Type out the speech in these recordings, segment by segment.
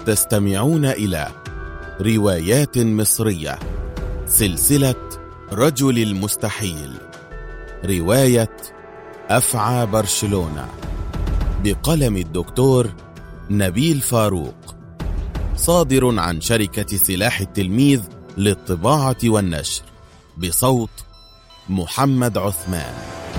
تستمعون إلى روايات مصرية، سلسلة رجل المستحيل، رواية أفعى برشلونة، بقلم الدكتور نبيل فاروق، صادر عن شركة سلاح التلميذ للطباعة والنشر، بصوت محمد عثمان.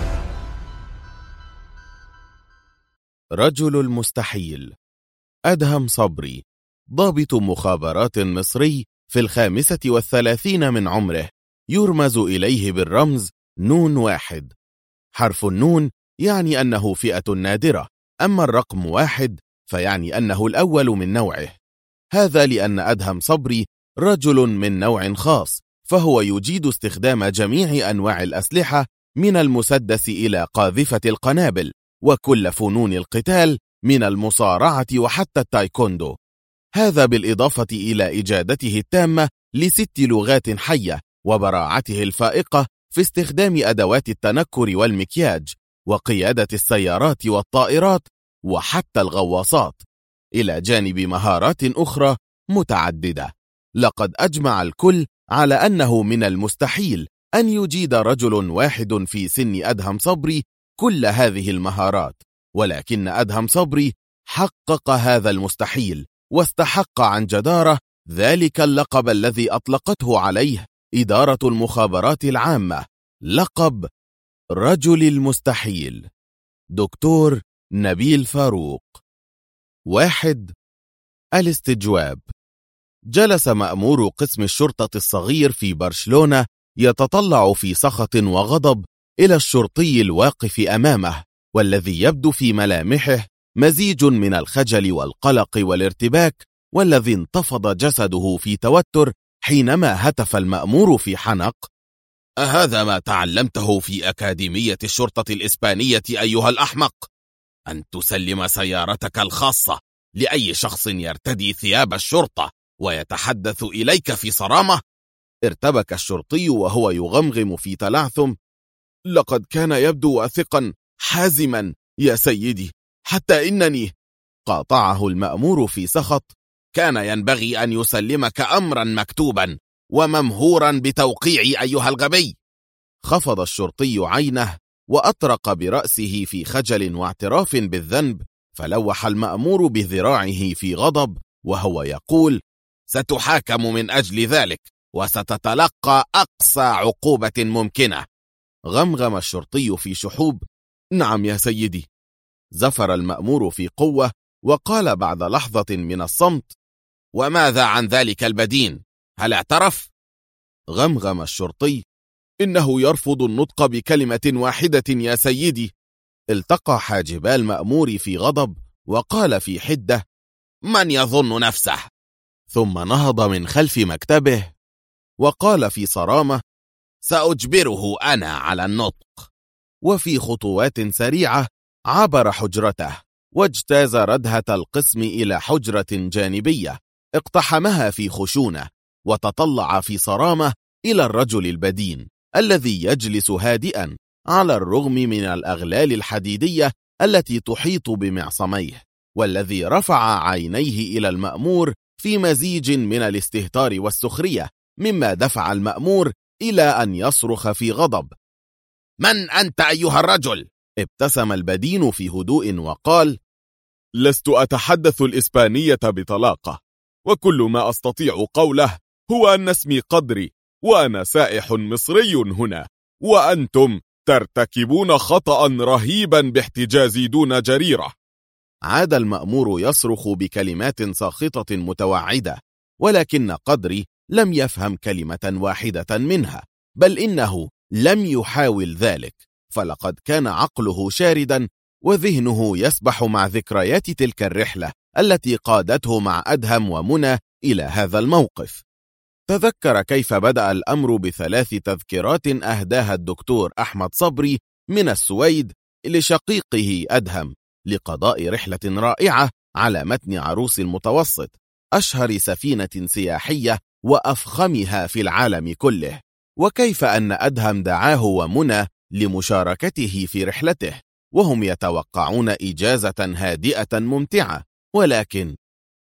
رجل المستحيل. أدهم صبري، ضابط مخابرات مصري في 35 من عمره، يرمز إليه بالرمز نون 1. حرف النون يعني أنه فئة نادرة، أما الرقم 1 فيعني أنه الأول من نوعه. هذا لأن أدهم صبري رجل من نوع خاص، فهو يجيد استخدام جميع أنواع الأسلحة من المسدس إلى قاذفة القنابل، وكل فنون القتال من المصارعة وحتى التايكوندو. هذا بالإضافة إلى إجادته التامة ل6 لغات حية، وبراعته الفائقة في استخدام أدوات التنكر والمكياج، وقيادة السيارات والطائرات وحتى الغواصات، إلى جانب مهارات أخرى متعددة. لقد أجمع الكل على أنه من المستحيل أن يجيد رجل واحد في سن أدهم صبري كل هذه المهارات، ولكن أدهم صبري حقق هذا المستحيل، واستحق عن جدارة ذلك اللقب الذي أطلقته عليه إدارة المخابرات العامة، لقب رجل المستحيل. دكتور نبيل فاروق. 1. الاستجواب. جلس مأمور قسم الشرطة الصغير في برشلونة يتطلع في سخط وغضب إلى الشرطي الواقف أمامه، والذي يبدو في ملامحه مزيج من الخجل والقلق والارتباك، والذي انتفض جسده في توتر حينما هتف المأمور في حنق: أهذا ما تعلمته في أكاديمية الشرطة الإسبانية أيها الأحمق؟ أن تسلم سيارتك الخاصة لأي شخص يرتدي ثياب الشرطة ويتحدث إليك في صرامة؟ ارتبك الشرطي وهو يغمغم في تلعثم: لقد كان يبدو واثقا حازما يا سيدي، حتى إنني. قاطعه المأمور في سخط: كان ينبغي أن يسلمك أمرا مكتوبا وممهورا بتوقيعي أيها الغبي. خفض الشرطي عينه وأطرق برأسه في خجل واعتراف بالذنب، فلوح المأمور بذراعه في غضب وهو يقول: ستحاكم من أجل ذلك، وستتلقى أقصى عقوبة ممكنة. غمغم الشرطي في شحوب: نعم يا سيدي. زفر المأمور في قوة وقال بعد لحظة من الصمت: وماذا عن ذلك البدين؟ هل اعترف؟ غمغم الشرطي: إنه يرفض النطق بكلمة واحدة يا سيدي. التقى حاجبا المأمور في غضب وقال في حدة: من يظن نفسه؟ ثم نهض من خلف مكتبه وقال في صرامة: سأجبره أنا على النطق. وفي خطوات سريعة عبر حجرته واجتاز ردهة القسم إلى حجرة جانبية، اقتحمها في خشونة، وتطلع في صرامة إلى الرجل البدين الذي يجلس هادئا على الرغم من الأغلال الحديدية التي تحيط بمعصميه، والذي رفع عينيه إلى المأمور في مزيج من الاستهتار والسخرية، مما دفع المأمور إلى أن يصرخ في غضب: من أنت أيها الرجل؟ ابتسم البدين في هدوء وقال: لست أتحدث الإسبانية بطلاقة، وكل ما أستطيع قوله هو أن اسمي قدري، وأنا سائح مصري هنا، وأنتم ترتكبون خطأ رهيبا باحتجازي دون جريرة. عاد المأمور يصرخ بكلمات ساخطة متوعدة، ولكن قدري لم يفهم كلمة واحدة منها، بل إنه لم يحاول ذلك، فلقد كان عقله شاردا وذهنه يسبح مع ذكريات تلك الرحلة التي قادته مع أدهم ومنى إلى هذا الموقف. تذكر كيف بدأ الأمر ب3 تذكيرات أهداها الدكتور أحمد صبري من السويد لشقيقه أدهم لقضاء رحلة رائعة على متن عروس المتوسط، أشهر سفينة سياحية وأفخمها في العالم كله، وكيف أن أدهم دعاه ومنى لمشاركته في رحلته، وهم يتوقعون إجازة هادئة ممتعة، ولكن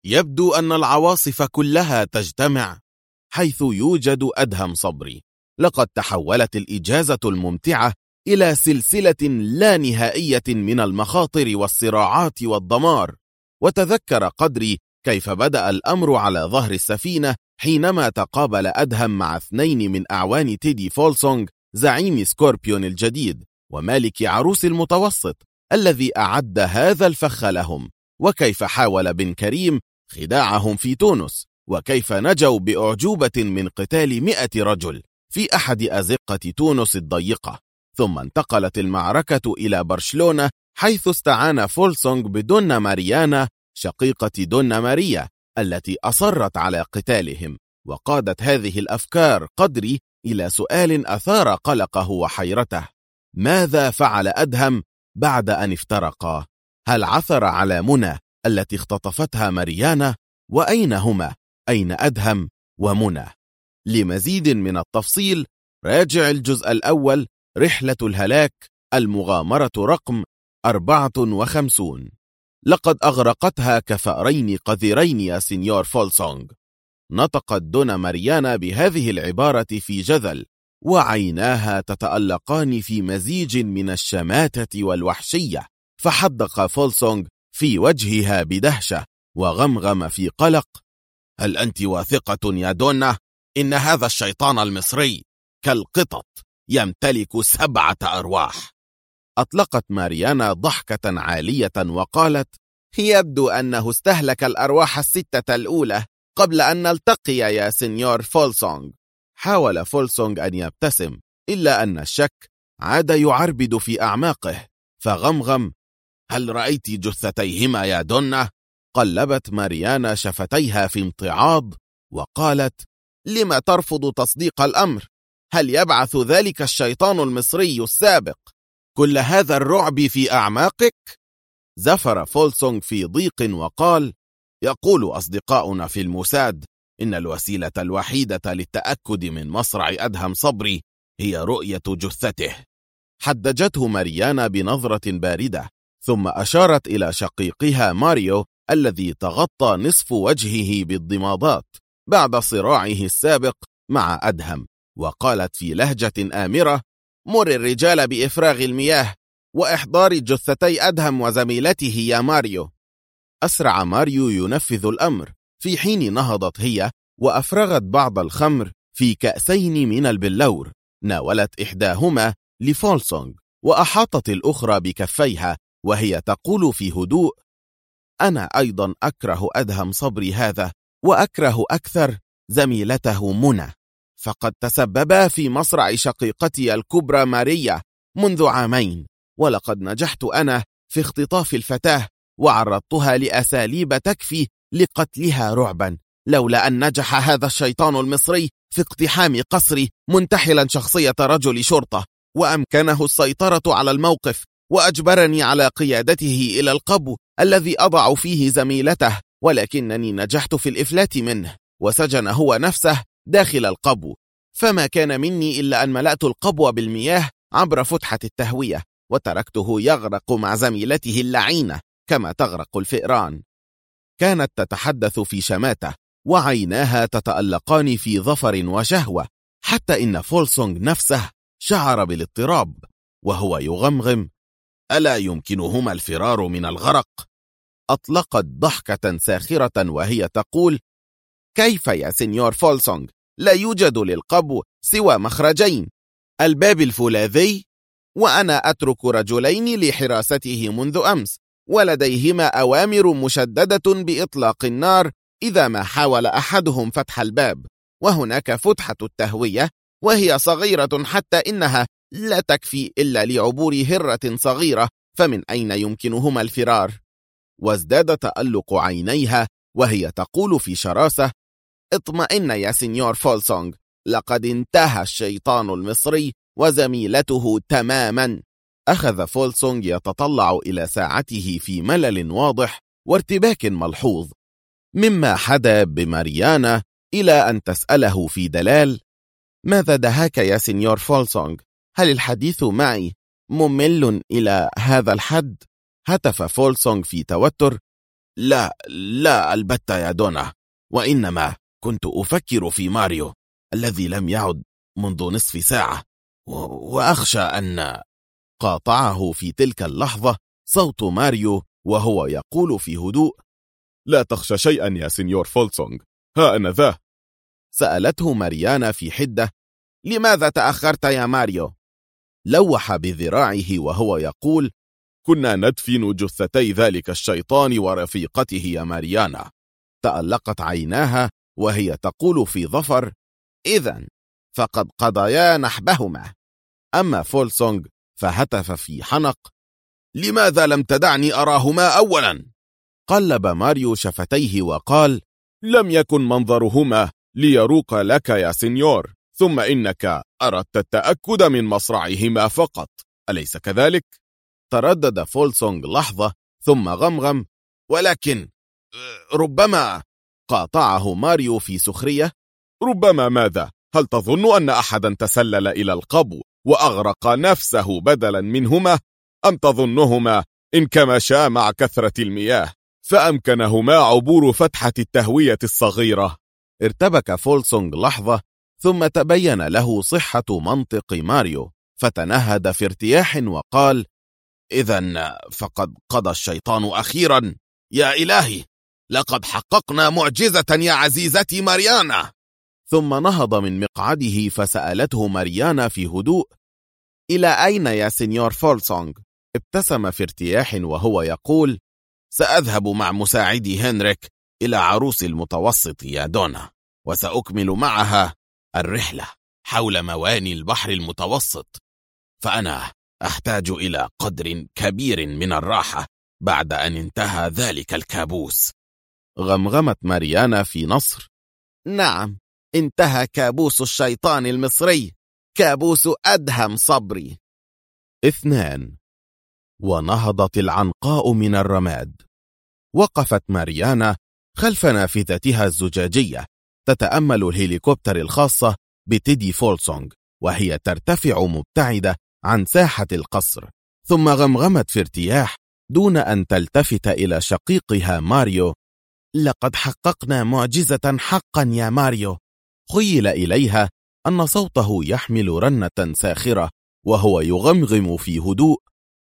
يبدو أن العواصف كلها تجتمع حيث يوجد أدهم صبري. لقد تحولت الإجازة الممتعة إلى سلسلة لا نهائية من المخاطر والصراعات والدمار. وتذكر قدري كيف بدأ الأمر على ظهر السفينة حينما تقابل أدهم مع 2 من أعوان تيدي فولسونغ زعيم سكوربيون الجديد ومالك عروس المتوسط الذي أعد هذا الفخ لهم، وكيف حاول بن كريم خداعهم في تونس، وكيف نجوا بأعجوبة من قتال 100 رجل في أحد أزقة تونس الضيقة. ثم انتقلت المعركة إلى برشلونة حيث استعان فولسونغ بدونا ماريانا شقيقة دونا ماريا التي أصرت على قتالهم. وقادت هذه الأفكار قدري إلى سؤال أثار قلقه وحيرته: ماذا فعل أدهم بعد أن افترقا؟ هل عثر على منى التي اختطفتها ماريانا؟ وأين هما؟ أين أدهم ومنى؟ لمزيد من التفصيل راجع الجزء الأول، رحلة الهلاك، المغامرة رقم 54. لقد أغرقتها كفأرين قذرين يا سينيور فولسونغ. نطقت دونا ماريانا بهذه العبارة في جذل، وعيناها تتألقان في مزيج من الشماتة والوحشية. فحدق فولسونغ في وجهها بدهشة وغمغم في قلق: هل أنت واثقة يا دونا؟ إن هذا الشيطان المصري كالقطط يمتلك 7 أرواح. أطلقت ماريانا ضحكة عالية وقالت: يبدو أنه استهلك الأرواح 6 الأولى قبل أن نلتقي يا سينيور فولسونغ. حاول فولسونغ أن يبتسم، إلا أن الشك عاد يعربد في أعماقه، فغمغم: هل رأيت جثتيهما يا دونا؟ قلبت ماريانا شفتيها في امتعاض وقالت: لما ترفض تصديق الأمر؟ هل يبعث ذلك الشيطان المصري السابق كل هذا الرعب في أعماقك؟ زفر فولسونغ في ضيق وقال: يقول أصدقاؤنا في الموساد إن الوسيلة الوحيدة للتأكد من مصرع أدهم صبري هي رؤية جثته. حدجته ماريانا بنظرة باردة، ثم أشارت إلى شقيقها ماريو الذي تغطى نصف وجهه بالضمادات بعد صراعه السابق مع أدهم، وقالت في لهجة آمرة: مر الرجال بإفراغ المياه وإحضار جثتي أدهم وزميلته يا ماريو. أسرع ماريو ينفذ الأمر، في حين نهضت هي وأفرغت بعض الخمر في كأسين من البلور. ناولت إحداهما لفولسونغ وأحاطت الأخرى بكفيها وهي تقول في هدوء: أنا أيضا أكره أدهم صبري هذا، وأكره أكثر زميلته منى، فقد تسببا في مصرع شقيقتي الكبرى ماريا منذ 2 عام، ولقد نجحت أنا في اختطاف الفتاة وعرضتها لأساليب تكفي لقتلها رعبا، لولا أن نجح هذا الشيطان المصري في اقتحام قصري منتحلا شخصية رجل شرطة، وأمكنه السيطرة على الموقف، وأجبرني على قيادته إلى القبو الذي أضع فيه زميلته، ولكنني نجحت في الإفلات منه، وسجن هو نفسه داخل القبو. فما كان مني إلا أن ملأت القبو بالمياه عبر فتحة التهوية، وتركته يغرق مع زميلته اللعينة كما تغرق الفئران. كانت تتحدث في شماتة، وعيناها تتألقان في ظفر وشهوة، حتى إن فولسونغ نفسه شعر بالاضطراب وهو يغمغم: ألا يمكنهما الفرار من الغرق؟ أطلقت ضحكة ساخرة وهي تقول: كيف يا سينيور فولسونغ؟ لا يوجد للقبو سوى مخرجين، الباب الفولاذي، وأنا أترك رجلين لحراسته منذ أمس، ولديهما أوامر مشددة بإطلاق النار إذا ما حاول أحدهم فتح الباب، وهناك فتحة التهوية وهي صغيرة حتى إنها لا تكفي إلا لعبور هرة صغيرة، فمن أين يمكنهما الفرار؟ وازداد تألق عينيها وهي تقول في شراسة: اطمئن يا سينيور فولسونغ، لقد انتهى الشيطان المصري وزميلته تماما. أخذ فولسونغ يتطلع إلى ساعته في ملل واضح وارتباك ملحوظ، مما حدا بماريانا إلى أن تسأله في دلال: ماذا دهاك يا سينيور فولسونغ؟ هل الحديث معي ممل إلى هذا الحد؟ هتف فولسونغ في توتر: لا البتة يا دونا، وإنما كنت أفكر في ماريو الذي لم يعد منذ نصف ساعة، وأخشى أن... قاطعه في تلك اللحظة صوت ماريو وهو يقول في هدوء: لا تخشى شيئا يا سينيور فولسونغ، ها أنا ذا. سألته ماريانا في حدة: لماذا تأخرت يا ماريو؟ لوح بذراعه وهو يقول: كنا ندفن جثتي ذلك الشيطان ورفيقته يا ماريانا. تألقت عيناها وهي تقول في ظفر: إذن فقد قضيا نحبهما. أما فولسونغ فهتف في حنق: لماذا لم تدعني أراهما أولا؟ قلب ماريو شفتيه وقال: لم يكن منظرهما ليروق لك يا سينيور، ثم إنك أردت التأكد من مصرعهما فقط، أليس كذلك؟ تردد فولسونغ لحظة ثم غمغم: ولكن ربما... قاطعه ماريو في سخرية: ربما ماذا؟ هل تظن أن أحدا تسلل إلى القبو وأغرق نفسه بدلا منهما؟ أم تظنهما انكمشا مع كثرة المياه فأمكنهما عبور فتحة التهوية الصغيرة؟ ارتبك فولسونغ لحظة ثم تبين له صحة منطق ماريو، فتنهد في ارتياح وقال: إذن فقد قضى الشيطان أخيرا. يا إلهي، لقد حققنا معجزة يا عزيزتي ماريانا. ثم نهض من مقعده فسألته ماريانا في هدوء: إلى أين يا سينيور فولسونغ؟ ابتسم في ارتياح وهو يقول: سأذهب مع مساعدي هنريك إلى عروس المتوسط يا دونا، وسأكمل معها الرحلة حول مواني البحر المتوسط، فأنا أحتاج إلى قدر كبير من الراحة بعد أن انتهى ذلك الكابوس. غمغمت ماريانا في نصر: نعم، انتهى كابوس الشيطان المصري، كابوس أدهم صبري. 2. ونهضت العنقاء من الرماد. وقفت ماريانا خلف نافذتها الزجاجية تتأمل الهليكوبتر الخاصة بتيدي فولسونغ وهي ترتفع مبتعدة عن ساحة القصر، ثم غمغمت في ارتياح دون أن تلتفت إلى شقيقها ماريو: لقد حققنا معجزة حقا يا ماريو. خيل إليها أن صوته يحمل رنة ساخرة وهو يغمغم في هدوء: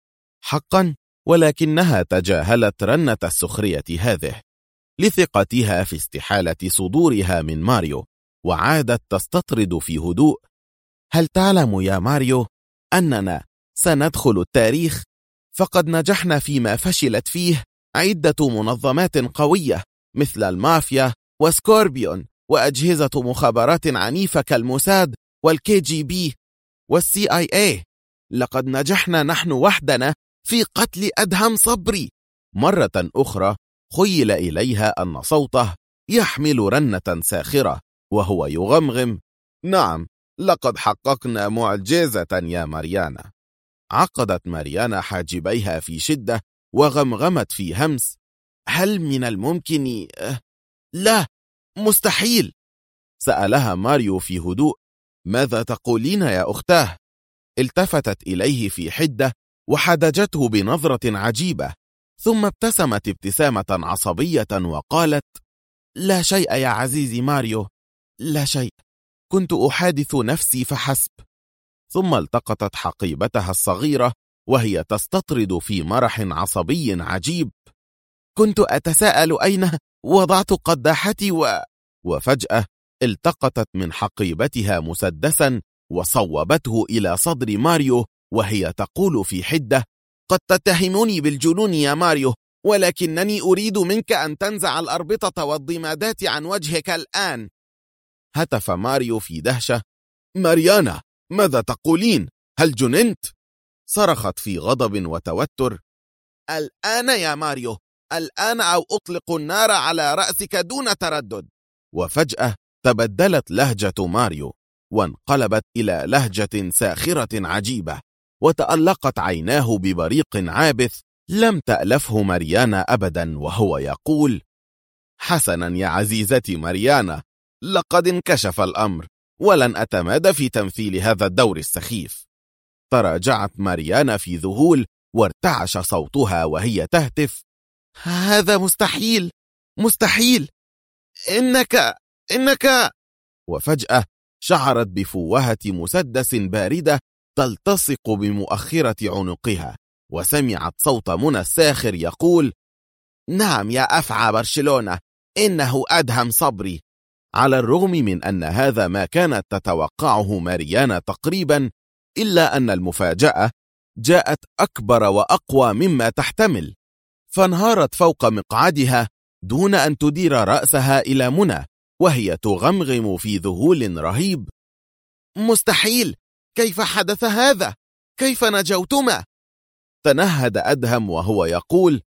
حقا، ولكنها تجاهلت رنة السخرية هذه لثقتها في استحالة صدورها من ماريو، وعادت تستطرد في هدوء: هل تعلم يا ماريو أننا سندخل التاريخ؟ فقد نجحنا فيما فشلت فيه عدة منظمات قوية مثل المافيا وسكوربيون وأجهزة مخابرات عنيفة كالموساد والKGB والCIA. لقد نجحنا نحن وحدنا في قتل أدهم صبري. مرة أخرى خيل إليها أن صوته يحمل رنة ساخرة وهو يغمغم: نعم، لقد حققنا معجزة يا ماريانا. عقدت ماريانا حاجبيها في شدة وغمغمت في همس: هل من الممكن... لا، مستحيل. سألها ماريو في هدوء: ماذا تقولين يا أختاه؟ التفتت إليه في حدة وحدجته بنظرة عجيبة، ثم ابتسمت ابتسامة عصبية وقالت: لا شيء يا عزيزي ماريو، لا شيء، كنت أحادث نفسي فحسب. ثم التقطت حقيبتها الصغيرة وهي تستطرد في مرح عصبي عجيب: كنت أتساءل أين وضعت قداحتي وفجأة التقطت من حقيبتها مسدسا وصوبته إلى صدر ماريو وهي تقول في حدة: قد تتهمني بالجنون يا ماريو، ولكنني أريد منك أن تنزع الأربطة والضمادات عن وجهك الآن. هتف ماريو في دهشة: ماريانا، ماذا تقولين؟ هل جننت؟ صرخت في غضب وتوتر: الآن يا ماريو، الآن أو أطلق النار على رأسك دون تردد. وفجأة تبدلت لهجة ماريو وانقلبت إلى لهجة ساخرة عجيبة، وتألقت عيناه ببريق عابث لم تألفه ماريانا أبدا وهو يقول: حسنا يا عزيزتي ماريانا، لقد انكشف الأمر ولن أتمادى في تمثيل هذا الدور السخيف. تراجعت ماريانا في ذهول وارتعش صوتها وهي تهتف: هذا مستحيل، مستحيل. إنك. وفجأة شعرت بفوهة مسدس باردة تلتصق بمؤخرة عنقها، وسمعت صوت منى الساخر يقول: نعم يا أفعى برشلونة، إنه أدهم صبري. على الرغم من أن هذا ما كانت تتوقعه ماريانا تقريبا، إلا أن المفاجأة جاءت أكبر وأقوى مما تحتمل، فانهارت فوق مقعدها دون أن تدير رأسها إلى منى، وهي تغمغم في ذهول رهيب: مستحيل! كيف حدث هذا؟ كيف نجوتما؟ تنهد أدهم وهو يقول: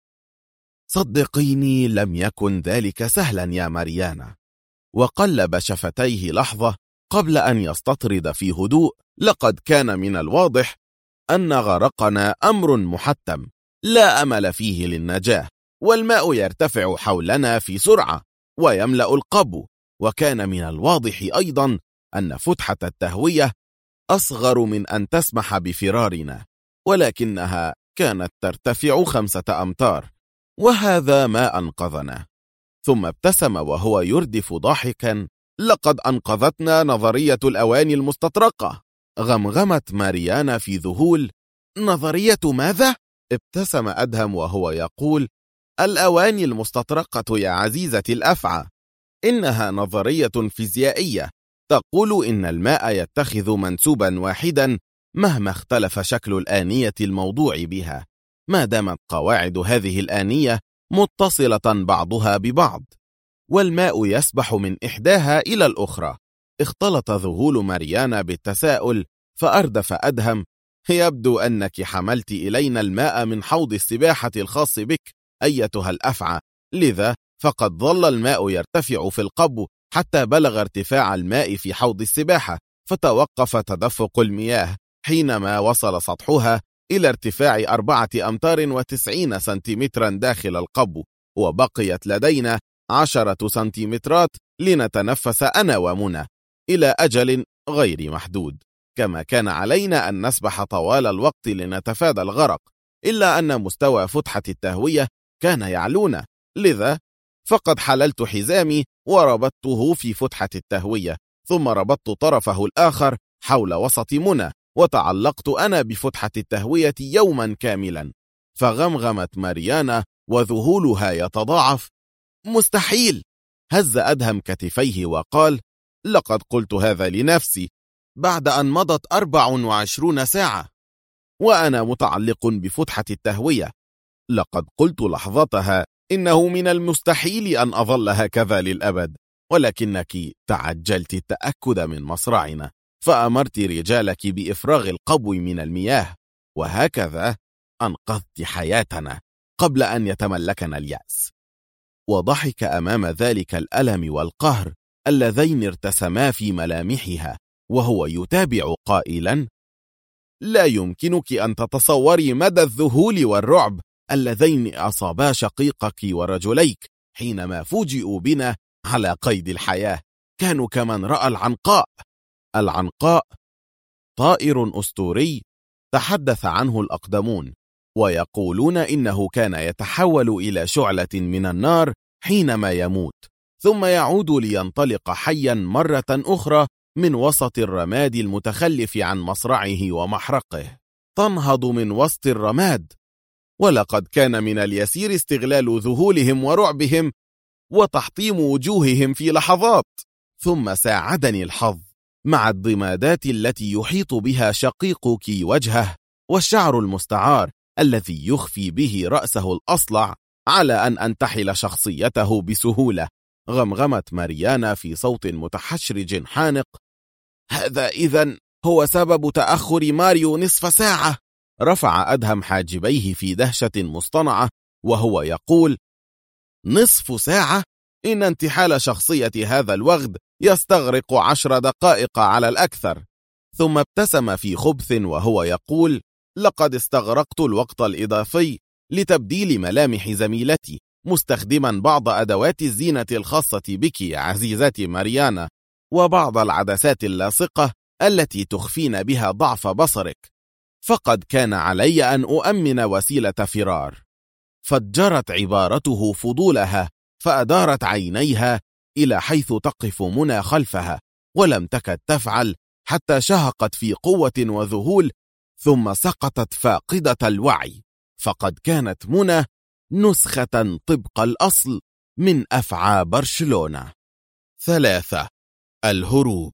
صدقيني لم يكن ذلك سهلا يا ماريانا. وقلب شفتيه لحظة قبل أن يستطرد في هدوء: لقد كان من الواضح أن غرقنا أمر محتم لا أمل فيه للنجاة، والماء يرتفع حولنا في سرعة ويملأ القبو، وكان من الواضح أيضا أن فتحة التهوية أصغر من أن تسمح بفرارنا، ولكنها كانت ترتفع 5 أمتار، وهذا ما أنقذنا. ثم ابتسم وهو يردف ضاحكا: لقد أنقذتنا نظرية الأواني المستطرقة. غمغمت ماريانا في ذهول: نظرية ماذا؟ ابتسم أدهم وهو يقول: الأواني المستطرقة يا عزيزتي الأفعى، إنها نظرية فيزيائية تقول إن الماء يتخذ منسوبا واحدا مهما اختلف شكل الآنية الموضوع بها، ما دامت قواعد هذه الآنية متصلة بعضها ببعض، والماء يسبح من إحداها إلى الأخرى. اختلط ذهول ماريانا بالتساؤل، فأردف أدهم: يبدو أنك حملت إلينا الماء من حوض السباحة الخاص بك أيتها الأفعى، لذا فقد ظل الماء يرتفع في القبو حتى بلغ ارتفاع الماء في حوض السباحة، فتوقف تدفق المياه حينما وصل سطحها إلى ارتفاع 4.90 سنتيمترا داخل القبو، وبقيت لدينا 10 سنتيمترات لنتنفس أنا ومنى إلى أجل غير محدود، كما كان علينا أن نسبح طوال الوقت لنتفادى الغرق، إلا أن مستوى فتحة التهوية كان يعلونا، لذا فقد حللت حزامي وربطته في فتحة التهوية، ثم ربطت طرفه الآخر حول وسط منى، وتعلقت أنا بفتحة التهوية يوما كاملا. فغمغمت ماريانا وذهولها يتضاعف: مستحيل! هز أدهم كتفيه وقال: لقد قلت هذا لنفسي بعد أن مضت 24 ساعة وأنا متعلق بفتحة التهوية. لقد قلت لحظتها إنه من المستحيل أن أظل هكذا للأبد، ولكنك تعجلت التأكد من مصرعنا، فأمرت رجالك بإفراغ القبو من المياه، وهكذا أنقذت حياتنا قبل أن يتملكنا اليأس. وضحك أمام ذلك الألم والقهر اللذين ارتسما في ملامحها، وهو يتابع قائلا: لا يمكنك أن تتصوري مدى الذهول والرعب اللذين أصابا شقيقك ورجليك حينما فوجئوا بنا على قيد الحياة. كانوا كمن رأى العنقاء. العنقاء طائر أسطوري تحدث عنه الأقدمون، ويقولون إنه كان يتحول إلى شعلة من النار حينما يموت، ثم يعود لينطلق حيا مرة أخرى من وسط الرماد المتخلف عن مصرعه ومحرقه. تنهض من وسط الرماد، ولقد كان من اليسير استغلال ذهولهم ورعبهم وتحطيم وجوههم في لحظات. ثم ساعدني الحظ مع الضمادات التي يحيط بها شقيقك وجهه، والشعر المستعار الذي يخفي به رأسه الأصلع، على أن أنتحل شخصيته بسهولة. غمغمت ماريانا في صوت متحشرج حانق: هذا إذن هو سبب تأخر ماريو نصف ساعة. رفع أدهم حاجبيه في دهشة مصطنعة وهو يقول: نصف ساعة؟ إن انتحال شخصية هذا الوغد يستغرق 10 دقائق على الأكثر. ثم ابتسم في خبث وهو يقول: لقد استغرقت الوقت الإضافي لتبديل ملامح زميلتي، مستخدما بعض أدوات الزينة الخاصة بك يا عزيزتي ماريانا، وبعض العدسات اللاصقة التي تخفين بها ضعف بصرك، فقد كان علي أن أؤمن وسيلة فرار. فجرت عبارته فضولها، فأدارت عينيها إلى حيث تقف منى خلفها، ولم تكد تفعل حتى شهقت في قوة وذهول، ثم سقطت فاقدة الوعي. فقد كانت منى نسخة طبق الأصل من أفعى برشلونة. 3. الهروب.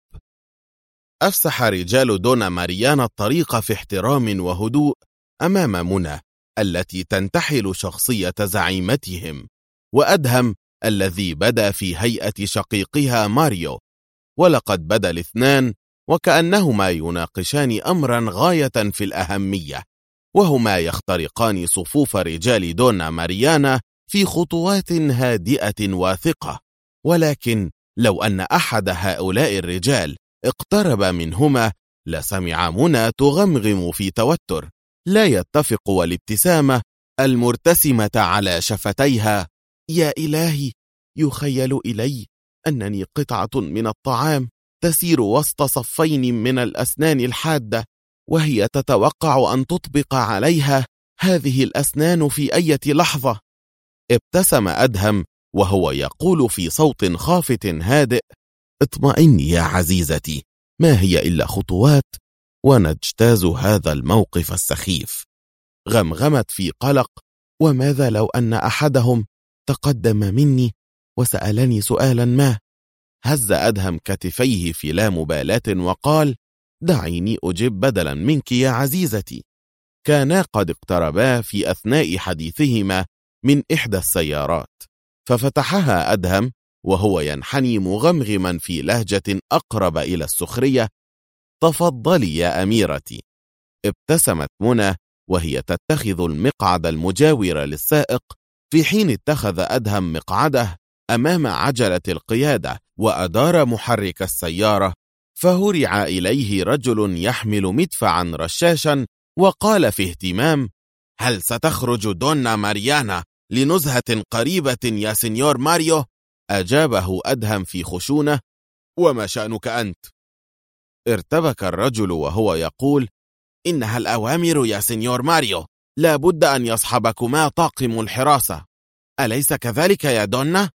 أفسح رجال دونا ماريانا الطريق في احترام وهدوء أمام منى التي تنتحل شخصية زعيمتهم، وأدهم الذي بدا في هيئة شقيقها ماريو. ولقد بدا الاثنان وكأنهما يناقشان أمرا غاية في الأهمية، وهما يخترقان صفوف رجال دونا ماريانا في خطوات هادئة واثقة. ولكن لو أن أحد هؤلاء الرجال اقترب منهما لسمع منى تغمغم في توتر لا يتفق، والابتسامة المرتسمة على شفتيها: يا إلهي، يخيل إلي أنني قطعة من الطعام تسير وسط صفين من الأسنان الحادة، وهي تتوقع أن تطبق عليها هذه الأسنان في أي لحظة. ابتسم أدهم وهو يقول في صوت خافت هادئ: اطمئني يا عزيزتي، ما هي إلا خطوات ونجتاز هذا الموقف السخيف. غمغمت في قلق: وماذا لو أن أحدهم تقدم مني وسألني سؤالا ما؟ هز أدهم كتفيه في لا مبالاة وقال: دعيني أجب بدلا منك يا عزيزتي. كانا قد اقتربا في أثناء حديثهما من إحدى السيارات، ففتحها أدهم وهو ينحني مغمغما في لهجة أقرب إلى السخرية: تفضلي يا أميرتي. ابتسمت منى وهي تتخذ المقعد المجاور للسائق، في حين اتخذ أدهم مقعده أمام عجلة القيادة وأدار محرك السيارة، فهرع إليه رجل يحمل مدفعا رشاشا وقال في اهتمام: هل ستخرج دونا ماريانا لنزهة قريبة يا سينيور ماريو؟ أجابه أدهم في خشونة: وما شأنك أنت؟ ارتبك الرجل وهو يقول: إنها الأوامر يا سينيور ماريو، لا بد أن يصحبكما طاقم الحراسة، أليس كذلك يا دونا؟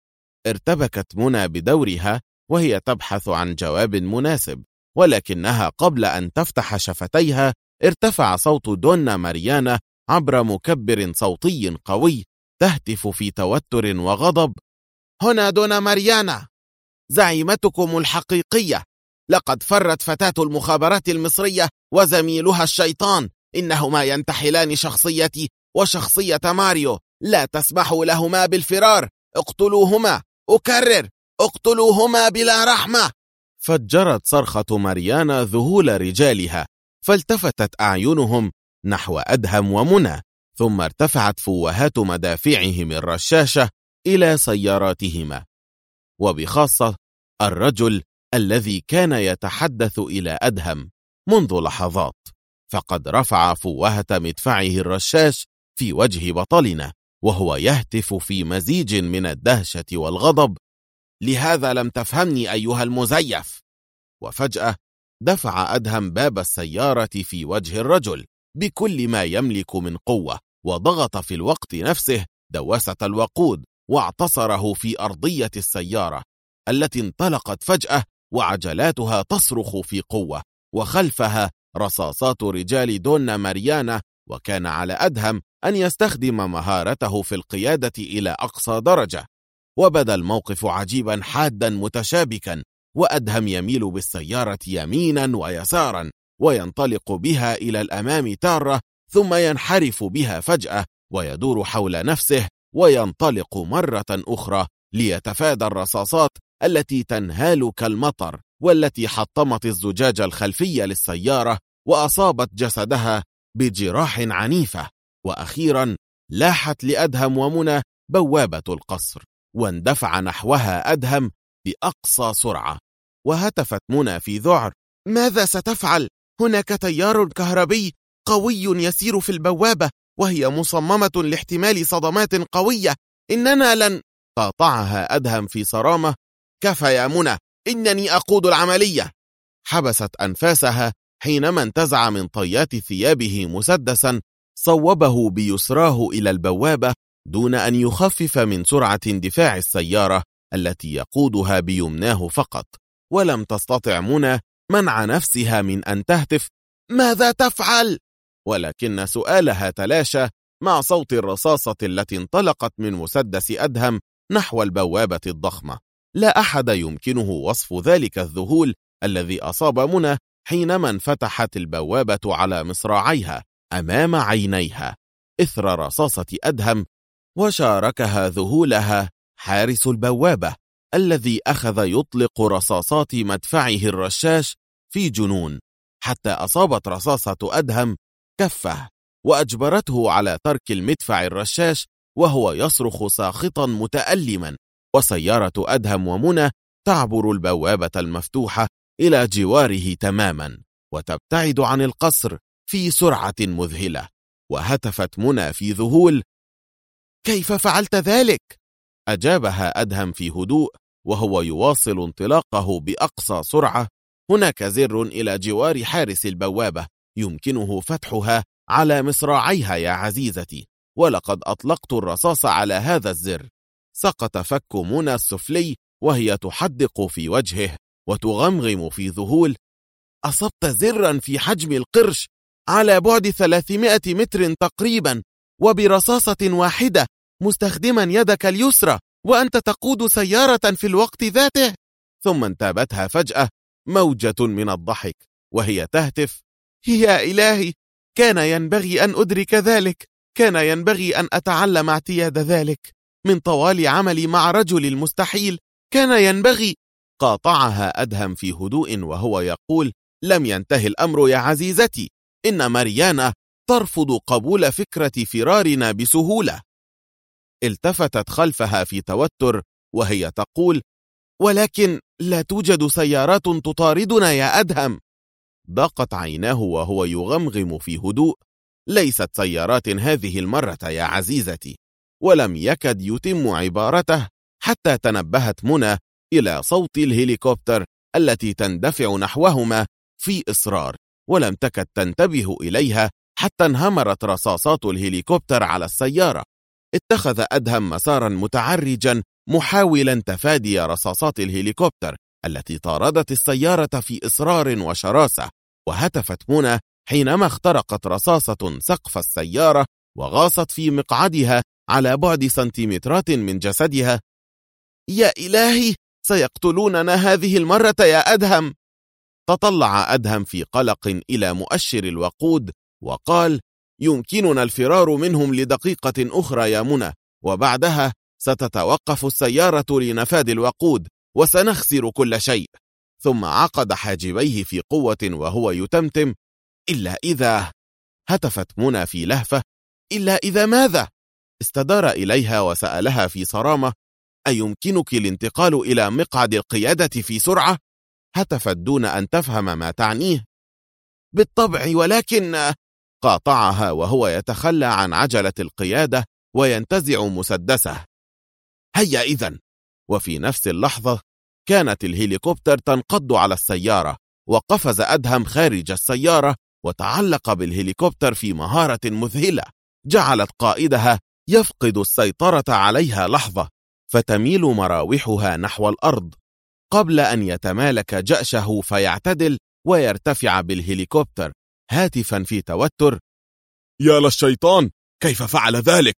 ارتبكت منى بدورها وهي تبحث عن جواب مناسب، ولكنها قبل أن تفتح شفتيها ارتفع صوت دونا ماريانا عبر مكبر صوتي قوي تهتف في توتر وغضب: هنا دونا ماريانا، زعيمتكم الحقيقية، لقد فرت فتاة المخابرات المصرية وزميلها الشيطان، إنهما ينتحلان شخصيتي وشخصية ماريو، لا تسمحوا لهما بالفرار، اقتلوهما، أكرر، اقتلوهما بلا رحمة. فجرت صرخة ماريانا ذهول رجالها، فالتفتت أعينهم نحو أدهم ومنى، ثم ارتفعت فوهات مدافعهم الرشاشة إلى سياراتهما، وبخاصة الرجل الذي كان يتحدث إلى أدهم منذ لحظات، فقد رفع فوهة مدفعه الرشاش في وجه بطلنا وهو يهتف في مزيج من الدهشة والغضب: لهذا لم تفهمني أيها المزيف. وفجأة دفع أدهم باب السيارة في وجه الرجل بكل ما يملك من قوة، وضغط في الوقت نفسه دواسة الوقود واعتصره في أرضية السيارة التي انطلقت فجأة وعجلاتها تصرخ في قوة، وخلفها رصاصات رجال دونا ماريانا. وكان على أدهم أن يستخدم مهارته في القيادة إلى أقصى درجة، وبدا الموقف عجيبا حادا متشابكا، وأدهم يميل بالسيارة يمينا ويسارا وينطلق بها إلى الأمام تارة، ثم ينحرف بها فجأة ويدور حول نفسه وينطلق مرة أخرى ليتفادى الرصاصات التي تنهال كالمطر والتي حطمت الزجاج الخلفي للسيارة وأصابت جسدها بجراح عنيفة. وأخيرا لاحت لأدهم ومنى بوابة القصر، واندفع نحوها أدهم بأقصى سرعة، وهتفت منى في ذعر: ماذا ستفعل؟ هناك تيار كهربي قوي يسير في البوابة، وهي مصممة لاحتمال صدمات قوية، إننا لن... قاطعها أدهم في صرامة: كفى يا منى، إنني أقود العملية. حبست أنفاسها حينما انتزع من طيات ثيابه مسدسا صوبه بيسراه إلى البوابة دون أن يخفف من سرعة اندفاع السيارة التي يقودها بيمناه فقط، ولم تستطع منى منع نفسها من أن تهتف: ماذا تفعل؟ ولكن سؤالها تلاشى مع صوت الرصاصة التي انطلقت من مسدس أدهم نحو البوابة الضخمة. لا أحد يمكنه وصف ذلك الذهول الذي أصاب منى حينما انفتحت البوابة على مصراعيها أمام عينيها إثر رصاصة أدهم، وشاركها ذهولها حارس البوابة الذي أخذ يطلق رصاصات مدفعه الرشاش في جنون، حتى أصابت رصاصة أدهم كفه وأجبرته على ترك المدفع الرشاش وهو يصرخ ساخطا متألما، وسيارة أدهم ومنى تعبر البوابة المفتوحة إلى جواره تماما وتبتعد عن القصر في سرعة مذهلة. وهتفت منى في ذهول: كيف فعلت ذلك؟ أجابها أدهم في هدوء وهو يواصل انطلاقه بأقصى سرعة: هناك زر إلى جوار حارس البوابة يمكنه فتحها على مصراعيها يا عزيزتي، ولقد أطلقت الرصاص على هذا الزر. سقط فك منى السفلي وهي تحدق في وجهه وتغمغم في ذهول: أصبت زرا في حجم القرش على بعد 300 متر تقريبا وبرصاصة واحدة مستخدما يدك اليسرى وأنت تقود سيارة في الوقت ذاته. ثم انتابتها فجأة موجة من الضحك وهي تهتف: يا إلهي، كان ينبغي أن أدرك ذلك، كان ينبغي أن أتعلم اعتياد ذلك من طوال عملي مع رجل المستحيل، كان ينبغي. قاطعها أدهم في هدوء وهو يقول: لم ينتهي الأمر يا عزيزتي، إن ماريانا ترفض قبول فكرة فرارنا بسهولة. التفتت خلفها في توتر وهي تقول: ولكن لا توجد سيارات تطاردنا يا أدهم. ضاقت عيناه وهو يغمغم في هدوء: ليست سيارات هذه المرة يا عزيزتي. ولم يكد يتم عبارته حتى تنبهت منى إلى صوت الهليكوبتر التي تندفع نحوهما في إصرار، ولم تكد تنتبه إليها حتى انهمرت رصاصات الهليكوبتر على السيارة. اتخذ أدهم مسارا متعرجا محاولا تفادي رصاصات الهليكوبتر التي طاردت السيارة في إصرار وشراسة. وهتفت منى حينما اخترقت رصاصة سقف السيارة وغاصت في مقعدها على بعد سنتيمترات من جسدها: يا إلهي، سيقتلوننا هذه المرة يا أدهم. تطلع أدهم في قلق إلى مؤشر الوقود وقال: يمكننا الفرار منهم لدقيقة أخرى يا منى، وبعدها ستتوقف السيارة لنفاد الوقود وسنخسر كل شيء. ثم عقد حاجبيه في قوة وهو يتمتم: إلا إذا. هتفت منى في لهفة: إلا إذا ماذا؟ استدار إليها وسألها في صرامة: أيمكنك الانتقال إلى مقعد القيادة في سرعة؟ هتفت دون أن تفهم ما تعنيه: بالطبع، ولكن. قاطعها وهو يتخلى عن عجلة القيادة وينتزع مسدسه: هيا إذن. وفي نفس اللحظة كانت الهليكوبتر تنقض على السيارة، وقفز أدهم خارج السيارة وتعلق بالهليكوبتر في مهارة مذهلة جعلت قائدها يفقد السيطرة عليها لحظة، فتميل مراوحها نحو الأرض قبل أن يتمالك جأشه فيعتدل ويرتفع بالهليكوبتر هاتفا في توتر: يا للشيطان، كيف فعل ذلك؟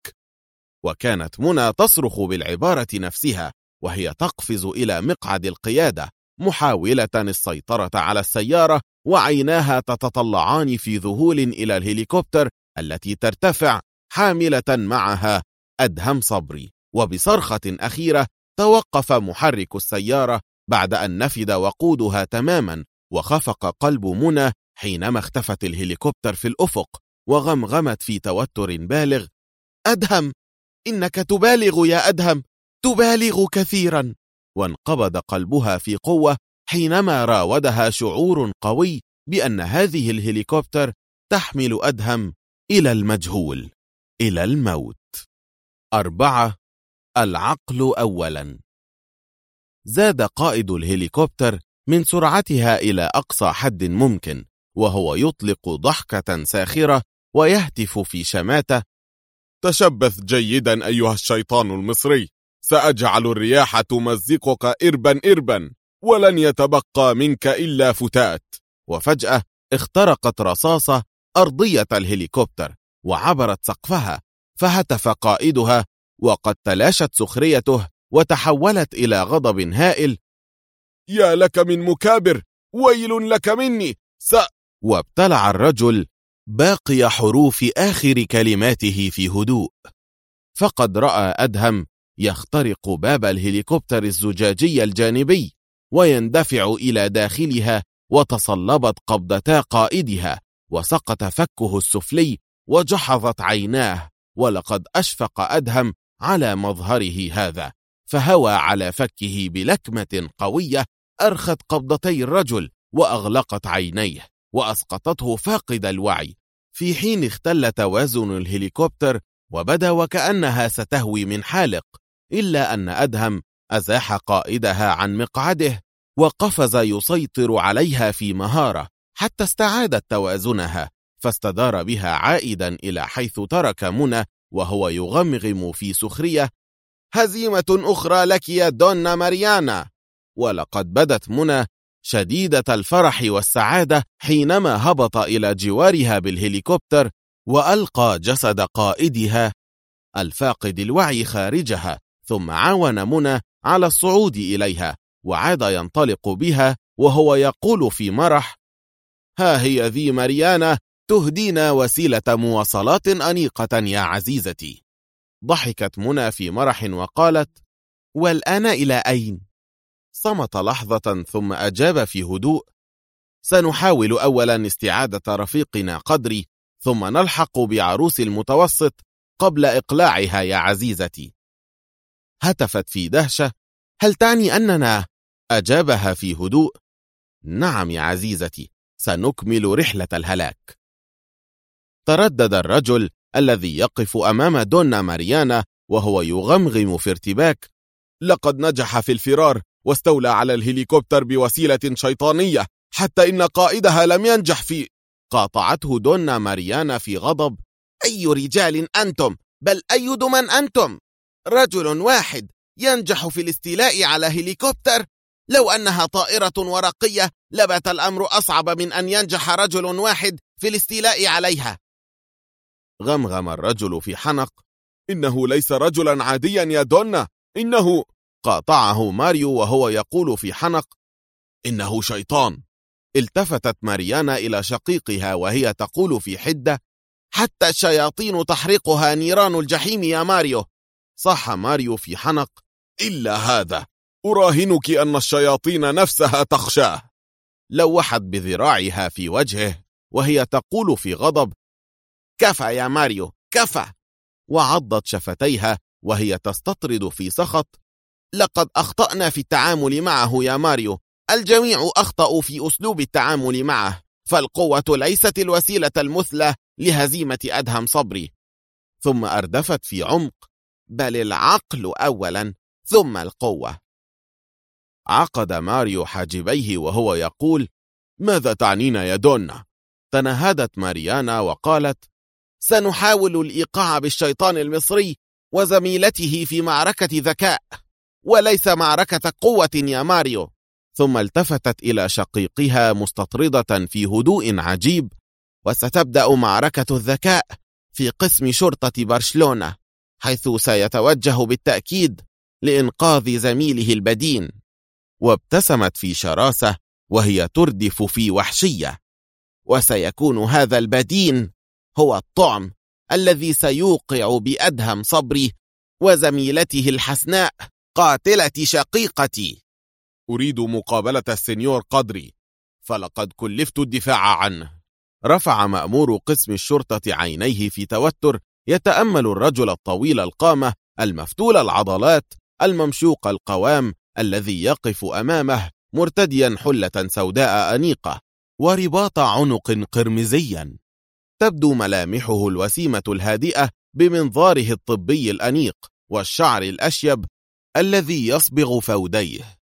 وكانت منى تصرخ بالعبارة نفسها وهي تقفز إلى مقعد القيادة محاولة السيطرة على السيارة، وعيناها تتطلعان في ذهول إلى الهليكوبتر التي ترتفع حاملة معها أدهم صبري. وبصرخة أخيرة توقف محرك السيارة بعد أن نفد وقودها تماما، وخفق قلب منى حينما اختفت الهليكوبتر في الأفق وغمغمت في توتر بالغ: أدهم، إنك تبالغ يا أدهم، تبالغ كثيرا. وانقبض قلبها في قوة حينما راودها شعور قوي بأن هذه الهليكوبتر تحمل أدهم إلى المجهول، إلى الموت. 4. العقل أولا. زاد قائد الهليكوبتر من سرعتها إلى أقصى حد ممكن وهو يطلق ضحكة ساخرة ويهتف في شماتة: تشبث جيدا أيها الشيطان المصري، سأجعل الرياح تمزقك إربا إربا، ولن يتبقى منك إلا فتات. وفجأة اخترقت رصاصة أرضية الهليكوبتر وعبرت سقفها، فهتف قائدها وقد تلاشت سخريته وتحولت إلى غضب هائل: يا لك من مكابر، ويل لك مني، وابتلع الرجل باقي حروف آخر كلماته في هدوء. فقد رأى أدهم يخترق باب الهليكوبتر الزجاجي الجانبي ويندفع إلى داخلها، وتصلبت قبضتا قائدها، وسقط فكه السفلي وجحظت عيناه، ولقد أشفق أدهم على مظهره هذا، فهوى على فكه بلكمة قوية أرخت قبضتي الرجل وأغلقت عينيه وأسقطته فاقد الوعي، في حين اختل توازن الهليكوبتر وبدا وكأنها ستهوي من حالق، إلا أن أدهم أزاح قائدها عن مقعده وقفز يسيطر عليها في مهارة حتى استعادت توازنها، فاستدار بها عائدا إلى حيث ترك منى وهو يغمغم في سخرية: هزيمة أخرى لك يا دونا ماريانا. ولقد بدت منى شديدة الفرح والسعادة حينما هبط إلى جوارها بالهليكوبتر وألقى جسد قائدها الفاقد الوعي خارجها، ثم عاون منى على الصعود إليها، وعاد ينطلق بها وهو يقول في مرح: ها هي ذي ماريانا تهدينا وسيلة مواصلات أنيقة يا عزيزتي. ضحكت منى في مرح وقالت: والآن إلى أين؟ صمت لحظة ثم أجاب في هدوء: سنحاول أولا استعادة رفيقنا قدري، ثم نلحق بعروس المتوسط قبل إقلاعها يا عزيزتي. هتفت في دهشة: هل تعني أننا؟ أجابها في هدوء: نعم يا عزيزتي، سنكمل رحلة الهلاك. تردد الرجل الذي يقف أمام دونا ماريانا وهو يغمغم في ارتباك: لقد نجح في الفرار واستولى على الهليكوبتر بوسيلة شيطانية، حتى إن قائدها لم ينجح في. قاطعته دونا ماريانا في غضب: أي رجال أنتم؟ بل أي دمن أنتم؟ رجل واحد ينجح في الاستيلاء على هليكوبتر؟ لو أنها طائرة ورقية لبات الأمر أصعب من أن ينجح رجل واحد في الاستيلاء عليها. غمغم الرجل في حنق: إنه ليس رجلا عاديا يا دونا، إنه... قاطعه ماريو وهو يقول في حنق: إنه شيطان. التفتت ماريانا إلى شقيقها وهي تقول في حدة: حتى الشياطين تحرقها نيران الجحيم يا ماريو. صاح ماريو في حنق: إلا هذا، أراهنك أن الشياطين نفسها تخشاه. لوحت بذراعها في وجهه وهي تقول في غضب: كفى يا ماريو، كفى. وعضت شفتيها وهي تستطرد في سخط: لقد أخطأنا في التعامل معه يا ماريو، الجميع أخطأوا في أسلوب التعامل معه، فالقوة ليست الوسيلة المثلى لهزيمة أدهم صبري. ثم أردفت في عمق: بل العقل أولا ثم القوة. عقد ماريو حاجبيه وهو يقول: ماذا تعنينا يا دونا؟ تنهدت ماريانا وقالت: سنحاول الإيقاع بالشيطان المصري وزميلته في معركة ذكاء، وليس معركة قوة يا ماريو. ثم التفتت إلى شقيقها مستطردة في هدوء عجيب: وستبدأ معركة الذكاء في قسم شرطة برشلونة، حيث سيتوجه بالتأكيد لإنقاذ زميله البدين. وابتسمت في شراسة وهي تردف في وحشية: وسيكون هذا البدين هو الطعم الذي سيوقع بأدهم صبري وزميلته الحسناء قاتلة شقيقتي. أريد مقابلة السنيور قدري، فلقد كلفت الدفاع عنه. رفع مأمور قسم الشرطة عينيه في توتر، يتأمل الرجل الطويل القامة المفتول العضلات الممشوق القوام الذي يقف أمامه مرتديا حلة سوداء أنيقة ورباط عنق قرمزيا. تبدو ملامحه الوسيمة الهادئة بمنظاره الطبي الأنيق والشعر الأشيب الذي يصبغ فوديه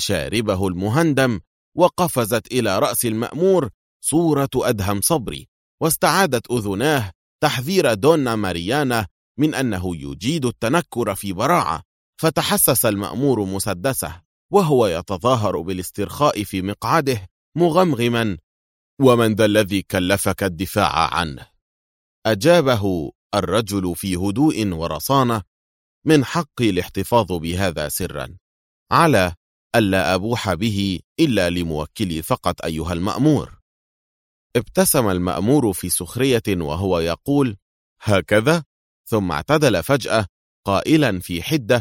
وشاربه المهندم، وقفزت إلى رأس المأمور صورة أدهم صبري واستعادت أذناه تحذير دونا ماريانا من أنه يجيد التنكر في براعة، فتحسس المأمور مسدسه وهو يتظاهر بالاسترخاء في مقعده مغمغما: ومن ذا الذي كلفك الدفاع عنه؟ أجابه الرجل في هدوء ورصانة: من حقي الاحتفاظ بهذا سرا، على ألا أبوح به إلا لموكلي فقط أيها المأمور. ابتسم المأمور في سخرية وهو يقول: هكذا؟ ثم اعتدل فجأة قائلا في حدة: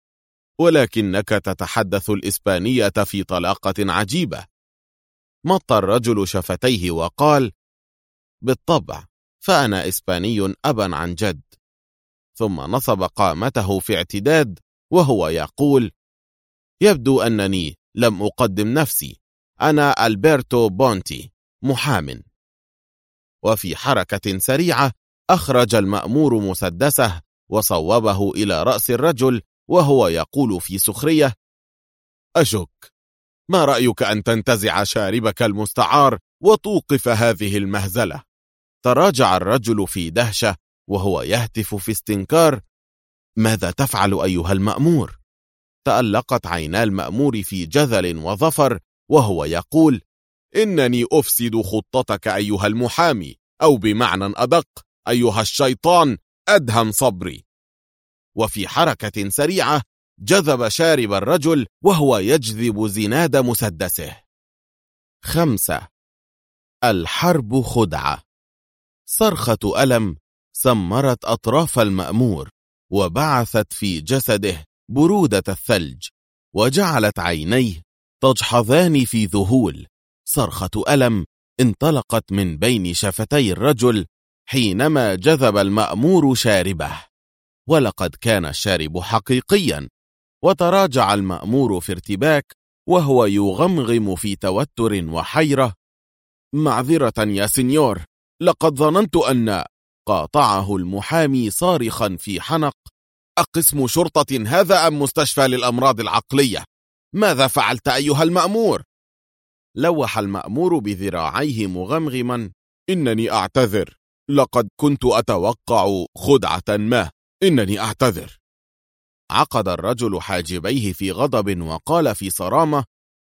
ولكنك تتحدث الإسبانية في طلاقة عجيبة. مط الرجل شفتيه وقال: بالطبع، فأنا إسباني أبا عن جد. ثم نصب قامته في اعتداد وهو يقول: يبدو أنني لم أقدم نفسي، أنا ألبرتو بونتي، محام. وفي حركة سريعة أخرج المأمور مسدسه وصوبه إلى رأس الرجل وهو يقول في سخرية: أشك، ما رأيك أن تنتزع شاربك المستعار وتوقف هذه المهزلة؟ تراجع الرجل في دهشة وهو يهتف في استنكار: ماذا تفعل أيها المأمور؟ تألقت عينا المأمور في جذل وظفر وهو يقول: إنني أفسد خطتك أيها المحامي، أو بمعنى أدق أيها الشيطان أدهم صبري. وفي حركة سريعة جذب شارب الرجل وهو يجذب زناد مسدسه. 5. الحرب خدعة. صرخة ألم سمرت أطراف المأمور وبعثت في جسده برودة الثلج، وجعلت عينيه تجحظان في ذهول. صرخة ألم انطلقت من بين شفتي الرجل حينما جذب المأمور شاربه، ولقد كان الشارب حقيقيا. وتراجع المأمور في ارتباك وهو يغمغم في توتر وحيرة: معذرة يا سنيور، لقد ظننت أن... قاطعه المحامي صارخا في حنق: أقسم شرطة هذا أم مستشفى للأمراض العقلية؟ ماذا فعلت أيها المأمور؟ لوح المأمور بذراعيه مغمغما: إنني أعتذر، لقد كنت أتوقع خدعة ما، إنني أعتذر. عقد الرجل حاجبيه في غضب وقال في صرامة: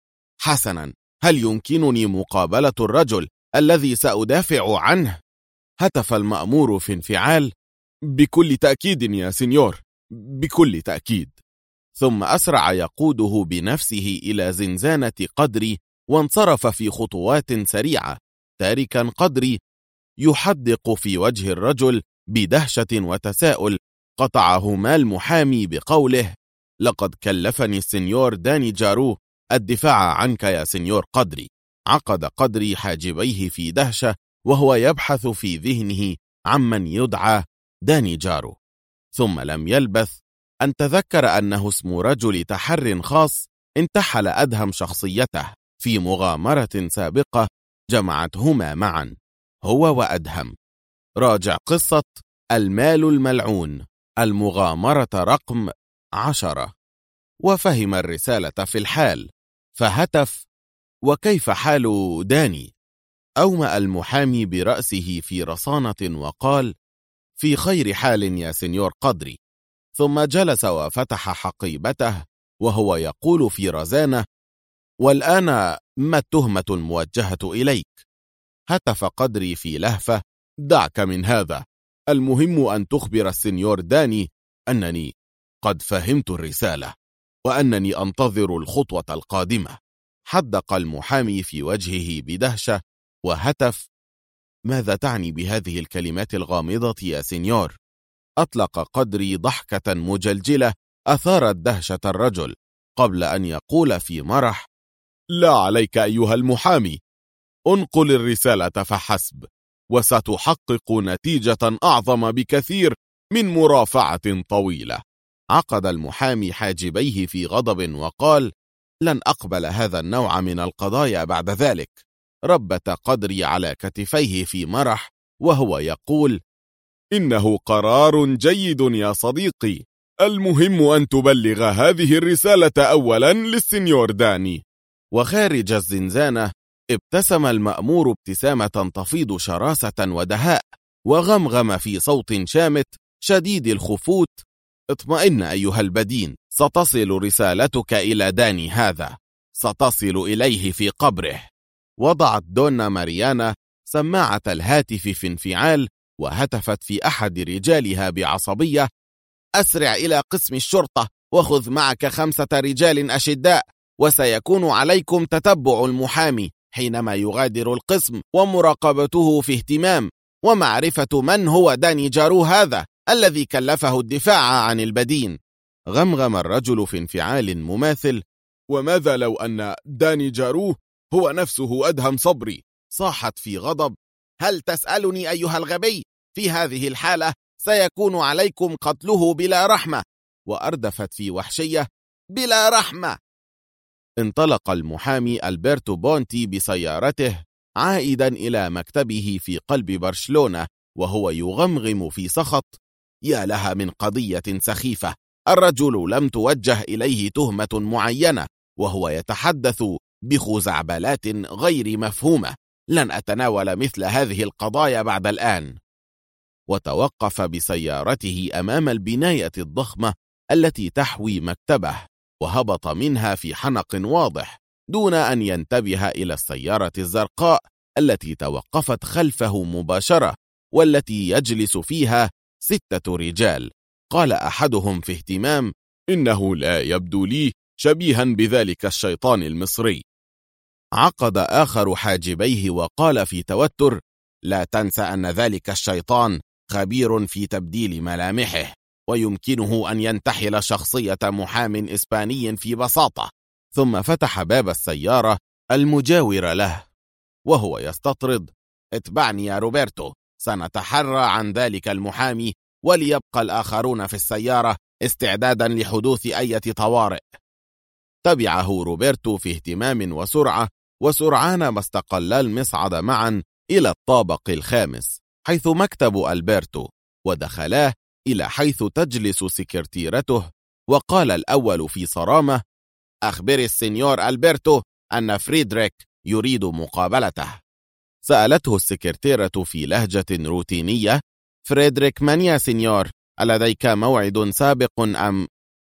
حسنا، هل يمكنني مقابلة الرجل الذي سأدافع عنه؟ هتف المأمور في انفعال: بكل تأكيد يا سنيور، بكل تأكيد. ثم أسرع يقوده بنفسه إلى زنزانة قدري وانصرف في خطوات سريعة، تاركا قدري يحدق في وجه الرجل بدهشة وتساؤل. قطعهما المحامي بقوله: لقد كلفني السنيور داني جارو الدفاع عنك يا سنيور قدري. عقد قدري حاجبيه في دهشة وهو يبحث في ذهنه عمن يدعى داني جارو، ثم لم يلبث أن تذكر أنه اسم رجل تحر خاص انتحل أدهم شخصيته في مغامرة سابقة جمعتهما معا هو وأدهم. راجع قصة المال الملعون، المغامرة رقم 10. وفهم الرسالة في الحال فهتف: وكيف حال داني؟ أومأ المحامي برأسه في رصانة وقال: في خير حال يا سنيور قدري. ثم جلس وفتح حقيبته وهو يقول في رزانة: والآن ما التهمة الموجهة إليك؟ هتف قدري في لهفة: دعك من هذا، المهم أن تخبر السنيور داني أنني قد فهمت الرسالة وأنني أنتظر الخطوة القادمة. حدق المحامي في وجهه بدهشة وهتف: ماذا تعني بهذه الكلمات الغامضة يا سنيور؟ أطلق قدري ضحكة مجلجلة أثارت دهشة الرجل قبل أن يقول في مرح: لا عليك أيها المحامي، انقل الرسالة فحسب، وستحقق نتيجة أعظم بكثير من مرافعة طويلة. عقد المحامي حاجبيه في غضب وقال: لن أقبل هذا النوع من القضايا بعد ذلك. ربت قدري على كتفيه في مرح وهو يقول: إنه قرار جيد يا صديقي، المهم أن تبلغ هذه الرسالة أولا للسنيور داني. وخارج الزنزانة ابتسم المأمور ابتسامة تفيض شراسة ودهاء، وغمغم في صوت شامت شديد الخفوت: اطمئن أيها البدين، ستصل رسالتك إلى داني هذا، ستصل إليه في قبره. وضعت دونا ماريانا سماعة الهاتف في انفعال، وهتفت في أحد رجالها بعصبية: أسرع إلى قسم الشرطة، وخذ معك 5 رجال أشداء، وسيكون عليكم تتبع المحامي حينما يغادر القسم، ومراقبته في اهتمام، ومعرفة من هو داني جارو هذا الذي كلفه الدفاع عن البدين. غمغم الرجل في انفعال مماثل: وماذا لو أن داني جارو هو نفسه أدهم صبري؟ صاحت في غضب: هل تسألني أيها الغبي؟ في هذه الحالة سيكون عليكم قتله بلا رحمة. وأردفت في وحشية: بلا رحمة. انطلق المحامي ألبرتو بونتي بسيارته عائدا إلى مكتبه في قلب برشلونة، وهو يغمغم في سخط: يا لها من قضية سخيفة، الرجل لم توجه إليه تهمة معينة، وهو يتحدث بخزعبلات غير مفهومة. لن أتناول مثل هذه القضايا بعد الآن. وتوقف بسيارته أمام البناية الضخمة التي تحوي مكتبه، وهبط منها في حنق واضح دون أن ينتبه إلى السيارة الزرقاء التي توقفت خلفه مباشرة، والتي يجلس فيها 6 رجال. قال أحدهم في اهتمام: إنه لا يبدو لي شبيها بذلك الشيطان المصري. عقد آخر حاجبيه وقال في توتر: لا تنسى أن ذلك الشيطان خبير في تبديل ملامحه، ويمكنه أن ينتحل شخصية محام إسباني في بساطة. ثم فتح باب السيارة المجاور له وهو يستطرد: اتبعني يا روبرتو، سنتحرى عن ذلك المحامي، وليبقى الآخرون في السيارة استعدادا لحدوث أي طوارئ. تبعه روبرتو في اهتمام وسرعة، وسرعان ما استقلا المصعد معا إلى الطابق الخامس حيث مكتب ألبرتو، ودخلاه إلى حيث تجلس سكرتيرته. وقال الأول في صرامة: أخبر السنيور ألبرتو أن فريدريك يريد مقابلته. سألته السكرتيرة في لهجة روتينية: فريدريك من يا سنيور؟ ألديك موعد سابق أم؟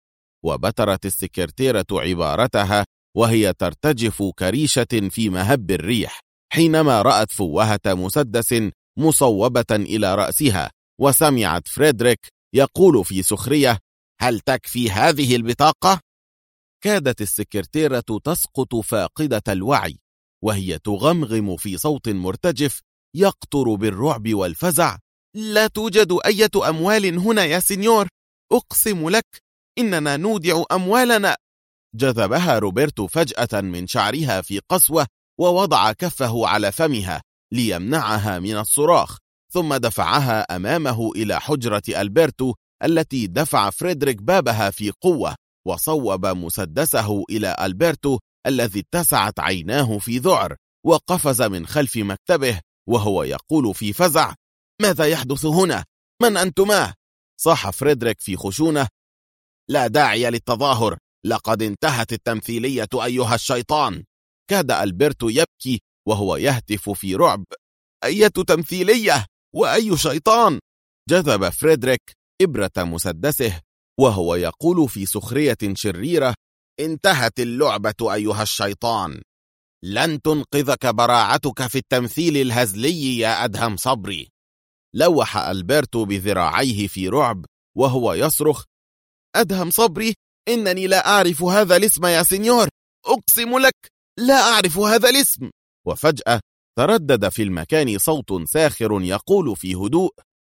وبترت السكرتيرة عبارتها وهي ترتجف كريشة في مهب الريح حينما رأت فوهة مسدس مصوبة إلى رأسها، وسمعت فريدريك يقول في سخرية: هل تكفي هذه البطاقة؟ كادت السكرتيرة تسقط فاقدة الوعي، وهي تغمغم في صوت مرتجف يقطر بالرعب والفزع: لا توجد أي أموال هنا يا سنيور، أقسم لك إننا نودع أموالنا. جذبها روبرتو فجأة من شعرها في قسوة، ووضع كفه على فمها ليمنعها من الصراخ، ثم دفعها أمامه إلى حجرة ألبرتو التي دفع فريدريك بابها في قوة، وصوب مسدسه إلى ألبرتو الذي اتسعت عيناه في ذعر، وقفز من خلف مكتبه وهو يقول في فزع: ماذا يحدث هنا؟ من أنتما؟ صاح فريدريك في خشونة: لا داعي للتظاهر، لقد انتهت التمثيلية أيها الشيطان. كاد ألبرتو يبكي وهو يهتف في رعب: أية تمثيلية وأي شيطان؟ جذب فريدريك إبرة مسدسه وهو يقول في سخرية شريرة: انتهت اللعبة أيها الشيطان، لن تنقذك براعتك في التمثيل الهزلي يا أدهم صبري. لوح ألبرتو بذراعيه في رعب وهو يصرخ: أدهم صبري، إنني لا أعرف هذا الاسم يا سنيور، أقسم لك لا أعرف هذا الاسم. وفجأة تردد في المكان صوت ساخر يقول في هدوء: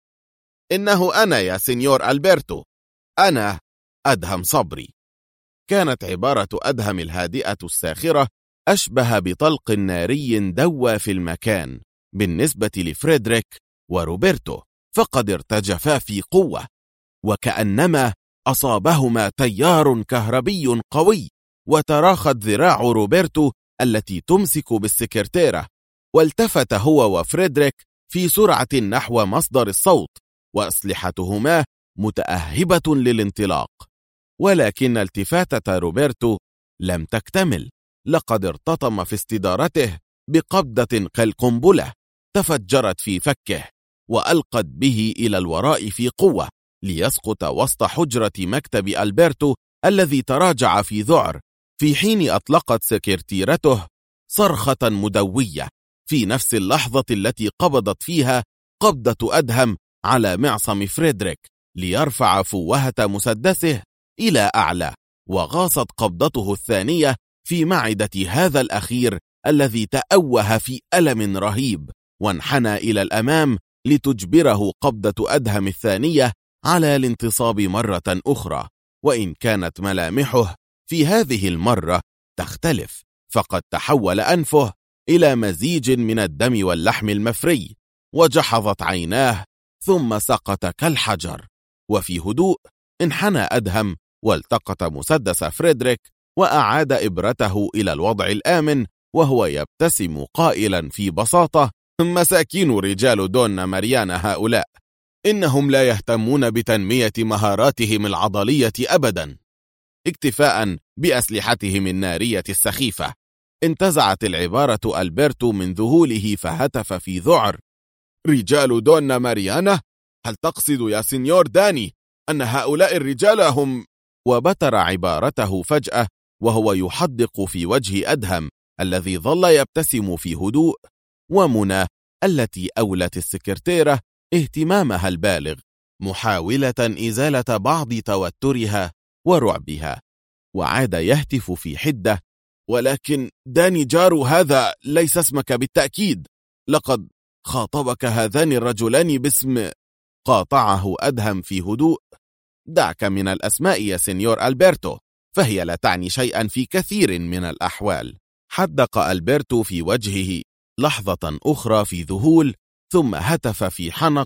إنه أنا يا سنيور ألبرتو، أنا أدهم صبري. كانت عبارة أدهم الهادئة الساخرة أشبه بطلق ناري دوى في المكان بالنسبة لفريدريك وروبرتو، فقد ارتجفا في قوة، وكأنما أصابهما تيار كهربي قوي. وتراخت ذراع روبرتو التي تمسك بالسكرتيرة، والتفت هو وفريدريك في سرعة نحو مصدر الصوت، وأسلحتهما متأهبة للانطلاق. ولكن التفاتة روبرتو لم تكتمل، لقد ارتطم في استدارته بقبضة كالقنبلة تفجرت في فكه، وألقت به إلى الوراء في قوة ليسقط وسط حجرة مكتب ألبرتو الذي تراجع في ذعر، في حين أطلقت سكرتيرته صرخة مدوية في نفس اللحظة التي قبضت فيها قبضة أدهم على معصم فريدريك ليرفع فوهة مسدسه إلى أعلى، وغاصت قبضته الثانية في معدة هذا الأخير الذي تأوه في ألم رهيب، وانحنى إلى الأمام لتجبره قبضة أدهم الثانية على الانتصاب مرة أخرى، وإن كانت ملامحه في هذه المرة تختلف، فقد تحول أنفه إلى مزيج من الدم واللحم المفري، وجحظت عيناه ثم سقط كالحجر. وفي هدوء انحنى أدهم والتقط مسدس فريدريك وأعاد إبرته إلى الوضع الآمن، وهو يبتسم قائلا في بساطة: مساكين رجال دون ماريانا هؤلاء، إنهم لا يهتمون بتنمية مهاراتهم العضلية أبدا، اكتفاء بأسلحتهم النارية السخيفة. انتزعت العبارة ألبرتو من ذهوله فهتف في ذعر: رجال دون ماريانا؟ هل تقصد يا سينيور داني أن هؤلاء الرجال هم؟ وبتر عبارته فجأة وهو يحدق في وجه أدهم الذي ظل يبتسم في هدوء، ومنى التي أولت السكرتيرة اهتمامها البالغ، محاولة إزالة بعض توترها ورعبها، وعاد يهتف في حدة: ولكن داني جارو هذا ليس اسمك بالتأكيد، لقد خاطبك هذان الرجلان باسم. قاطعه أدهم في هدوء: دعك من الأسماء يا سينيور ألبرتو، فهي لا تعني شيئا في كثير من الأحوال. حدق ألبرتو في وجهه لحظة أخرى في ذهول، ثم هتف في حنق: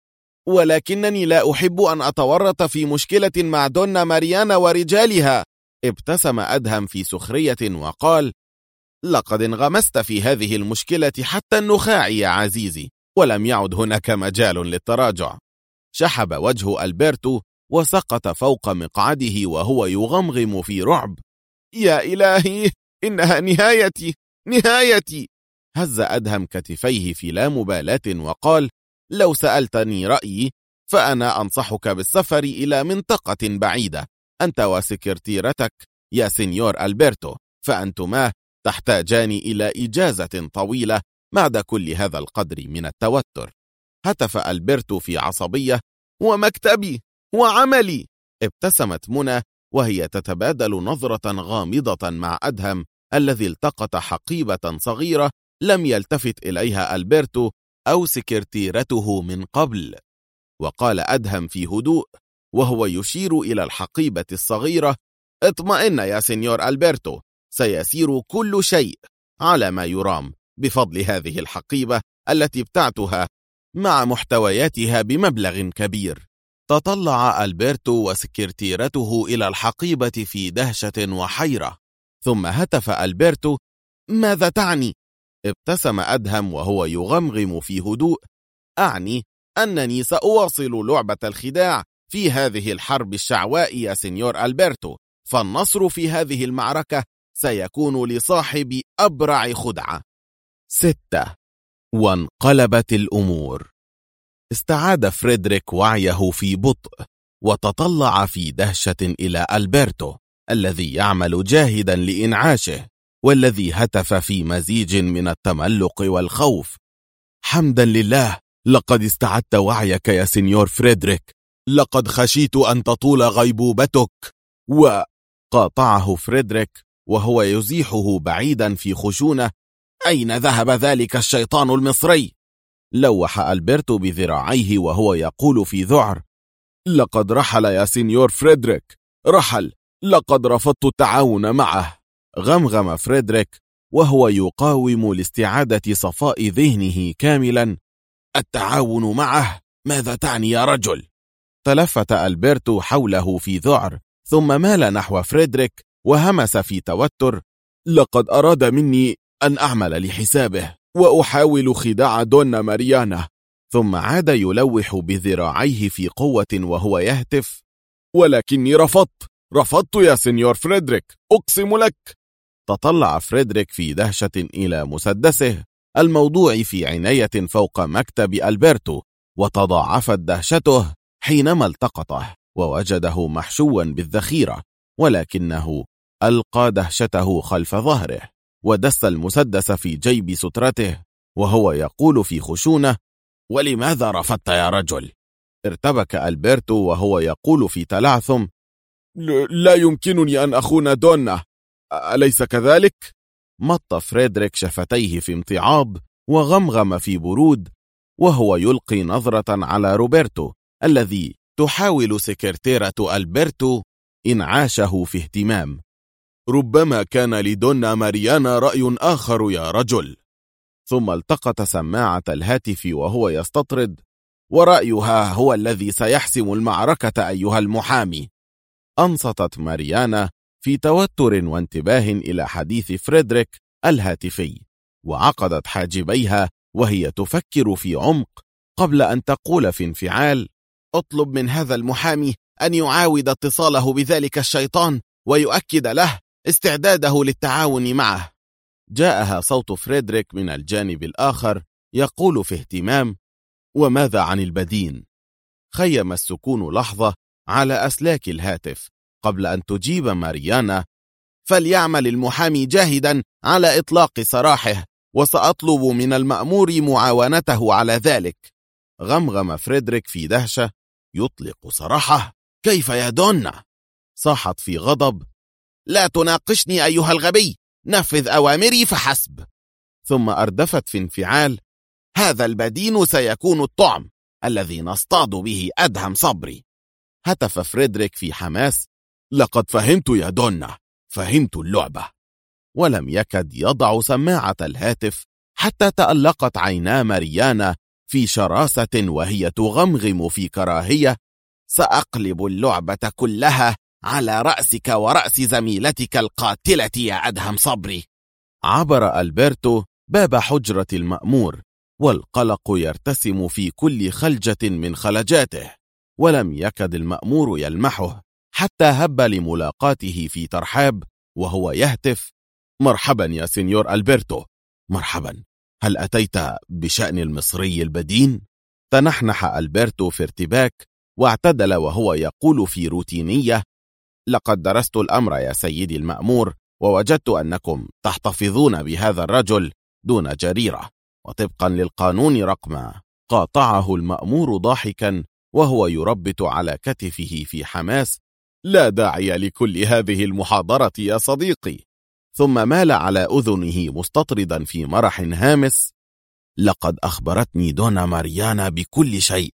ولكنني لا أحب أن أتورط في مشكلة مع دون ماريانا ورجالها. ابتسم أدهم في سخرية وقال: لقد انغمست في هذه المشكلة حتى النخاع يا عزيزي، ولم يعد هناك مجال للتراجع. شحب وجه ألبرتو وسقط فوق مقعده وهو يغمغم في رعب: يا إلهي، إنها نهايتي، نهايتي. هز أدهم كتفيه في لا مبالاة وقال: لو سألتني رأيي فأنا أنصحك بالسفر إلى منطقة بعيدة، أنت وسكرتيرتك يا سينيور ألبرتو، فأنتما تحتاجان إلى إجازة طويلة بعد كل هذا القدر من التوتر. هتف ألبرتو في عصبية: ومكتبي وعملي. ابتسمت منى وهي تتبادل نظرة غامضة مع أدهم الذي التقط حقيبة صغيرة لم يلتفت إليها ألبرتو أو سكرتيرته من قبل. وقال أدهم في هدوء وهو يشير إلى الحقيبة الصغيرة: اطمئن يا سينيور ألبرتو، سيسير كل شيء على ما يرام بفضل هذه الحقيبة التي ابتعتها مع محتوياتها بمبلغ كبير. تطلع ألبرتو وسكرتيرته إلى الحقيبة في دهشة وحيرة، ثم هتف ألبرتو: ماذا تعني؟ ابتسم أدهم وهو يغمغم في هدوء: أعني أنني سأواصل لعبة الخداع في هذه الحرب الشعواء يا سينيور ألبرتو، فالنصر في هذه المعركة سيكون لصاحب أبرع خدعة. 6. وانقلبت الأمور. استعاد فريدريك وعيه في بطء، وتطلع في دهشة إلى ألبرتو الذي يعمل جاهدا لإنعاشه، والذي هتف في مزيج من التملق والخوف: حمدا لله، لقد استعدت وعيك يا سينيور فريدريك، لقد خشيت أن تطول غيبوبتك. وقاطعه فريدريك وهو يزيحه بعيدا في خشونة: أين ذهب ذلك الشيطان المصري؟ لوح ألبرتو بذراعيه وهو يقول في ذعر: لقد رحل يا سينيور فريدريك، رحل، لقد رفضت التعاون معه. غمغم فريدريك وهو يقاوم لاستعادة صفاء ذهنه كاملا: التعاون معه؟ ماذا تعني يا رجل؟ تلفت ألبرتو حوله في ذعر، ثم مال نحو فريدريك وهمس في توتر: لقد أراد مني أن أعمل لحسابه وأحاول خداع دون ماريانا. ثم عاد يلوح بذراعيه في قوة وهو يهتف: ولكني رفضت يا سينيور فريدريك، أقسم لك. تطلع فريدريك في دهشة إلى مسدسه الموضوع في عناية فوق مكتب ألبرتو، وتضاعفت دهشته حينما التقطه ووجده محشوا بالذخيرة، ولكنه ألقى دهشته خلف ظهره ودس المسدس في جيب سترته وهو يقول في خشونة: ولماذا رفضت يا رجل؟ ارتبك ألبرتو وهو يقول في تلعثم: لا يمكنني أن أخون دونا، أليس كذلك؟ مط فريدريك شفتيه في امتعاض وغمغم في برود وهو يلقي نظرة على روبرتو الذي تحاول سكرتيرة ألبرتو إنعاشه في اهتمام. ربما كان لدونا ماريانا رأي آخر يا رجل. ثم التقط سماعة الهاتف وهو يستطرد: ورأيها هو الذي سيحسم المعركة أيها المحامي. أنصتت ماريانا في توتر وانتباه إلى حديث فريدريك الهاتفي، وعقدت حاجبيها وهي تفكر في عمق قبل أن تقول في انفعال: اطلب من هذا المحامي أن يعاود اتصاله بذلك الشيطان ويؤكد له استعداده للتعاون معه. جاءها صوت فريدريك من الجانب الآخر يقول في اهتمام: وماذا عن البدين؟ خيم السكون لحظة على أسلاك الهاتف قبل أن تجيب ماريانا: فليعمل المحامي جاهدا على إطلاق سراحه، وسأطلب من المأمور معاونته على ذلك. غمغم فريدريك في دهشة: يطلق سراحه؟ كيف يا دونا؟ صاحت في غضب: لا تناقشني أيها الغبي، نفذ أوامري فحسب. ثم أردفت في انفعال: هذا البدين سيكون الطعم الذي نصطاد به أدهم صبري. هتف فريدريك في حماس: لقد فهمت يا دونا، فهمت اللعبة. ولم يكد يضع سماعة الهاتف حتى تألقت عينا ماريانا في شراسة وهي تغمغم في كراهية: سأقلب اللعبة كلها على رأسك ورأس زميلتك القاتلة يا أدهم صبري. عبر ألبرتو باب حجرة المأمور والقلق يرتسم في كل خلجة من خلجاته، ولم يكد المأمور يلمحه حتى هب لملاقاته في ترحاب وهو يهتف: مرحبا يا سينيور ألبرتو، مرحبا، هل أتيت بشأن المصري البدين؟ تنحنح ألبرتو في ارتباك واعتدل وهو يقول في روتينية: لقد درست الأمر يا سيدي المأمور، ووجدت أنكم تحتفظون بهذا الرجل دون جريرة وطبقا للقانون رقما. قاطعه المأمور ضاحكا وهو يربط على كتفه في حماس: لا داعي لكل هذه المحاضرة يا صديقي. ثم مال على أذنه مستطردا في مرح هامس: لقد أخبرتني دونا ماريانا بكل شيء.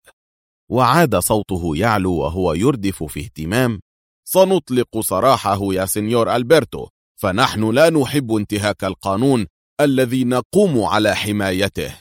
وعاد صوته يعلو وهو يردف في اهتمام: سنطلق سراحه يا سينيور ألبرتو، فنحن لا نحب انتهاك القانون الذي نقوم على حمايته.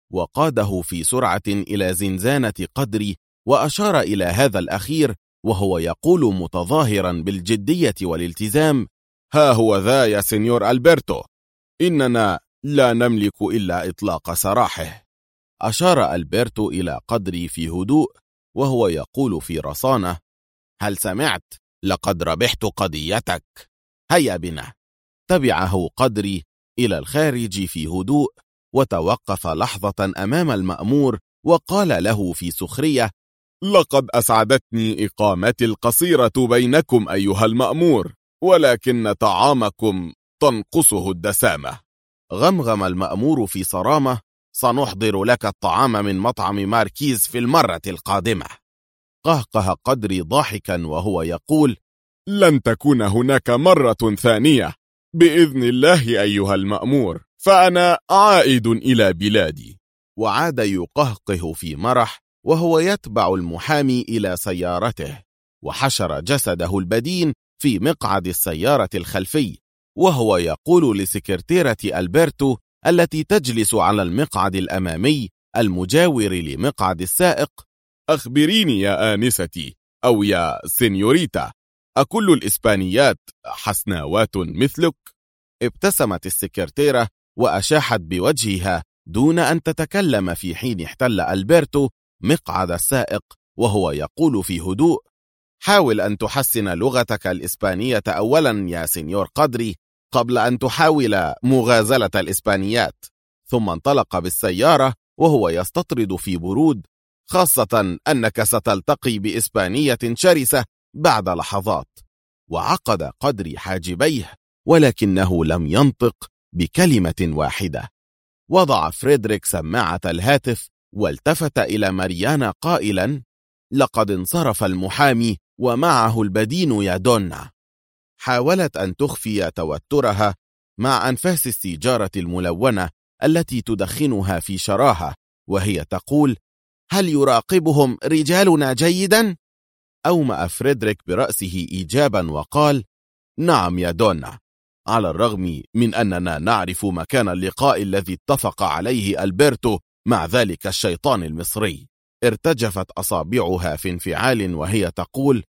وقاده في سرعة إلى زنزانة قدري وأشار إلى هذا الأخير وهو يقول متظاهرا بالجدية والالتزام: ها هو ذا يا سينيور ألبرتو، إننا لا نملك إلا إطلاق سراحه. أشار ألبرتو إلى قدري في هدوء وهو يقول في رصانة: هل سمعت؟ لقد ربحت قضيتك، هيا بنا. تبعه قدري إلى الخارج في هدوء وتوقف لحظة أمام المأمور وقال له في سخرية: لقد أسعدتني إقامتي القصيرة بينكم أيها المأمور، ولكن طعامكم تنقصه الدسامة. غمغم المأمور في صرامة: سنحضر لك الطعام من مطعم ماركيز في المرة القادمة. قهقه قدري ضاحكا وهو يقول: لن تكون هناك مرة ثانية بإذن الله أيها المأمور، فأنا عائد إلى بلادي. وعاد يقهقه في مرح وهو يتبع المحامي إلى سيارته، وحشر جسده البدين في مقعد السيارة الخلفي وهو يقول لسكرتيرة ألبرتو التي تجلس على المقعد الأمامي المجاور لمقعد السائق: أخبريني يا آنستي أو يا سينيوريتا، أكل الإسبانيات حسناوات مثلك؟ ابتسمت السكرتيرة وأشاحت بوجهها دون أن تتكلم في حين احتل ألبرتو مقعد السائق وهو يقول في هدوء: حاول أن تحسن لغتك الإسبانية أولا يا سينيور قدري، قبل أن تحاول مغازلة الإسبانيات. ثم انطلق بالسيارة وهو يستطرد في برود، خاصة أنك ستلتقي بإسبانية شرسة بعد لحظات. وعقد قدري حاجبيه ولكنه لم ينطق بكلمة واحدة. وضع فريدريك سماعة الهاتف والتفت إلى ماريانا قائلا: لقد انصرف المحامي ومعه البدين يا دونا. حاولت أن تخفي توترها مع أنفاس السيجارة الملونة التي تدخنها في شراهة، وهي تقول: هل يراقبهم رجالنا جيدا؟ أومأ فريدريك برأسه إيجابا وقال: نعم يا دونا، على الرغم من أننا نعرف مكان اللقاء الذي اتفق عليه ألبرتو مع ذلك الشيطان المصري. ارتجفت أصابعها في انفعال وهي تقول: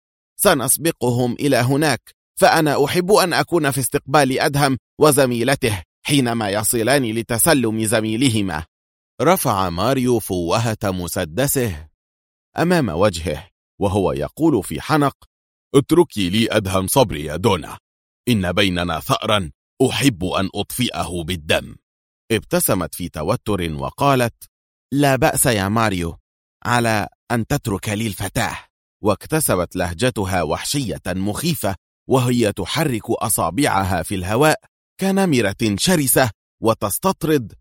سنسبقهم إلى هناك، فأنا أحب أن أكون في استقبال أدهم وزميلته حينما يصلان لتسلم زميلهما. رفع ماريو فوهة مسدسه أمام وجهه وهو يقول في حنق: اتركي لي أدهم صبري يا دونا، إن بيننا ثأرا أحب أن أطفئه بالدم. ابتسمت في توتر وقالت: لا بأس يا ماريو، على أن تترك لي الفتاة. واكتسبت لهجتها وحشية مخيفة وهي تحرك أصابعها في الهواء كنمرة شرسة وتستطرد: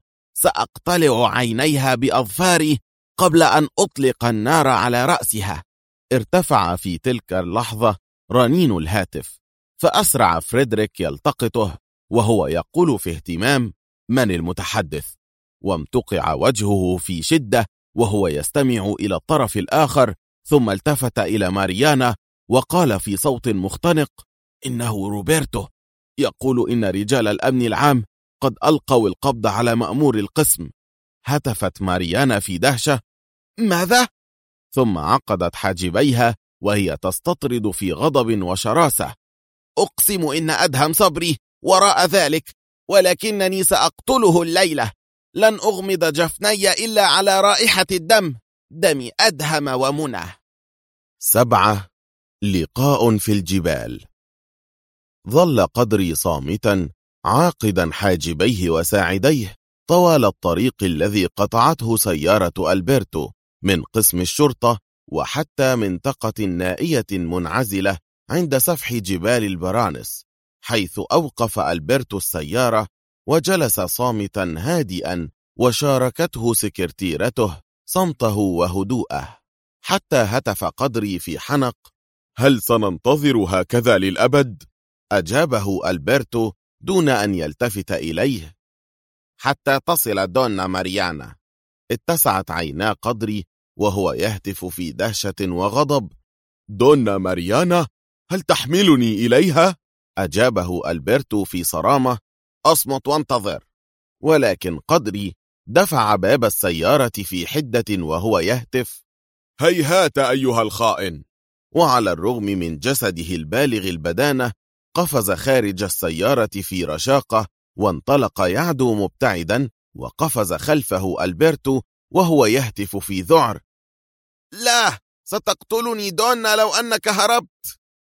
سأقتلع عينيها بأظفاري قبل أن أطلق النار على رأسها. ارتفع في تلك اللحظة رنين الهاتف، فأسرع فريدريك يلتقطه وهو يقول في اهتمام: من المتحدث؟ وامتقع وجهه في شدة وهو يستمع إلى الطرف الآخر، ثم التفت إلى ماريانا وقال في صوت مختنق: إنه روبرتو، يقول إن رجال الأمن العام قد ألقوا القبض على مأمور القسم. هتفت ماريانا في دهشة: ماذا؟ ثم عقدت حاجبيها وهي تستطرد في غضب وشراسة: أقسم إن أدهم صبري وراء ذلك، ولكنني سأقتله الليلة. لن أغمض جفني إلا على رائحة الدم، دم أدهم ومنى. 7. لقاء في الجبال. ظل قدري صامتا عاقدا حاجبيه وساعديه طوال الطريق الذي قطعته سيارة ألبرتو من قسم الشرطة وحتى منطقة نائية منعزلة عند سفح جبال البرانس، حيث أوقف ألبرتو السيارة وجلس صامتا هادئا، وشاركته سكرتيرته صمته وهدوءه، حتى هتف قدري في حنق: هل سننتظر هكذا للأبد؟ أجابه ألبرتو دون أن يلتفت إليه: حتى تصل دونا ماريانا. اتسعت عينا قدري وهو يهتف في دهشة وغضب: دونا ماريانا؟ هل تحملني إليها؟ أجابه ألبرتو في صرامة: أصمت وانتظر. ولكن قدري دفع باب السيارة في حدة وهو يهتف: هيهات أيها الخائن. وعلى الرغم من جسده البالغ البدانة قفز خارج السيارة في رشاقة وانطلق يعدو مبتعدا، وقفز خلفه ألبرتو وهو يهتف في ذعر: لا، ستقتلني دونا لو أنك هربت.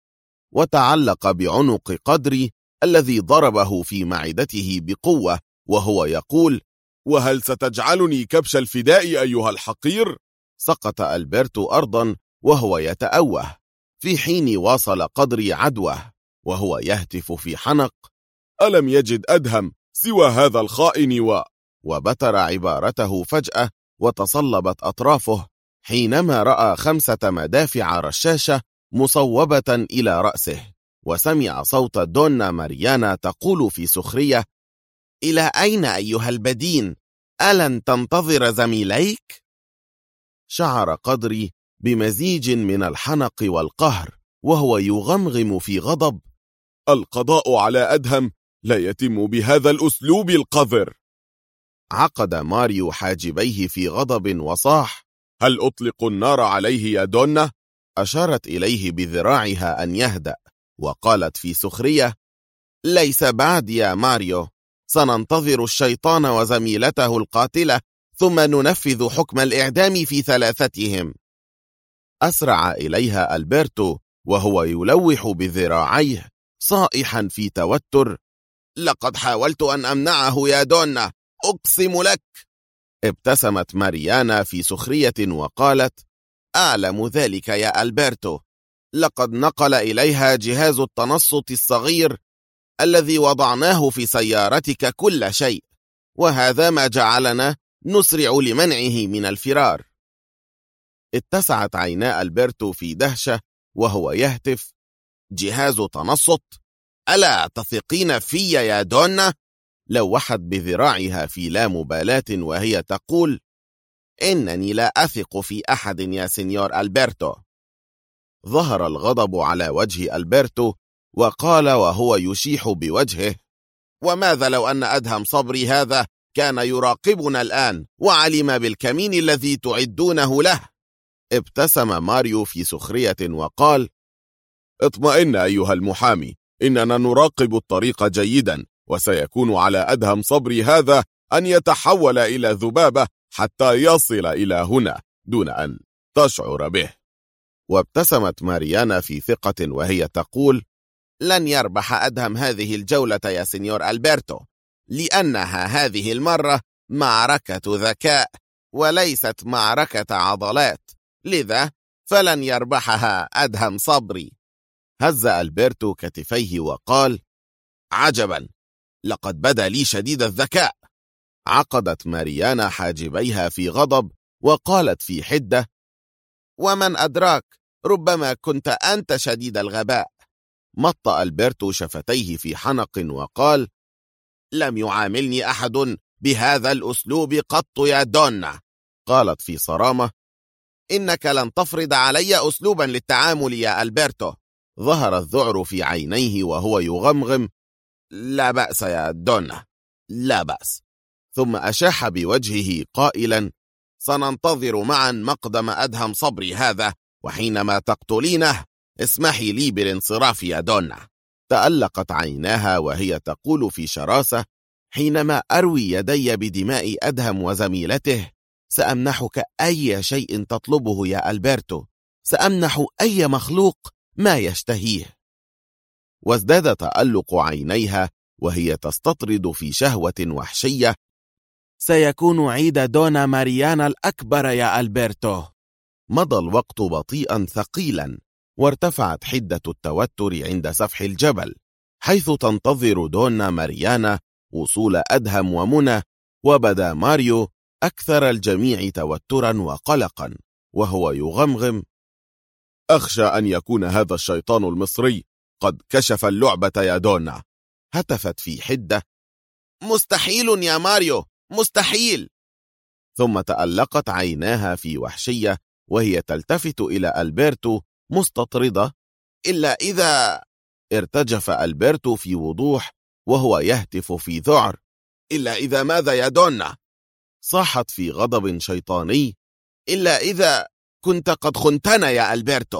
وتعلق بعنق قدري الذي ضربه في معدته بقوة وهو يقول: وهل ستجعلني كبش الفداء أيها الحقير؟ سقط ألبرتو أرضا وهو يتأوه، في حين واصل قدري عدوه وهو يهتف في حنق: ألم يجد أدهم سوى هذا الخائن وبتر عبارته فجأة وتصلبت أطرافه حينما رأى 5 مدافع رشاشة مصوبة إلى رأسه، وسمع صوت دونا ماريانا تقول في سخرية: إلى أين أيها البدين؟ ألن تنتظر زميليك؟ شعر قدري بمزيج من الحنق والقهر وهو يغمغم في غضب: القضاء على أدهم لا يتم بهذا الأسلوب القذر. عقد ماريو حاجبيه في غضب وصاح: هل أطلق النار عليه يا دونا؟ أشارت إليه بذراعها أن يهدأ وقالت في سخرية: ليس بعد يا ماريو، سننتظر الشيطان وزميلته القاتلة ثم ننفذ حكم الإعدام في 3. أسرع إليها ألبرتو وهو يلوح بذراعيه صائحا في توتر: لقد حاولت أن أمنعه يا دونا، أقسم لك. ابتسمت ماريانا في سخرية وقالت: أعلم ذلك يا ألبرتو، لقد نقل إليها جهاز التنصت الصغير الذي وضعناه في سيارتك كل شيء، وهذا ما جعلنا نسرع لمنعه من الفرار. اتسعت عينا ألبرتو في دهشة وهو يهتف: جهاز تنصت؟ ألا تثقين في يا دونا؟ لوحت بذراعها في لا مبالاة وهي تقول: إنني لا أثق في أحد يا سينيور ألبرتو. ظهر الغضب على وجه ألبرتو وقال وهو يشيح بوجهه: وماذا لو أن أدهم صبري هذا كان يراقبنا الآن وعلم بالكمين الذي تعدونه له؟ ابتسم ماريو في سخرية وقال: اطمئن أيها المحامي، إننا نراقب الطريق جيدا، وسيكون على أدهم صبري هذا أن يتحول إلى ذبابة حتى يصل إلى هنا دون أن تشعر به. وابتسمت ماريانا في ثقة وهي تقول: لن يربح أدهم هذه الجولة يا سينيور ألبرتو، لأنها هذه المرة معركة ذكاء وليست معركة عضلات، لذا فلن يربحها أدهم صبري. هز ألبرتو كتفيه وقال: عجبا، لقد بدا لي شديد الذكاء. عقدت ماريانا حاجبيها في غضب وقالت في حدة: ومن أدراك، ربما كنت أنت شديد الغباء. مط ألبرتو شفتيه في حنق وقال: لم يعاملني أحد بهذا الأسلوب قط يا دونا. قالت في صرامة: إنك لن تفرض علي أسلوبا للتعامل يا ألبرتو. ظهر الذعر في عينيه وهو يغمغم: لا بأس يا دونا، لا بأس. ثم أشاح بوجهه قائلا: سننتظر معا مقدم أدهم صبري هذا، وحينما تقتلينه اسمحي لي بالانصراف يا دونا. تألقت عيناها وهي تقول في شراسة: حينما أروي يدي بدماء أدهم وزميلته سأمنحك أي شيء تطلبه يا ألبرتو، سأمنح أي مخلوق ما يشتهيه. وازداد تألق عينيها وهي تستطرد في شهوة وحشية: سيكون عيد دونا ماريانا الأكبر يا ألبرتو. مضى الوقت بطيئا ثقيلا، وارتفعت حدة التوتر عند سفح الجبل، حيث تنتظر دونا ماريانا وصول أدهم ومنى، وبدا ماريو أكثر الجميع توترا وقلقا وهو يغمغم: أخشى أن يكون هذا الشيطان المصري قد كشف اللعبة يا دونا. هتفت في حدة: مستحيل يا ماريو، مستحيل. ثم تألقت عيناها في وحشية وهي تلتفت إلى ألبرتو مستطردة: إلا إذا. ارتجف ألبرتو في وضوح وهو يهتف في ذعر: إلا إذا ماذا يا دونا؟ صاحت في غضب شيطاني: إلا إذا كنت قد خنتنا يا ألبرتو.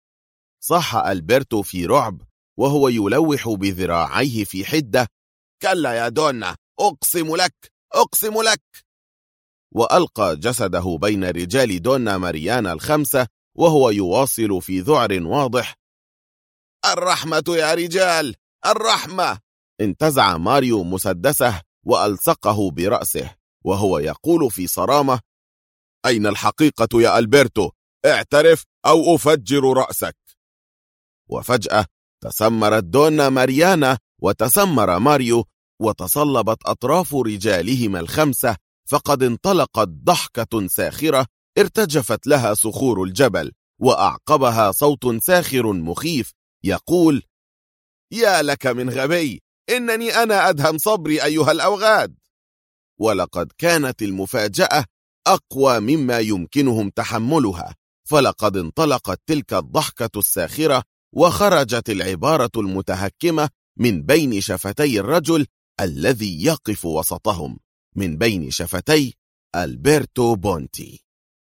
صاح ألبرتو في رعب وهو يلوح بذراعيه في حدة: كلا يا دونا، أقسم لك، أقسم لك. وألقى جسده بين رجال دونا ماريانا الخمسة وهو يواصل في ذعر واضح: الرحمة يا رجال، الرحمة. انتزع ماريو مسدسه وألصقه برأسه وهو يقول في صرامة: أين الحقيقة يا ألبرتو؟ اعترف أو أفجر رأسك. وفجأة تسمرت دونا ماريانا وتسمر ماريو، وتصلبت أطراف رجالهما الخمسة، فقد انطلقت ضحكة ساخرة ارتجفت لها صخور الجبل، وأعقبها صوت ساخر مخيف يقول: يا لك من غبي، إنني أنا أدهم صبري أيها الأوغاد. ولقد كانت المفاجأة أقوى مما يمكنهم تحملها، فلقد انطلقت تلك الضحكة الساخرة وخرجت العبارة المتهكمة من بين شفتي الرجل الذي يقف وسطهم، من بين شفتي ألبرتو بونتي.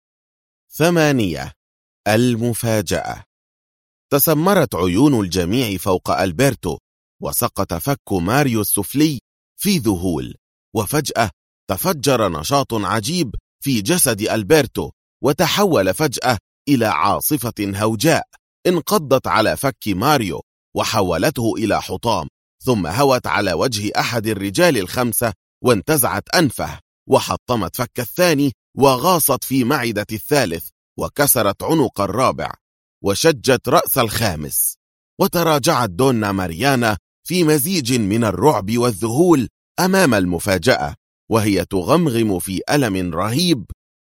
8. المفاجأة. تسمرت عيون الجميع فوق ألبرتو، وسقط فك ماريو السفلي في ذهول، وفجأة تفجر نشاط عجيب في جسد ألبرتو، وتحول فجأة إلى عاصفة هوجاء انقضت على فك ماريو وحولته إلى حطام، ثم هوت على وجه أحد الرجال الخمسة وانتزعت أنفه، وحطمت فك الثاني، وغاصت في معدة الثالث، وكسرت عنق الرابع، وشجت رأس الخامس. وتراجعت دونا ماريانا في مزيج من الرعب والذهول أمام المفاجأة، وهي تغمغم في ألم رهيب: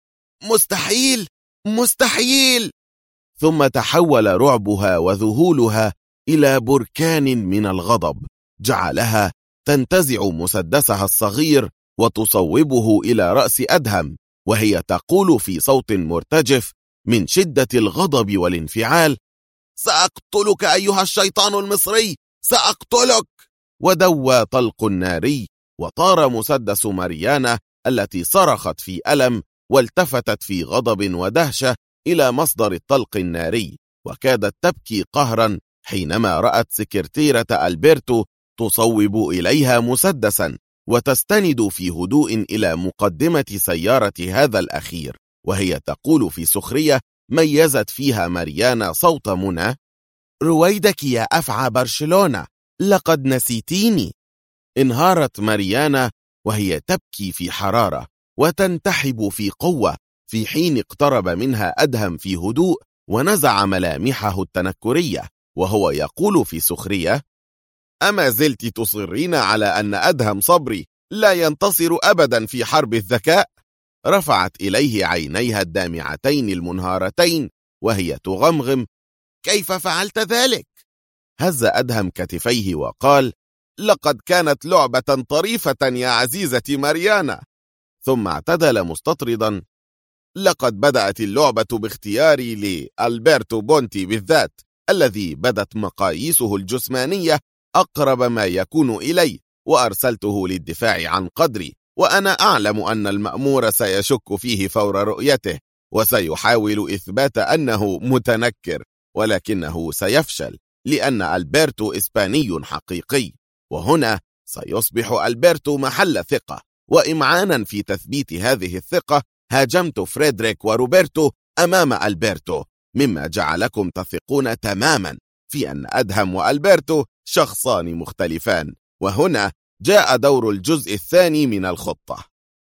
مستحيل، مستحيل! ثم تحول رعبها وذهولها إلى بركان من الغضب، جعلها تنتزع مسدسها الصغير وتصوبه إلى رأس أدهم، وهي تقول في صوت مرتجف من شدة الغضب والانفعال: سأقتلك أيها الشيطان المصري، سأقتلك! ودوى طلق ناري، وطار مسدس ماريانا التي صرخت في ألم والتفتت في غضب ودهشة إلى مصدر الطلق الناري، وكادت تبكي قهرا حينما رأت سكرتيرة ألبرتو تصوب إليها مسدسا وتستند في هدوء إلى مقدمة سيارة هذا الأخير، وهي تقول في سخرية ميزت فيها ماريانا صوت منى: رويدك يا أفعى برشلونة، لقد نسيتيني. انهارت ماريانا وهي تبكي في حرارة وتنتحب في قوة، في حين اقترب منها أدهم في هدوء ونزع ملامحه التنكرية، وهو يقول في سخرية: أما زلت تصرين على أن أدهم صبري لا ينتصر أبدا في حرب الذكاء؟ رفعت إليه عينيها الدامعتين المنهارتين وهي تغمغم: كيف فعلت ذلك؟ هز أدهم كتفيه وقال: لقد كانت لعبة طريفة يا عزيزتي ماريانا. ثم اعتدل مستطردا: لقد بدأت اللعبة باختياري لألبرتو بونتي بالذات، الذي بدت مقاييسه الجسمانية أقرب ما يكون إلي، وأرسلته للدفاع عن قدري، وأنا أعلم أن المأمور سيشك فيه فور رؤيته، وسيحاول إثبات أنه متنكر، ولكنه سيفشل، لأن ألبرتو إسباني حقيقي، وهنا سيصبح ألبرتو محل ثقة. وإمعانا في تثبيت هذه الثقة هاجمت فريدريك وروبرتو أمام ألبرتو، مما جعلكم تثقون تماما في أن أدهم وألبرتو شخصان مختلفان. وهنا جاء دور الجزء الثاني من الخطة.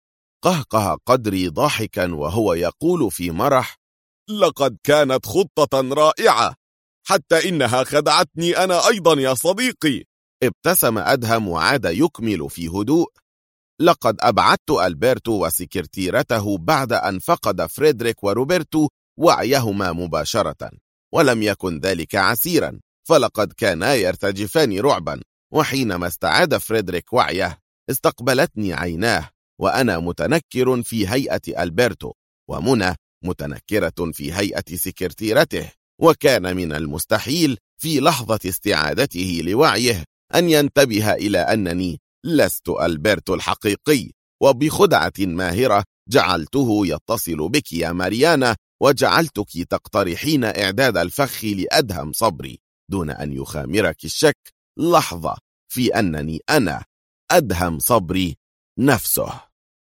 قهقه قدري ضاحكا وهو يقول في مرح: لقد كانت خطة رائعة، حتى إنها خدعتني أنا أيضا يا صديقي. ابتسم أدهم وعاد يكمل في هدوء: لقد أبعدت ألبرتو وسكرتيرته بعد أن فقد فريدريك وروبرتو وعيهما مباشرة، ولم يكن ذلك عسيرا، فلقد كانا يرتجفان رعبا، وحينما استعاد فريدريك وعيه استقبلتني عيناه، وأنا متنكر في هيئة ألبرتو، ومنى متنكرة في هيئة سكرتيرته، وكان من المستحيل في لحظة استعادته لوعيه أن ينتبه إلى أنني لست ألبرتو الحقيقي. وبخدعة ماهرة جعلته يتصل بك يا ماريانا، وجعلتك تقترحين إعداد الفخ لأدهم صبري، دون أن يخامرك الشك لحظة في أنني أنا أدهم صبري نفسه.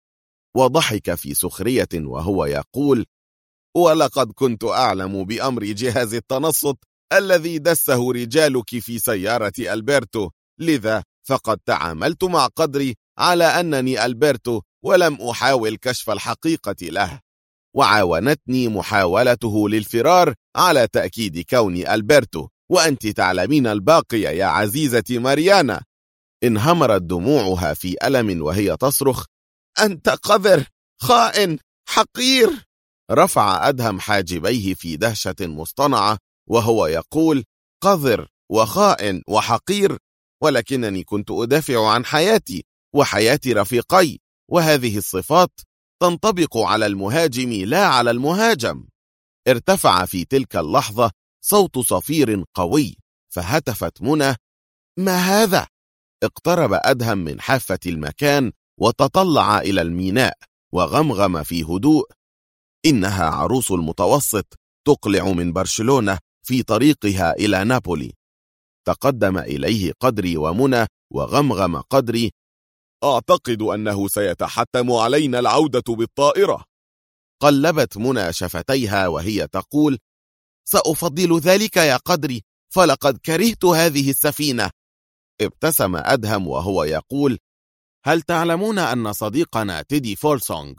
وضحك في سخرية وهو يقول: ولقد كنت أعلم بأمر جهاز التنصت الذي دسه رجالك في سيارة ألبرتو، لذا فقد تعاملت مع قدري على أنني ألبرتو، ولم أحاول كشف الحقيقة له، وعاونتني محاولته للفرار على تأكيد كوني ألبرتو، وأنت تعلمين الباقي يا عزيزتي ماريانا. انهمرت دموعها في ألم وهي تصرخ: أنت قذر، خائن، حقير! رفع أدهم حاجبيه في دهشة مصطنعة وهو يقول: قذر وخائن وحقير؟ ولكنني كنت أدافع عن حياتي وحياة رفيقي، وهذه الصفات تنطبق على المهاجم لا على المهاجم. ارتفع في تلك اللحظة صوت صفير قوي، فهتفت منى: ما هذا؟ اقترب أدهم من حافة المكان وتطلع إلى الميناء وغمغم في هدوء: إنها عروس المتوسط تقلع من برشلونة في طريقها إلى نابولي. تقدم إليه قدري ومنى وغمغم قدري: أعتقد أنه سيتحتم علينا العودة بالطائرة. قلبت منى شفتيها وهي تقول: سأفضل ذلك يا قدري، فلقد كرهت هذه السفينة. ابتسم أدهم وهو يقول: هل تعلمون أن صديقنا تيدي فولسونغ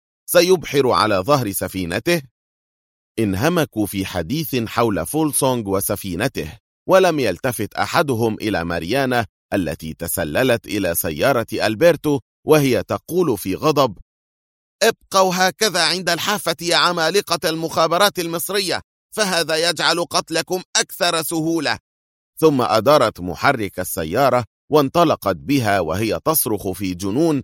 سيبحر على ظهر سفينته؟ انهمكوا في حديث حول فولسونغ وسفينته، ولم يلتفت أحدهم إلى ماريانا التي تسللت إلى سيارة ألبرتو وهي تقول في غضب: ابقوا هكذا عند الحافة يا عمالقة المخابرات المصرية، فهذا يجعل قتلكم أكثر سهولة. ثم أدارت محرك السيارة وانطلقت بها وهي تصرخ في جنون: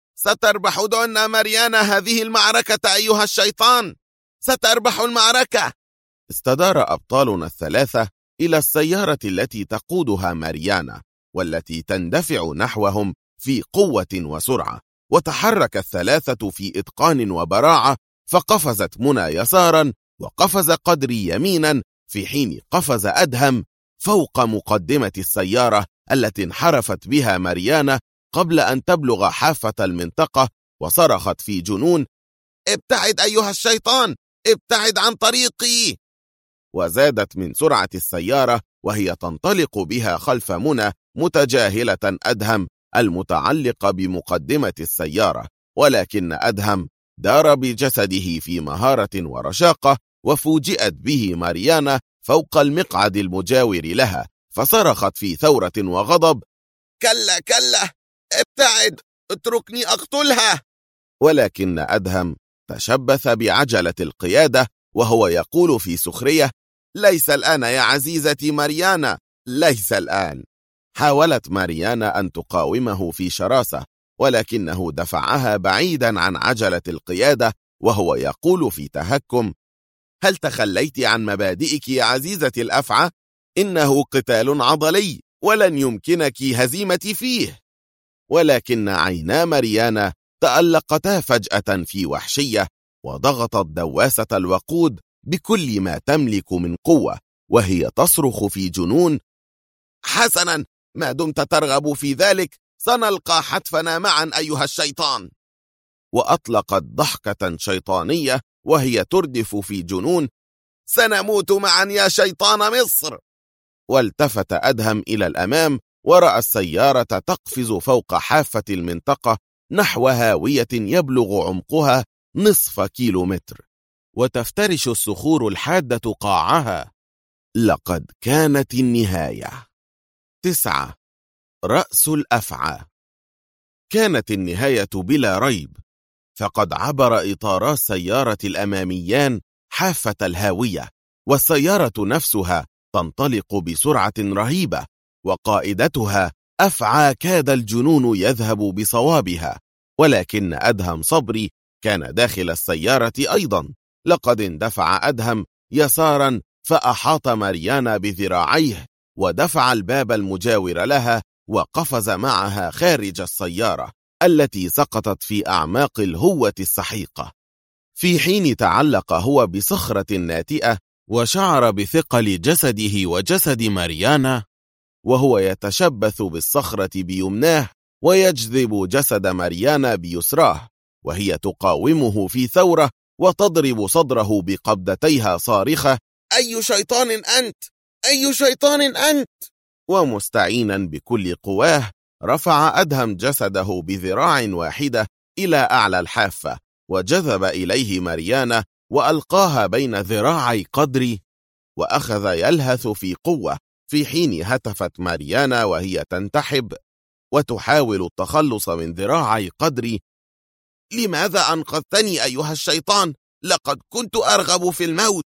ستربح دون ماريانا هذه المعركة أيها الشيطان، ستربح المعركة. استدار أبطالنا الثلاثة إلى السيارة التي تقودها ماريانا والتي تندفع نحوهم في قوة وسرعة، وتحرك الثلاثة في إتقان وبراعة، فقفزت منى يسارا وقفز قدري يمينا، في حين قفز أدهم فوق مقدمة السيارة التي انحرفت بها ماريانا قبل أن تبلغ حافة المنطقة، وصرخت في جنون: ابتعد أيها الشيطان، ابتعد عن طريقي. وزادت من سرعة السيارة وهي تنطلق بها خلف منى متجاهلة أدهم المتعلق بمقدمة السيارة، ولكن أدهم دار بجسده في مهارة ورشاقة، وفوجئت به ماريانا فوق المقعد المجاور لها، فصرخت في ثورة وغضب: كلا كلا، ابتعد، اتركني أقتلها. ولكن أدهم تشبث بعجلة القيادة وهو يقول في سخرية: ليس الآن يا عزيزتي ماريانا، ليس الآن. حاولت ماريانا أن تقاومه في شراسة، ولكنه دفعها بعيدا عن عجلة القيادة وهو يقول في تهكم: هل تخليت عن مبادئك يا عزيزتي الأفعى؟ إنه قتال عضلي ولن يمكنك هزيمتي فيه. ولكن عينا ماريانا تألقتا فجأة في وحشية، وضغطت دواسة الوقود بكل ما تملك من قوة وهي تصرخ في جنون: حسنا، ما دمت ترغب في ذلك سنلقى حتفنا معا أيها الشيطان. وأطلقت ضحكة شيطانية وهي تردف في جنون: سنموت معا يا شيطان مصر. والتفت أدهم إلى الأمام ورأى السيارة تقفز فوق حافة المنطقة نحو هاوية يبلغ عمقها نصف كيلومتر، وتفترش الصخور الحادة قاعها. لقد كانت النهاية. 9. رأس الأفعى. كانت النهاية بلا ريب، فقد عبر إطارا السيارة الأماميان حافة الهاوية، والسيارة نفسها تنطلق بسرعة رهيبة، وقائدتها أفعى كاد الجنون يذهب بصوابها. ولكن أدهم صبري كان داخل السيارة أيضا. لقد اندفع أدهم يسارا فأحاط ماريانا بذراعيه، ودفع الباب المجاور لها وقفز معها خارج السيارة التي سقطت في أعماق الهوة السحيقة، في حين تعلق هو بصخرة ناتئة وشعر بثقل جسده وجسد ماريانا وهو يتشبث بالصخرة بيمناه ويجذب جسد ماريانا بيسراه، وهي تقاومه في ثورة وتضرب صدره بقبضتيها صارخة: أي شيطان أنت؟ أي شيطان أنت؟ ومستعينا بكل قواه رفع أدهم جسده بذراع واحدة إلى أعلى الحافة، وجذب إليه ماريانا وألقاها بين ذراعي قدري، وأخذ يلهث في قوة، في حين هتفت ماريانا وهي تنتحب وتحاول التخلص من ذراعي قدري: لماذا أنقذتني أيها الشيطان؟ لقد كنت أرغب في الموت.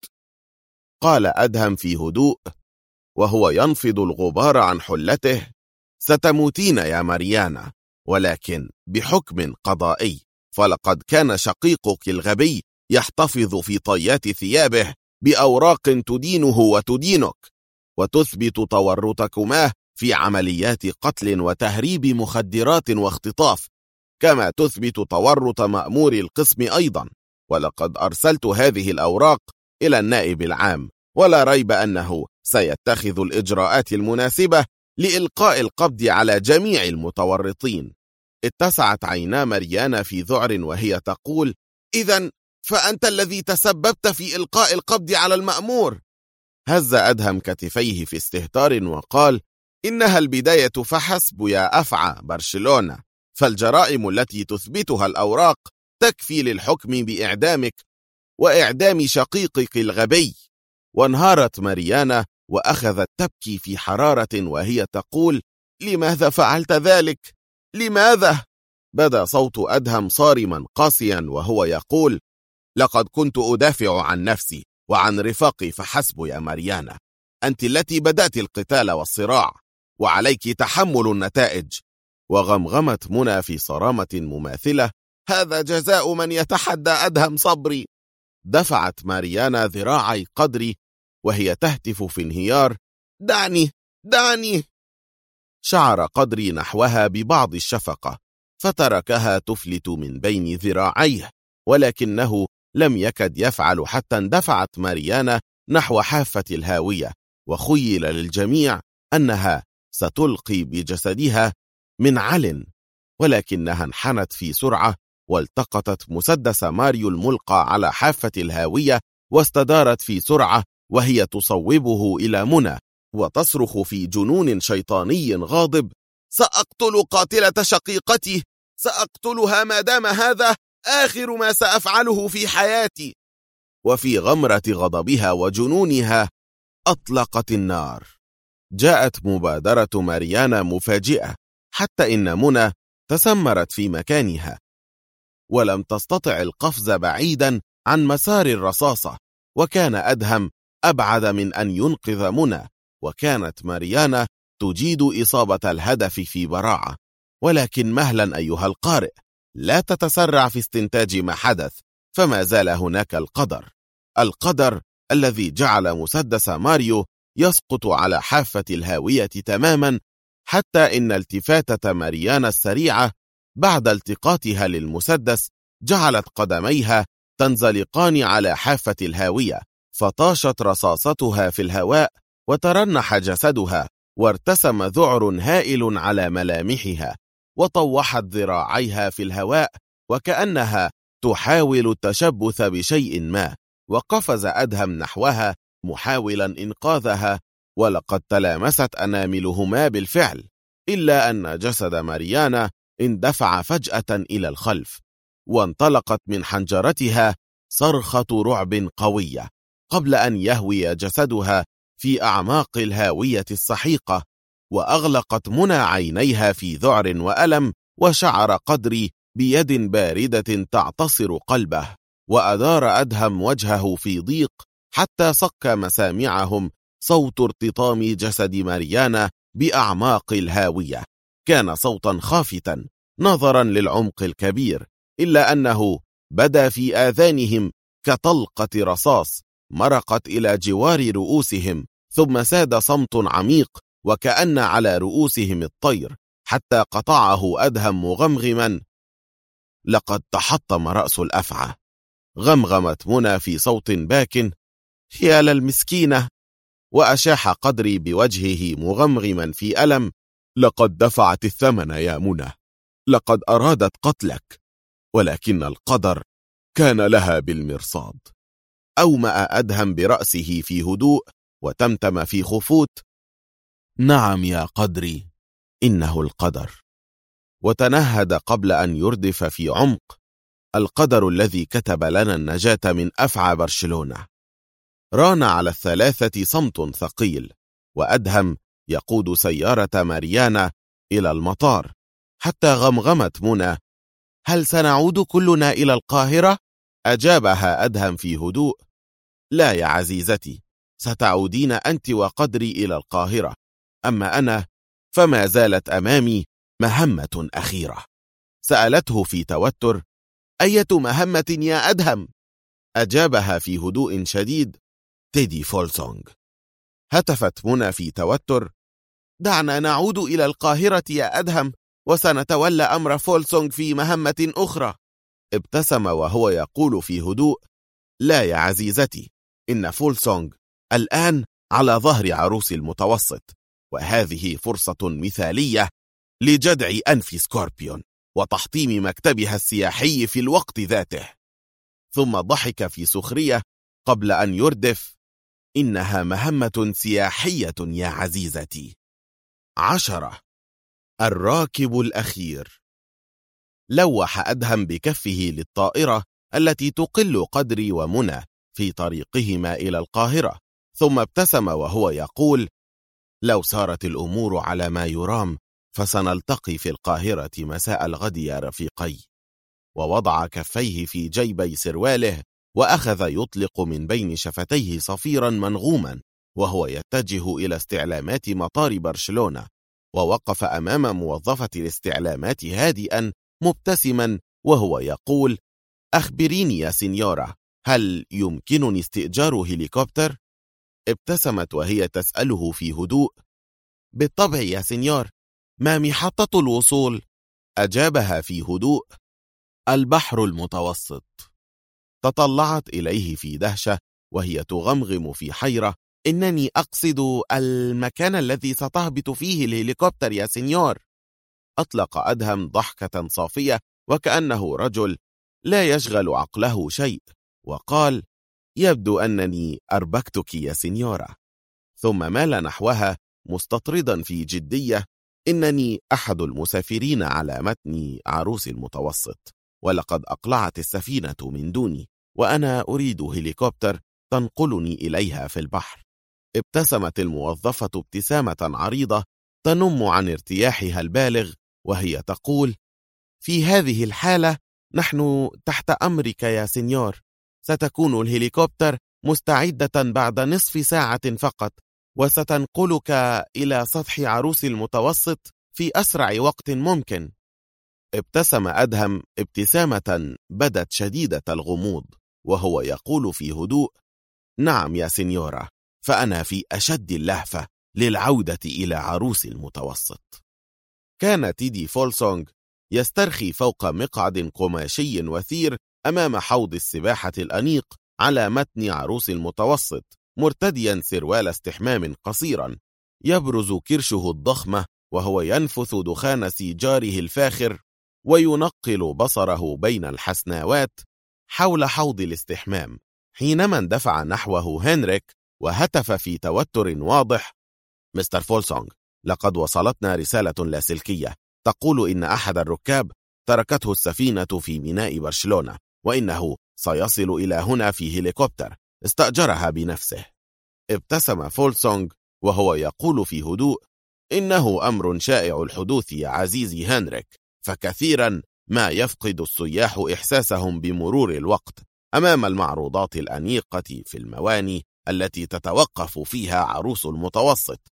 قال أدهم في هدوء وهو ينفض الغبار عن حلته: ستموتين يا ماريانا، ولكن بحكم قضائي، فلقد كان شقيقك الغبي يحتفظ في طيات ثيابه بأوراق تدينه وتدينك، وتثبت تورطكما في عمليات قتل وتهريب مخدرات واختطاف، كما تثبت تورط مأمور القسم أيضا. ولقد أرسلت هذه الأوراق إلى النائب العام، ولا ريب أنه سيتخذ الإجراءات المناسبة لإلقاء القبض على جميع المتورطين. اتسعت عينا ماريانا في ذعر وهي تقول: إذن فأنت الذي تسببت في إلقاء القبض على المأمور. هز أدهم كتفيه في استهتار وقال: إنها البداية فحسب يا أفعى برشلونة، فالجرائم التي تثبتها الأوراق تكفي للحكم بإعدامك وإعدام شقيقك الغبي. وانهارت ماريانا وأخذت تبكي في حرارة وهي تقول: لماذا فعلت ذلك؟ لماذا؟ بدا صوت أدهم صارما قاسيا وهو يقول: لقد كنت أدافع عن نفسي وعن رفاقي فحسب يا ماريانا. أنت التي بدأت القتال والصراع، وعليك تحمل النتائج. وغمغمت منى في صرامة مماثلة: هذا جزاء من يتحدى أدهم صبري. دفعت ماريانا ذراعي قدري وهي تهتف في انهيار: دعني دعني. شعر قدري نحوها ببعض الشفقة فتركها تفلت من بين ذراعيه، ولكنه لم يكد يفعل حتى اندفعت ماريانا نحو حافة الهاوية، وخيل للجميع أنها ستلقي بجسدها من عل، ولكنها انحنت في سرعة والتقطت مسدس ماريو الملقى على حافة الهاوية واستدارت في سرعة وهي تصوبه إلى منى وتصرخ في جنون شيطاني غاضب: سأقتل قاتلة شقيقتي، سأقتلها ما دام هذا آخر ما سأفعله في حياتي. وفي غمرة غضبها وجنونها أطلقت النار. جاءت مبادرة ماريانا مفاجئة، حتى إن منى تسمرت في مكانها ولم تستطع القفز بعيدا عن مسار الرصاصة، وكان أدهم أبعد من أن ينقذ منى، وكانت ماريانا تجيد إصابة الهدف في براعة. ولكن مهلا أيها القارئ، لا تتسرع في استنتاج ما حدث، فما زال هناك القدر الذي جعل مسدس ماريو يسقط على حافة الهاوية تماما، حتى إن التفاتة ماريانا السريعة بعد التقاطها للمسدس جعلت قدميها تنزلقان على حافة الهاوية، فطاشت رصاصتها في الهواء وترنح جسدها، وارتسم ذعر هائل على ملامحها، وطوحت ذراعيها في الهواء وكأنها تحاول التشبث بشيء ما، وقفز أدهم نحوها محاولا إنقاذها، ولقد تلامست أناملهما بالفعل، إلا أن جسد ماريانا اندفع فجأة إلى الخلف، وانطلقت من حنجرتها صرخة رعب قوية قبل أن يهوي جسدها في أعماق الهاوية السحيقة. وأغلقت منى عينيها في ذعر وألم، وشعر قدري بيد باردة تعتصر قلبه، وأدار أدهم وجهه في ضيق حتى صك مسامعهم صوت ارتطام جسد ماريانا بأعماق الهاوية. كان صوتا خافتا نظرا للعمق الكبير، إلا أنه بدا في آذانهم كطلقة رصاص مرقت إلى جوار رؤوسهم، ثم ساد صمت عميق وكأن على رؤوسهم الطير، حتى قطعه أدهم مغمغما: لقد تحطم رأس الأفعى. غمغمت منى في صوت باكٍ: يا للمسكينة. وأشاح قدري بوجهه مغمغما في ألم: لقد دفعت الثمن يا منى، لقد أرادت قتلك، ولكن القدر كان لها بالمرصاد. أومأ أدهم برأسه في هدوء وتمتم في خفوت: نعم يا قدري، إنه القدر. وتنهد قبل أن يردف في عمق: القدر الذي كتب لنا النجاة من أفعى برشلونة. ران على الثلاثة صمت ثقيل، وأدهم يقود سيارة ماريانا إلى المطار، حتى غمغمت منى: هل سنعود كلنا إلى القاهرة؟ أجابها أدهم في هدوء: لا يا عزيزتي، ستعودين أنت وقدري إلى القاهرة، أما أنا فما زالت أمامي مهمة أخيرة. سألته في توتر: أية مهمة يا أدهم؟ أجابها في هدوء شديد: تيدي فولسونغ. هتفت منى في توتر: دعنا نعود إلى القاهرة يا أدهم، وسنتولى أمر فولسونغ في مهمة أخرى. ابتسم وهو يقول في هدوء: لا يا عزيزتي، إن فولسونغ الآن على ظهر عروس المتوسط، وهذه فرصة مثالية لجدع أنف سكوربيون وتحطيم مكتبها السياحي في الوقت ذاته. ثم ضحك في سخرية قبل أن يردف: إنها مهمة سياحية يا عزيزتي. 10. الراكب الأخير. لوح أدهم بكفه للطائرة التي تقل قدري ومنى في طريقهما إلى القاهرة، ثم ابتسم وهو يقول: لو سارت الأمور على ما يرام فسنلتقي في القاهرة مساء الغد يا رفيقي. ووضع كفيه في جيبي سرواله وأخذ يطلق من بين شفتيه صفيرا منغوما وهو يتجه إلى استعلامات مطار برشلونة، ووقف أمام موظفة الاستعلامات هادئا مبتسما وهو يقول: أخبريني يا سينيورا، هل يمكنني استئجار هليكوبتر؟ ابتسمت وهي تسأله في هدوء: بالطبع يا سينيور، ما محطة الوصول؟ أجابها في هدوء: البحر المتوسط. تطلعت إليه في دهشة وهي تغمغم في حيرة: إنني أقصد المكان الذي ستهبط فيه الهليكوبتر يا سينيور. أطلق أدهم ضحكة صافية وكأنه رجل لا يشغل عقله شيء، وقال: يبدو أنني أربكتك يا سينيورا. ثم مال نحوها مستطردا في جدية: إنني أحد المسافرين على متن عروس المتوسط، ولقد أقلعت السفينة من دوني، وأنا أريد هليكوبتر تنقلني إليها في البحر. ابتسمت الموظفة ابتسامة عريضة تنم عن ارتياحها البالغ وهي تقول: في هذه الحالة نحن تحت أمرك يا سينيور. ستكون الهليكوبتر مستعدة بعد نصف ساعة فقط، وستنقلك إلى سطح عروس المتوسط في أسرع وقت ممكن. ابتسم أدهم ابتسامة بدت شديدة الغموض وهو يقول في هدوء: نعم يا سينيورا، فأنا في أشد اللهفة للعودة إلى عروس المتوسط. كان تيدي فولسونغ يسترخي فوق مقعد قماشي وثير أمام حوض السباحة الأنيق على متن عروس المتوسط، مرتديا سروال استحمام قصيرا يبرز كرشه الضخمة وهو ينفث دخان سيجاره الفاخر وينقل بصره بين الحسناوات حول حوض الاستحمام، حينما اندفع نحوه هنريك وهتف في توتر واضح: مستر فولسونغ، لقد وصلتنا رسالة لاسلكية تقول إن أحد الركاب تركته السفينة في ميناء برشلونة، وإنه سيصل إلى هنا في هليكوبتر استأجرها بنفسه. ابتسم فولسونغ وهو يقول في هدوء: إنه أمر شائع الحدوث يا عزيزي هنريك، فكثيرا ما يفقد السياح إحساسهم بمرور الوقت أمام المعروضات الأنيقة في المواني التي تتوقف فيها عروس المتوسط،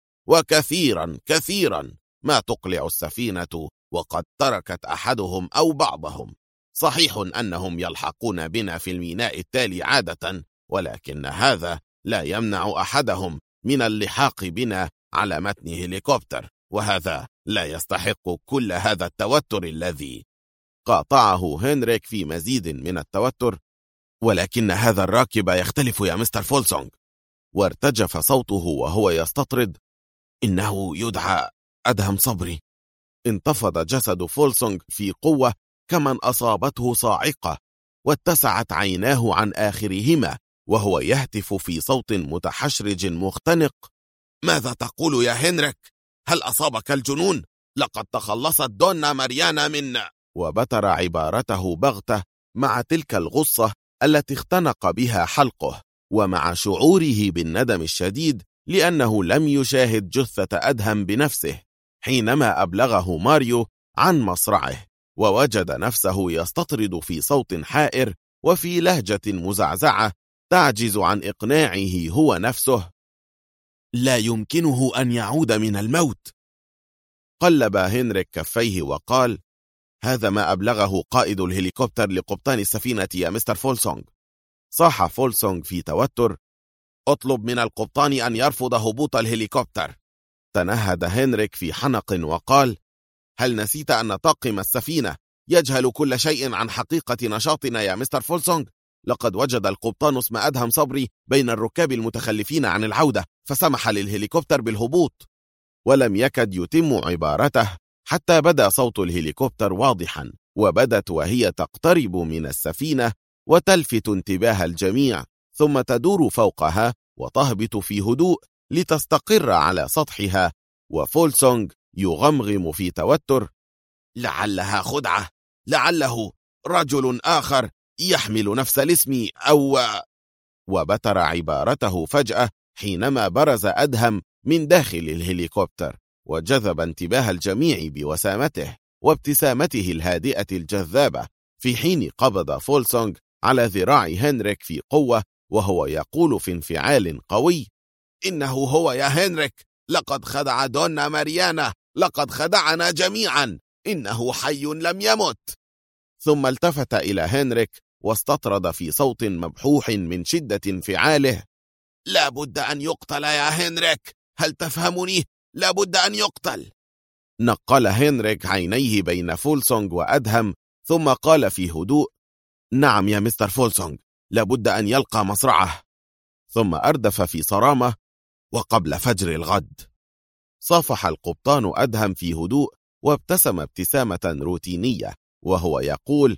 وكثيرا ما تقلع السفينة وقد تركت أحدهم أو بعضهم. صحيح أنهم يلحقون بنا في الميناء التالي عادة، ولكن هذا لا يمنع أحدهم من اللحاق بنا على متن هليكوبتر، وهذا لا يستحق كل هذا التوتر الذي. قاطعه هنريك في مزيد من التوتر: ولكن هذا الراكب يختلف يا مستر فولسونغ. وارتجف صوته وهو يستطرد: إنه يدعى أدهم صبري. انتفض جسد فولسونغ في قوة كمن أصابته صاعقة، واتسعت عيناه عن آخرهما وهو يهتف في صوت متحشرج مختنق: ماذا تقول يا هنريك؟ هل أصابك الجنون؟ لقد تخلصت دونا ماريانا من... وبتر عبارته بغتة مع تلك الغصة التي اختنق بها حلقه، ومع شعوره بالندم الشديد لأنه لم يشاهد جثة أدهم بنفسه حينما أبلغه ماريو عن مصرعه، ووجد نفسه يستطرد في صوت حائر وفي لهجة مزعزعة تعجز عن إقناعه هو نفسه: لا يمكنه أن يعود من الموت. قلب هنريك كفيه وقال: هذا ما أبلغه قائد الهليكوبتر لقبطان السفينة يا مستر فولسونغ. صاح فولسونغ في توتر: اطلب من القبطان أن يرفض هبوط الهليكوبتر. تنهد هنريك في حنق وقال: هل نسيت أن طاقم السفينة يجهل كل شيء عن حقيقة نشاطنا يا مستر فولسونغ؟ لقد وجد القبطان اسم أدهم صبري بين الركاب المتخلفين عن العودة، فسمح للهليكوبتر بالهبوط. ولم يكد يتم عبارته حتى بدا صوت الهليكوبتر واضحا، وبدت وهي تقترب من السفينة وتلفت انتباه الجميع، ثم تدور فوقها وتهبط في هدوء لتستقر على سطحها وفولسونغ يغمغم في توتر: لعلها خدعة، لعله رجل آخر يحمل نفس الاسم وبتر عبارته فجأة حينما برز أدهم من داخل الهليكوبتر، وجذب انتباه الجميع بوسامته وابتسامته الهادئة الجذابة، في حين قبض فولسونغ على ذراع هنريك في قوة وهو يقول في انفعال قوي: إنه هو يا هنريك، لقد خدع دونا ماريانا، لقد خدعنا جميعا، إنه حي لم يمت. ثم التفت إلى هنريك واستطرد في صوت مبحوح من شدة انفعاله: لا بد أن يقتل يا هنريك، هل تفهمني؟ لا بد أن يقتل. نقل هنريك عينيه بين فولسونغ وأدهم ثم قال في هدوء: نعم يا مستر فولسونغ، لا بد أن يلقى مصرعه. ثم أردف في صرامة: وقبل فجر الغد. صافح القبطان أدهم في هدوء وابتسم ابتسامة روتينية وهو يقول: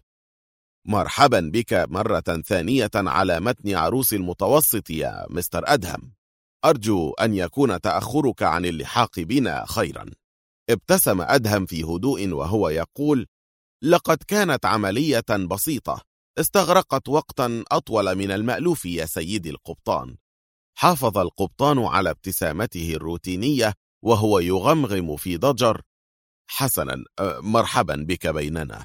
مرحبا بك مرة ثانية على متن عروس المتوسط يا مستر أدهم، أرجو أن يكون تأخرك عن اللحاق بنا خيرا. ابتسم أدهم في هدوء وهو يقول: لقد كانت عملية بسيطة استغرقت وقتا أطول من المألوف يا سيدي القبطان. حافظ القبطان على ابتسامته الروتينية وهو يغمغم في ضجر: حسنا، مرحبا بك بيننا.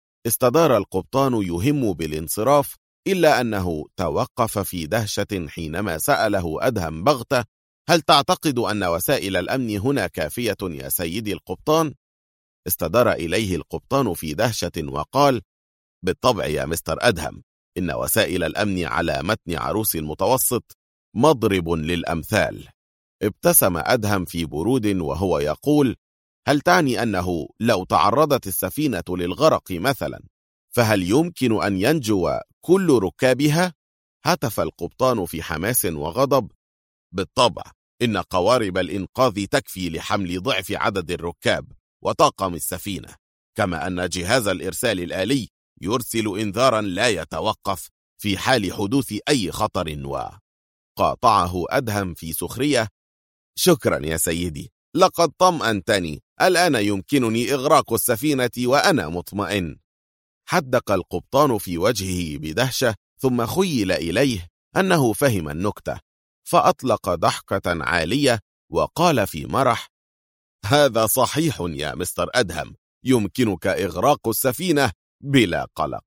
استدار القبطان يهم بالانصراف، إلا أنه توقف في دهشة حينما سأله أدهم بغتة: هل تعتقد أن وسائل الأمن هنا كافية يا سيدي القبطان؟ استدار إليه القبطان في دهشة وقال: بالطبع يا مستر أدهم، إن وسائل الأمن على متن عروس المتوسط مضرب للأمثال. ابتسم أدهم في برود وهو يقول: هل تعني أنه لو تعرضت السفينة للغرق مثلا فهل يمكن أن ينجو كل ركابها؟ هتف القبطان في حماس وغضب: بالطبع، إن قوارب الإنقاذ تكفي لحمل ضعف عدد الركاب وطاقم السفينة، كما أن جهاز الإرسال الآلي يرسل إنذارا لا يتوقف في حال حدوث أي خطر. وقاطعه أدهم في سخرية: شكرا يا سيدي، لقد طمأنتني، الآن يمكنني إغراق السفينة وأنا مطمئن. حدق القبطان في وجهه بدهشة، ثم خيل إليه أنه فهم النكتة، فأطلق ضحكة عالية وقال في مرح: هذا صحيح يا مستر أدهم، يمكنك إغراق السفينة بلا قلق.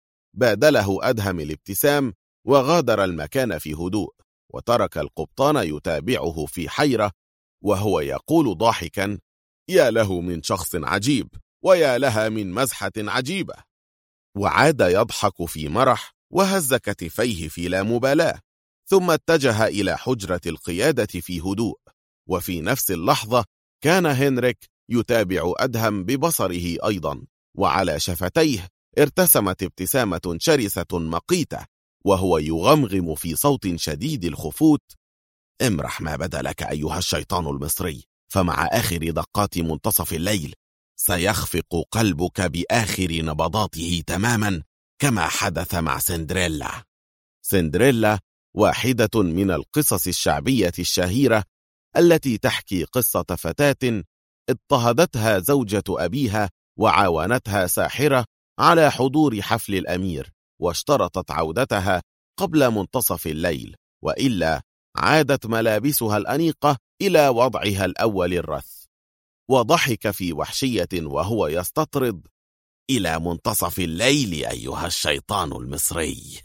بادله أدهم الابتسام وغادر المكان في هدوء، وترك القبطان يتابعه في حيرة وهو يقول ضاحكا: يا له من شخص عجيب، ويا لها من مزحة عجيبة. وعاد يضحك في مرح وهز كتفيه في لا مبالاة، ثم اتجه إلى حجرة القيادة في هدوء. وفي نفس اللحظة كان هنريك يتابع أدهم ببصره أيضا، وعلى شفتيه ارتسمت ابتسامة شرسة مقيتة وهو يغمغم في صوت شديد الخفوت: امرح ما بدا لك أيها الشيطان المصري، فمع آخر دقات منتصف الليل سيخفق قلبك بآخر نبضاته تماما، كما حدث مع سندريلا. سندريلا واحدة من القصص الشعبية الشهيرة التي تحكي قصة فتاة اضطهدتها زوجة أبيها وعاونتها ساحرة على حضور حفل الأمير، واشترطت عودتها قبل منتصف الليل، وإلا عادت ملابسها الأنيقة إلى وضعها الأول الرث. وضحك في وحشية وهو يستطرد: إلى منتصف الليل أيها الشيطان المصري.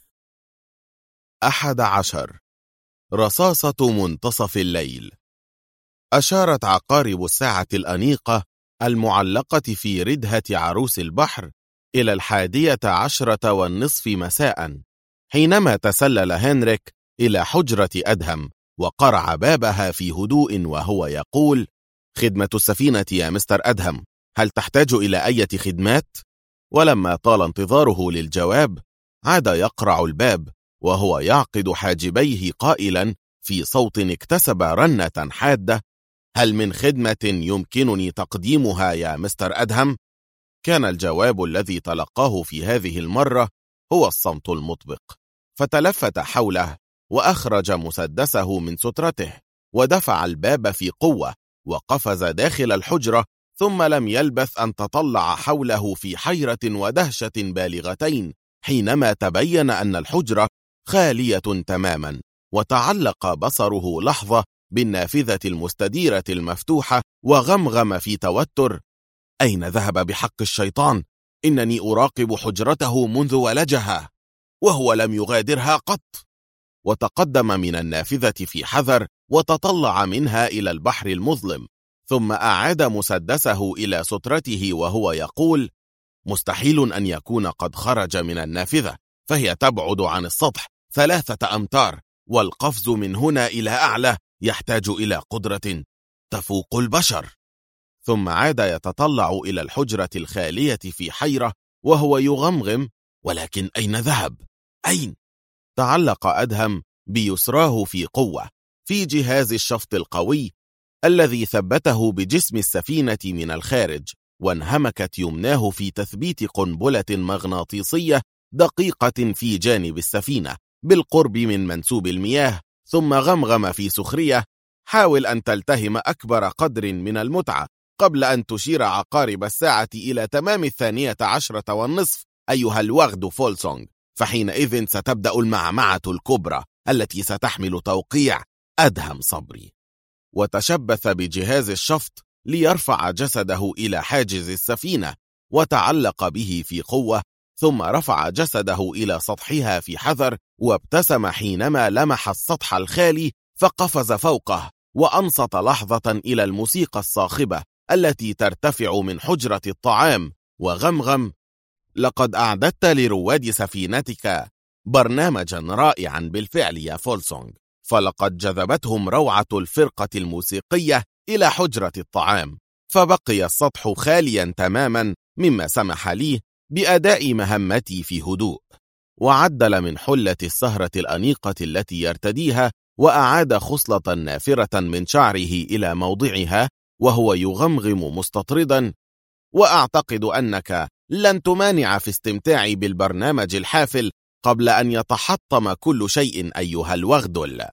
11. رصاصة منتصف الليل. أشارت عقارب الساعة الأنيقة المعلقة في ردهة عروس البحر إلى 11:10 مساء، حينما تسلل هنريك إلى حجرة أدهم وقرع بابها في هدوء وهو يقول: خدمة السفينة يا مستر أدهم، هل تحتاج إلى أي خدمات؟ ولما طال انتظاره للجواب عاد يقرع الباب وهو يعقد حاجبيه قائلا في صوت اكتسب رنة حادة: هل من خدمة يمكنني تقديمها يا مستر أدهم؟ كان الجواب الذي تلقاه في هذه المرة هو الصمت المطبق، فتلفت حوله وأخرج مسدسه من سترته ودفع الباب في قوة، وقفز داخل الحجرة، ثم لم يلبث أن تطلع حوله في حيرة ودهشة بالغتين حينما تبين أن الحجرة خالية تماما، وتعلق بصره لحظة بالنافذة المستديرة المفتوحة وغمغم في توتر: أين ذهب بحق الشيطان؟ إنني أراقب حجرته منذ ولجها وهو لم يغادرها قط. وتقدم من النافذة في حذر وتطلع منها إلى البحر المظلم، ثم أعاد مسدسه إلى سترته وهو يقول: مستحيل أن يكون قد خرج من النافذة، فهي تبعد عن السطح 3 أمتار، والقفز من هنا إلى أعلى يحتاج إلى قدرة تفوق البشر. ثم عاد يتطلع إلى الحجرة الخالية في حيرة وهو يغمغم: ولكن أين ذهب؟ أين؟ تعلق أدهم بيسراه في قوة في جهاز الشفط القوي الذي ثبته بجسم السفينة من الخارج، وانهمكت يمناه في تثبيت قنبلة مغناطيسية دقيقة في جانب السفينة بالقرب من منسوب المياه، ثم غمغم في سخرية: حاول أن تلتهم أكبر قدر من المتعة قبل أن تشير عقارب الساعة إلى تمام 12:30 أيها الوغد فولسونغ، فحينئذ ستبدأ المعمعة الكبرى التي ستحمل توقيع أدهم صبري. وتشبث بجهاز الشفط ليرفع جسده إلى حاجز السفينة وتعلق به في قوة، ثم رفع جسده إلى سطحها في حذر، وابتسم حينما لمح السطح الخالي فقفز فوقه، وأنصت لحظة إلى الموسيقى الصاخبة التي ترتفع من حجرة الطعام، وغمغم: لقد أعددت لرواد سفينتك برنامجا رائعا بالفعل يا فولسونغ، فلقد جذبتهم روعة الفرقة الموسيقية إلى حجرة الطعام، فبقي السطح خاليا تماما، مما سمح لي بأداء مهمتي في هدوء. وعدل من حلة السهرة الأنيقة التي يرتديها، وأعاد خصلة نافرة من شعره إلى موضعها وهو يغمغم مستطردا: وأعتقد أنك لن تمانع في استمتاعي بالبرنامج الحافل قبل أن يتحطم كل شيء أيها الوغدل.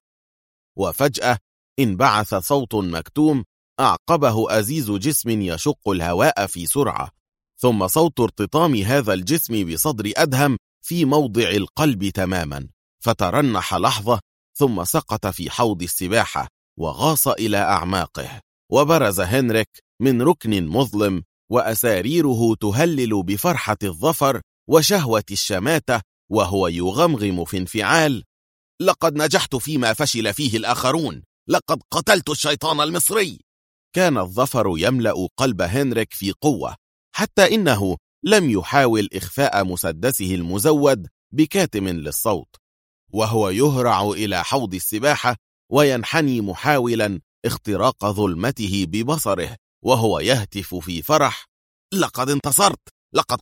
وفجأة انبعث صوت مكتوم أعقبه أزيز جسم يشق الهواء في سرعة، ثم صوت ارتطام هذا الجسم بصدر أدهم في موضع القلب تماما، فترنح لحظة ثم سقط في حوض السباحة وغاص إلى أعماقه. وبرز هنريك من ركن مظلم وأساريره تهلل بفرحة الظفر وشهوة الشماتة وهو يغمغم في انفعال: لقد نجحت فيما فشل فيه الآخرون، لقد قتلت الشيطان المصري. كان الظفر يملأ قلب هنريك في قوة، حتى إنه لم يحاول إخفاء مسدسه المزود بكاتم للصوت، وهو يهرع إلى حوض السباحة وينحني محاولا اختراق ظلمته ببصره وهو يهتف في فرح: لقد انتصرت، لقد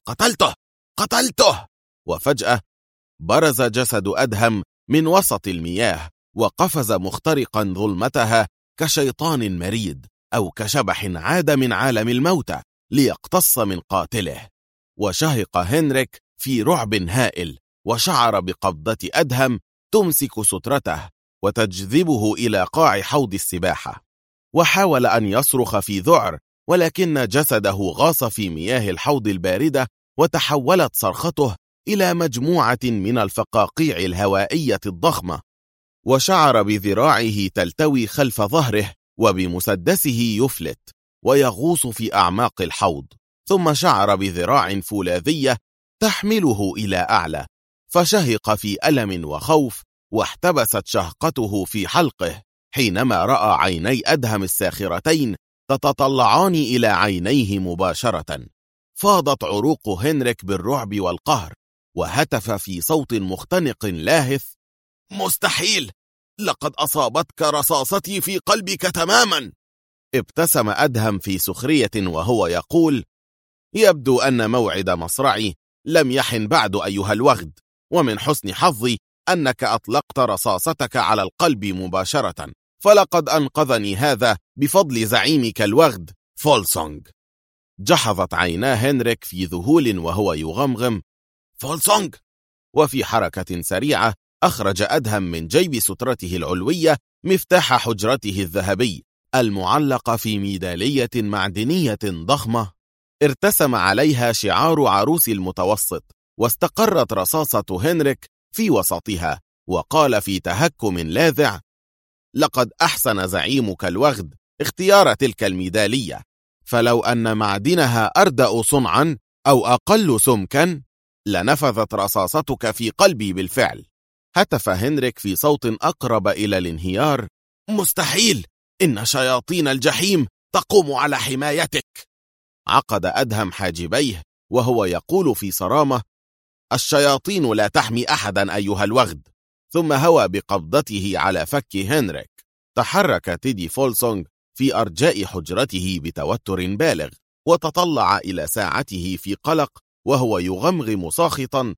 قتلته. وفجأة برز جسد أدهم من وسط المياه وقفز مخترقا ظلمتها كشيطان مريد أو كشبح عاد من عالم الموتى ليقتص من قاتله. وشهق هنريك في رعب هائل، وشعر بقبضة أدهم تمسك سترته وتجذبه إلى قاع حوض السباحة، وحاول أن يصرخ في ذعر، ولكن جسده غاص في مياه الحوض الباردة، وتحولت صرخته إلى مجموعة من الفقاقيع الهوائية الضخمة، وشعر بذراعه تلتوي خلف ظهره وبمسدسه يفلت ويغوص في أعماق الحوض، ثم شعر بذراع فولاذية تحمله إلى أعلى، فشهق في ألم وخوف، واحتبست شهقته في حلقه حينما رأى عيني أدهم الساخرتين تتطلعان إلى عينيه مباشرة. فاضت عروق هنريك بالرعب والقهر، وهتف في صوت مختنق لاهث: مستحيل، لقد أصابتك رصاصتي في قلبك تماما. ابتسم أدهم في سخرية وهو يقول: يبدو أن موعد مصرعي لم يحن بعد أيها الوغد، ومن حسن حظي أنك أطلقت رصاصتك على القلب مباشرة، فلقد أنقذني هذا بفضل زعيمك الوغد فولسونغ. جحظت عينا هنريك في ذهول وهو يغمغم: فولسونغ. وفي حركة سريعة أخرج أدهم من جيب سترته العلوية مفتاح حجرته الذهبي، المعلقة في ميدالية معدنية ضخمة ارتسم عليها شعار عروس المتوسط، واستقرت رصاصة هنريك في وسطها، وقال في تهكم لاذع: لقد أحسن زعيمك الوغد اختيار تلك الميدالية، فلو أن معدنها أردأ صنعا أو أقل سمكا لنفذت رصاصتك في قلبي بالفعل. هتف هنريك في صوت أقرب إلى الانهيار: مستحيل، إن شياطين الجحيم تقوم على حمايتك. عقد أدهم حاجبيه وهو يقول في صرامة: الشياطين لا تحمي أحدا أيها الوغد. ثم هوى بقبضته على فك هنريك. تحرك تيدي فولسونغ في أرجاء حجرته بتوتر بالغ، وتطلع إلى ساعته في قلق وهو يغمغم ساخطا: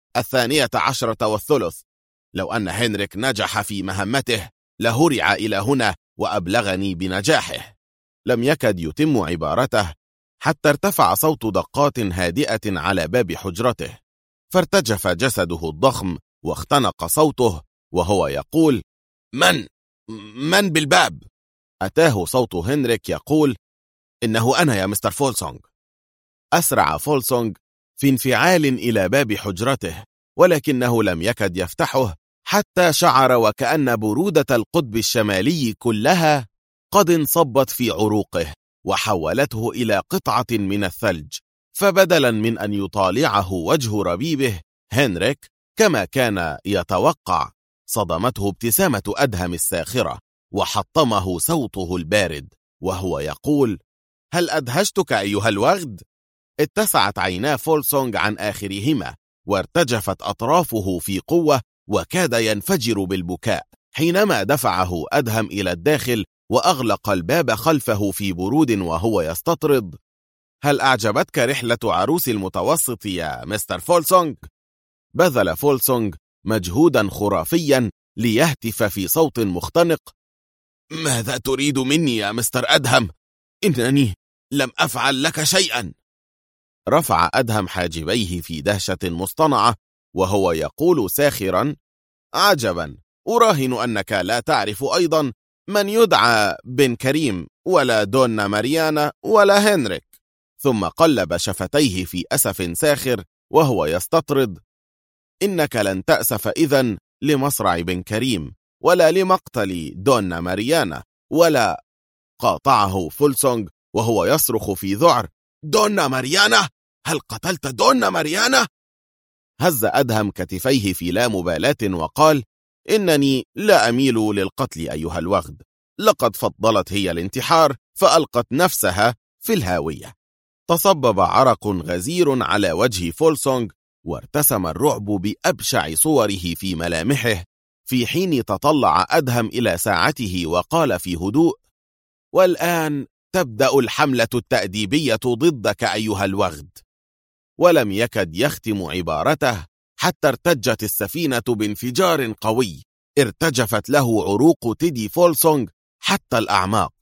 12:03، لو أن هنريك نجح في مهمته لهرع إلى هنا وأبلغني بنجاحه. لم يكد يتم عبارته حتى ارتفع صوت دقات هادئة على باب حجرته، فارتجف جسده الضخم واختنق صوته وهو يقول: من بالباب؟ أتاه صوت هنريك يقول: إنه أنا يا مستر فولسونغ. أسرع فولسونغ في انفعال إلى باب حجرته، ولكنه لم يكد يفتحه حتى شعر وكأن برودة القطب الشمالي كلها قد انصبت في عروقه وحولته إلى قطعة من الثلج. فبدلا من أن يطالعه وجه ربيبه هنريك كما كان يتوقع، صدمته ابتسامة أدهم الساخرة، وحطمه صوته البارد وهو يقول: هل أدهشتك أيها الوغد؟ اتسعت عينا فولسونغ عن آخرهما، وارتجفت أطرافه في قوة، وكاد ينفجر بالبكاء حينما دفعه أدهم إلى الداخل وأغلق الباب خلفه في برود وهو يستطرد: هل أعجبتك رحلة عروس المتوسط يا مستر فولسونغ؟ بذل فولسونغ مجهودا خرافيا ليهتف في صوت مختنق: ماذا تريد مني يا مستر أدهم؟ إنني لم أفعل لك شيئا. رفع أدهم حاجبيه في دهشة مصطنعة وهو يقول ساخرا: عجبا، أراهن أنك لا تعرف أيضا من يدعى بن كريم ولا دونا ماريانا ولا هنريك. ثم قلب شفتيه في أسف ساخر وهو يستطرد: إنك لن تأسف إذن لمصرع بن كريم ولا لمقتل دونا ماريانا ولا. قاطعه فولسونغ وهو يصرخ في ذعر: دونا ماريانا؟ هل قتلت دونا ماريانا؟ هز أدهم كتفيه في لا مبالاة وقال: إنني لا أميل للقتل أيها الوغد، لقد فضلت هي الانتحار فألقت نفسها في الهاوية. تصبب عرق غزير على وجه فولسونغ، وارتسم الرعب بأبشع صوره في ملامحه، في حين تطلع أدهم إلى ساعته وقال في هدوء: والآن تبدأ الحملة التأديبية ضدك أيها الوغد. ولم يكد يختم عبارته حتى ارتجت السفينة بانفجار قوي ارتجفت له عروق تيدي فولسونغ حتى الأعماق.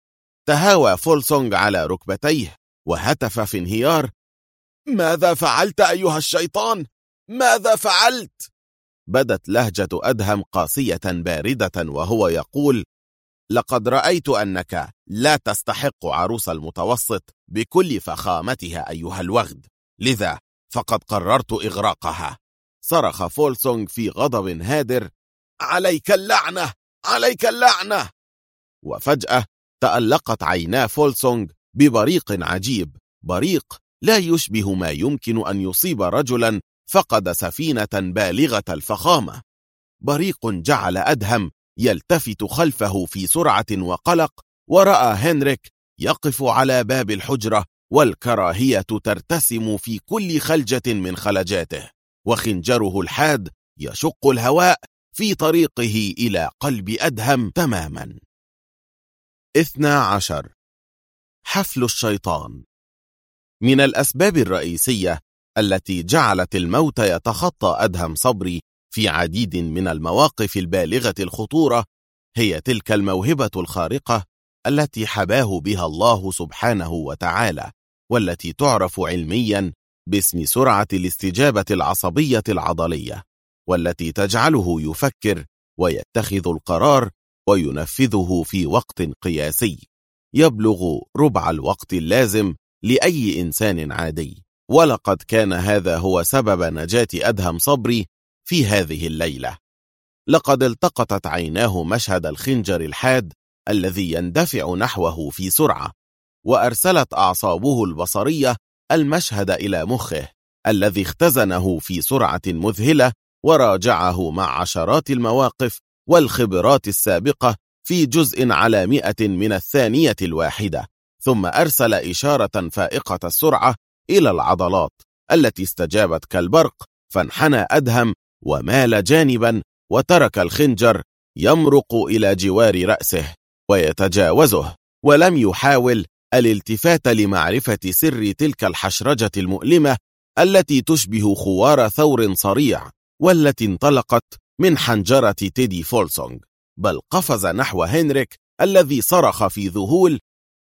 تهاوى فولسونغ على ركبتيه وهتف في انهيار: ماذا فعلت أيها الشيطان؟ ماذا فعلت؟ بدت لهجة أدهم قاسية باردة وهو يقول: لقد رأيت أنك لا تستحق عروس المتوسط بكل فخامتها أيها الوغد، لذا فقد قررت إغراقها. صرخ فولسونغ في غضب هادر: عليك اللعنة، عليك اللعنة. وفجأة تألقت عينا فولسونغ ببريق عجيب، بريق لا يشبه ما يمكن أن يصيب رجلا فقد سفينة بالغة الفخامة. بريق جعل أدهم يلتفت خلفه في سرعة وقلق، ورأى هنريك يقف على باب الحجرة والكراهية ترتسم في كل خلجة من خلجاته، وخنجره الحاد يشق الهواء في طريقه إلى قلب أدهم تماما. 12. حفل الشيطان. من الأسباب الرئيسية التي جعلت الموت يتخطى أدهم صبري في عديد من المواقف البالغة الخطورة هي تلك الموهبة الخارقة التي حباه بها الله سبحانه وتعالى، والتي تعرف علميا باسم سرعة الاستجابة العصبية العضلية، والتي تجعله يفكر ويتخذ القرار وينفذه في وقت قياسي يبلغ ربع الوقت اللازم لأي إنسان عادي. ولقد كان هذا هو سبب نجاة أدهم صبري في هذه الليلة. لقد التقطت عيناه مشهد الخنجر الحاد الذي يندفع نحوه في سرعة، وأرسلت أعصابه البصرية المشهد إلى مخه الذي اختزنه في سرعة مذهلة، وراجعه مع عشرات المواقف والخبرات السابقة في جزء على 100 من الثانية الواحدة، ثم أرسل إشارة فائقة السرعة إلى العضلات التي استجابت كالبرق، فانحنى أدهم ومال جانبا، وترك الخنجر يمرق إلى جوار رأسه ويتجاوزه، ولم يحاول الالتفات لمعرفة سر تلك الحشرجة المؤلمة التي تشبه خوار ثور صريع والتي انطلقت من حنجرة تيدي فولسونغ، بل قفز نحو هنريك الذي صرخ في ذهول: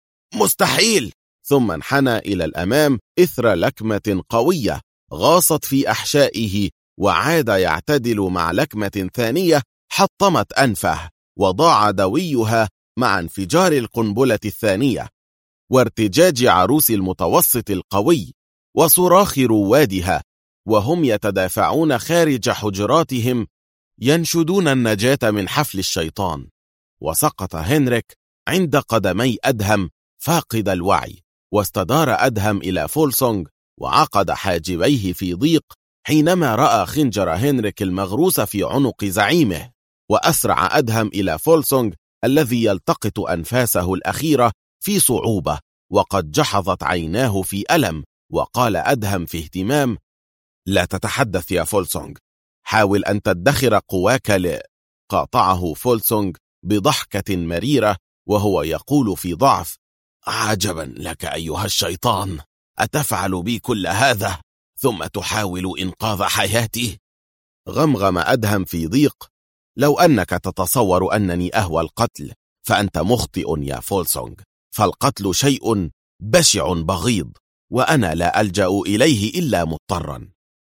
مستحيل! ثم انحنى إلى الأمام إثر لكمة قوية غاصت في أحشائه، وعاد يعتدل مع لكمة ثانية حطمت أنفه، وضاع دويها مع انفجار القنبلة الثانية وارتجاج عروس المتوسط القوي وصراخ روادها، وهم يتدافعون خارج حجراتهم ينشدون النجاة من حفل الشيطان. وسقط هنريك عند قدمي أدهم فاقد الوعي، واستدار أدهم إلى فولسونغ وعقد حاجبيه في ضيق حينما رأى خنجر هنريك المغروس في عنق زعيمه، وأسرع أدهم إلى فولسونغ الذي يلتقط أنفاسه الأخيرة في صعوبة، وقد جحظت عيناه في ألم، وقال أدهم في اهتمام: لا تتحدث يا فولسونغ، حاول أن تدخر قواك قاطعه فولسونغ بضحكة مريرة وهو يقول في ضعف: عجبا لك أيها الشيطان، أتفعل بي كل هذا ثم تحاول إنقاذ حياتي؟ غمغم أدهم في ضيق: لو أنك تتصور أنني أهوى القتل فأنت مخطئ يا فولسونغ، فالقتل شيء بشع بغيض، وأنا لا ألجأ إليه إلا مضطرا.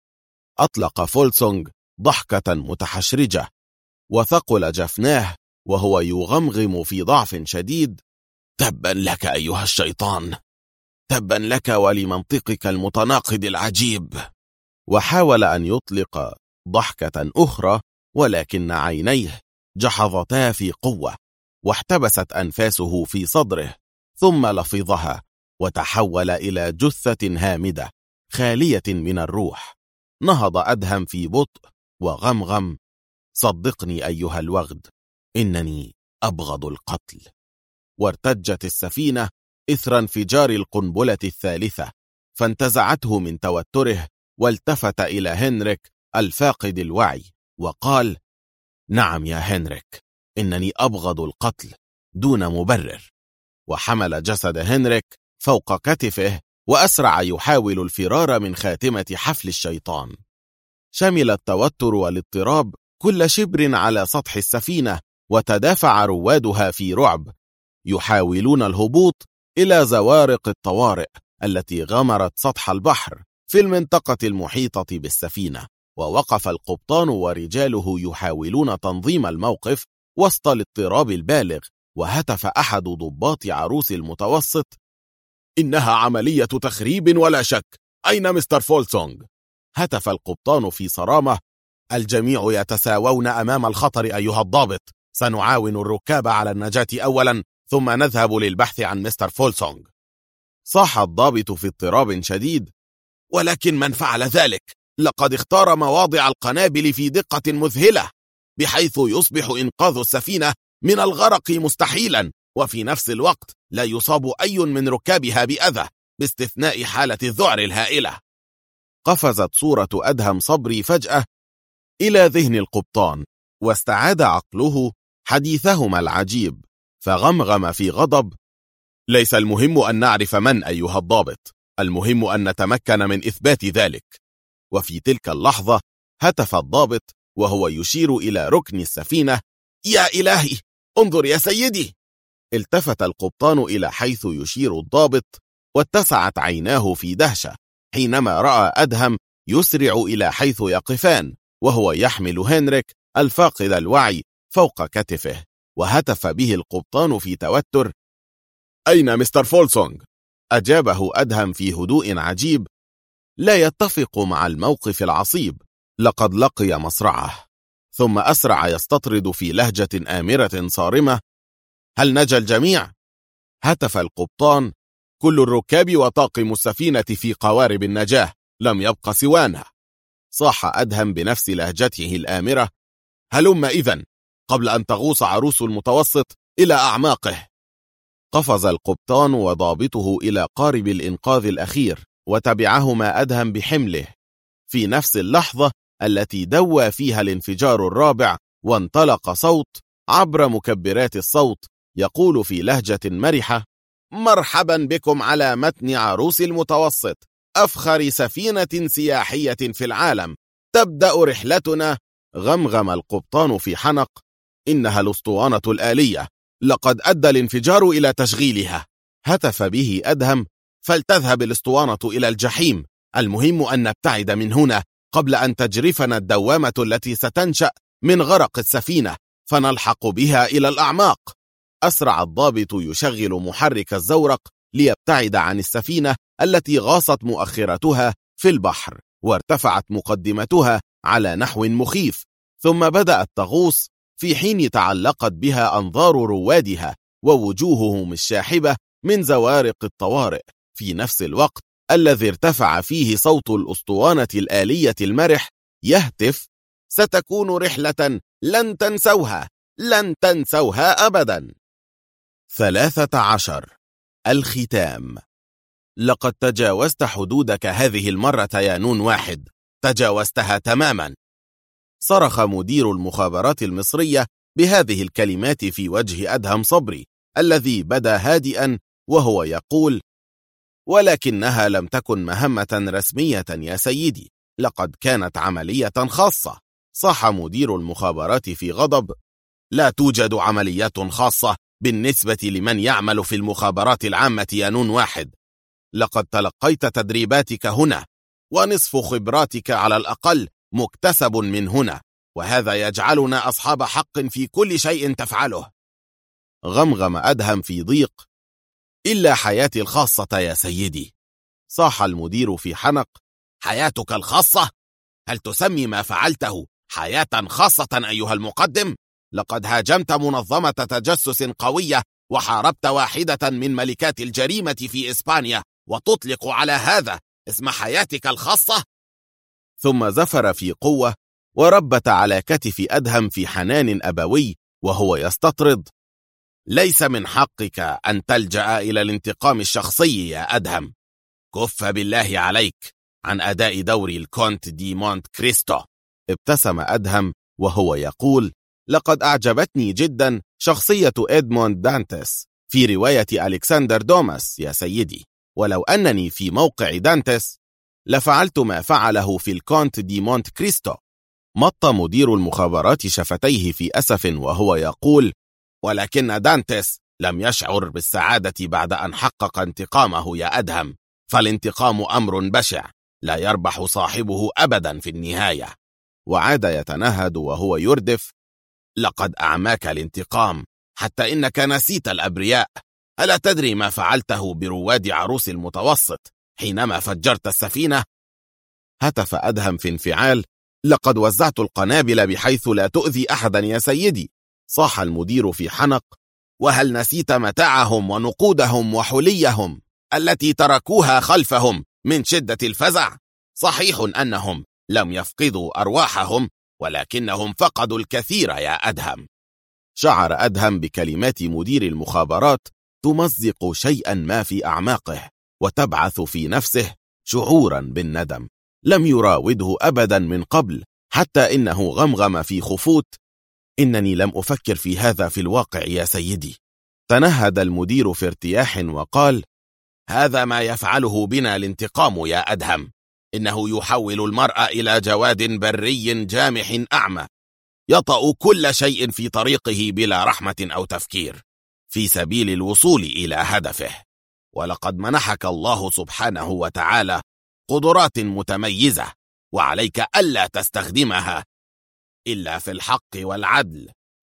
أطلق فولسونغ ضحكة متحشرجة وثقل جفناه وهو يغمغم في ضعف شديد: تبا لك أيها الشيطان، تبا لك ولمنطقك المتناقض العجيب. وحاول أن يطلق ضحكة أخرى، ولكن عينيه جحظتا في قوة، واحتبست أنفاسه في صدره، ثم لفظها وتحول إلى جثة هامدة خالية من الروح. نهض أدهم في بطء وغمغم: صدقني أيها الوغد، إنني أبغض القتل. وارتجت السفينة إثر انفجار القنبلة الثالثة، فانتزعته من توتره، والتفت إلى هنريك الفاقد الوعي وقال: نعم يا هنريك، إنني أبغض القتل دون مبرر. وحمل جسد هنريك فوق كتفه وأسرع يحاول الفرار من خاتمة حفل الشيطان. شمل التوتر والاضطراب كل شبر على سطح السفينة، وتدافع روادها في رعب يحاولون الهبوط إلى زوارق الطوارئ التي غمرت سطح البحر في المنطقة المحيطة بالسفينة. ووقف القبطان ورجاله يحاولون تنظيم الموقف وسط الاضطراب البالغ، وهتف أحد ضباط عروس المتوسط: إنها عملية تخريب ولا شك، أين مستر فولسونغ؟ هتف القبطان في صرامة: الجميع يتساوون أمام الخطر أيها الضابط، سنعاون الركاب على النجاة أولا ثم نذهب للبحث عن مستر فولسونغ. صاح الضابط في اضطراب شديد: ولكن من فعل ذلك؟ لقد اختار مواضع القنابل في دقة مذهلة، بحيث يصبح إنقاذ السفينة من الغرق مستحيلا، وفي نفس الوقت لا يصاب أي من ركابها بأذى باستثناء حالة الذعر الهائلة. قفزت صورة أدهم صبري فجأة إلى ذهن القبطان، واستعاد عقله حديثهما العجيب، فغمغم في غضب: ليس المهم أن نعرف من أيها الضابط، المهم أن نتمكن من إثبات ذلك. وفي تلك اللحظة هتف الضابط وهو يشير إلى ركن السفينة: يا إلهي، انظر يا سيدي! التفت القبطان إلى حيث يشير الضابط، واتسعت عيناه في دهشة حينما رأى أدهم يسرع إلى حيث يقفان، وهو يحمل هنريك الفاقد الوعي فوق كتفه. وهتف به القبطان في توتر: أين مستر فولسونغ؟ أجابه أدهم في هدوء عجيب لا يتفق مع الموقف العصيب: لقد لقي مصرعه. ثم أسرع يستطرد في لهجة آمرة صارمة: هل نجا الجميع؟ هتف القبطان: كل الركاب وطاقم السفينة في قوارب النجاة، لم يبق سوانا. صاح أدهم بنفس لهجته الآمرة: هلم إذن قبل أن تغوص عروس المتوسط إلى أعماقه. قفز القبطان وضابطه إلى قارب الإنقاذ الأخير، وتبعهما أدهم بحمله في نفس اللحظة التي دوى فيها الانفجار الرابع، وانطلق صوت عبر مكبرات الصوت يقول في لهجة مرحة: مرحبا بكم على متن عروس المتوسط، أفخر سفينة سياحية في العالم. تبدأ رحلتنا. غمغم القبطان في حنق: إنها الأسطوانة الآلية، لقد أدى الانفجار إلى تشغيلها. هتف به أدهم: فلتذهب الأسطوانة إلى الجحيم، المهم أن نبتعد من هنا قبل أن تجرفنا الدوامة التي ستنشأ من غرق السفينة، فنلحق بها إلى الأعماق. أسرع الضابط يشغل محرك الزورق ليبتعد عن السفينة التي غاصت مؤخرتها في البحر، وارتفعت مقدمتها على نحو مخيف، ثم بدأت تغوص في حين تعلقت بها أنظار روادها ووجوههم الشاحبة من زوارق الطوارئ، في نفس الوقت الذي ارتفع فيه صوت الأسطوانة الآلية المرح يهتف: ستكون رحلة لن تنسوها، لن تنسوها أبدا. 13. الختام. لقد تجاوزت حدودك هذه المرة يا نون واحد، تجاوزتها تماما. صرخ مدير المخابرات المصرية بهذه الكلمات في وجه أدهم صبري الذي بدا هادئا وهو يقول: ولكنها لم تكن مهمة رسمية يا سيدي، لقد كانت عملية خاصة. صاح مدير المخابرات في غضب: لا توجد عمليات خاصة بالنسبة لمن يعمل في المخابرات العامة يا نون واحد. لقد تلقيت تدريباتك هنا، ونصف خبراتك على الأقل مكتسب من هنا، وهذا يجعلنا أصحاب حق في كل شيء تفعله. غمغم أدهم في ضيق: إلا حياتي الخاصة يا سيدي. صاح المدير في حنق: حياتك الخاصة؟ هل تسمي ما فعلته حياة خاصة أيها المقدم؟ لقد هاجمت منظمة تجسس قوية وحاربت واحدة من ملكات الجريمة في إسبانيا، وتطلق على هذا اسم حياتك الخاصة؟ ثم زفر في قوة وربت على كتف أدهم في حنان أبوي وهو يستطرد: ليس من حقك أن تلجأ إلى الانتقام الشخصي يا أدهم. كف بالله عليك عن أداء دور الكونت دي مونت كريستو. ابتسم أدهم وهو يقول: لقد أعجبتني جدا شخصية إدموند دانتس في رواية ألكسندر دوماس يا سيدي، ولو أنني في موقع دانتس لفعلت ما فعله في الكونت دي مونت كريستو. مط مدير المخابرات شفتيه في أسف وهو يقول: ولكن دانتس لم يشعر بالسعادة بعد أن حقق انتقامه يا أدهم، فالانتقام أمر بشع لا يربح صاحبه أبدا في النهاية. وعاد يتنهد وهو يردف: لقد أعماك الانتقام حتى إنك نسيت الأبرياء. ألا تدري ما فعلته برواد عروس المتوسط حينما فجرت السفينة؟ هتف أدهم في انفعال: لقد وزعت القنابل بحيث لا تؤذي أحدا يا سيدي. صاح المدير في حنق: وهل نسيت متاعهم ونقودهم وحليهم التي تركوها خلفهم من شدة الفزع؟ صحيح أنهم لم يفقدوا أرواحهم، ولكنهم فقدوا الكثير يا أدهم. شعر أدهم بكلمات مدير المخابرات تمزق شيئا ما في أعماقه، وتبعث في نفسه شعورا بالندم لم يراوده أبدا من قبل، حتى إنه غمغم في خفوت: إنني لم أفكر في هذا في الواقع يا سيدي. تنهد المدير في ارتياح وقال: هذا ما يفعله بنا الانتقام يا أدهم، إنه يحول المرء إلى جواد بري جامح أعمى، يطأ كل شيء في طريقه بلا رحمة أو تفكير في سبيل الوصول إلى هدفه. ولقد منحك الله سبحانه وتعالى قدرات متميزة، وعليك ألا تستخدمها إلا في الحق والعدل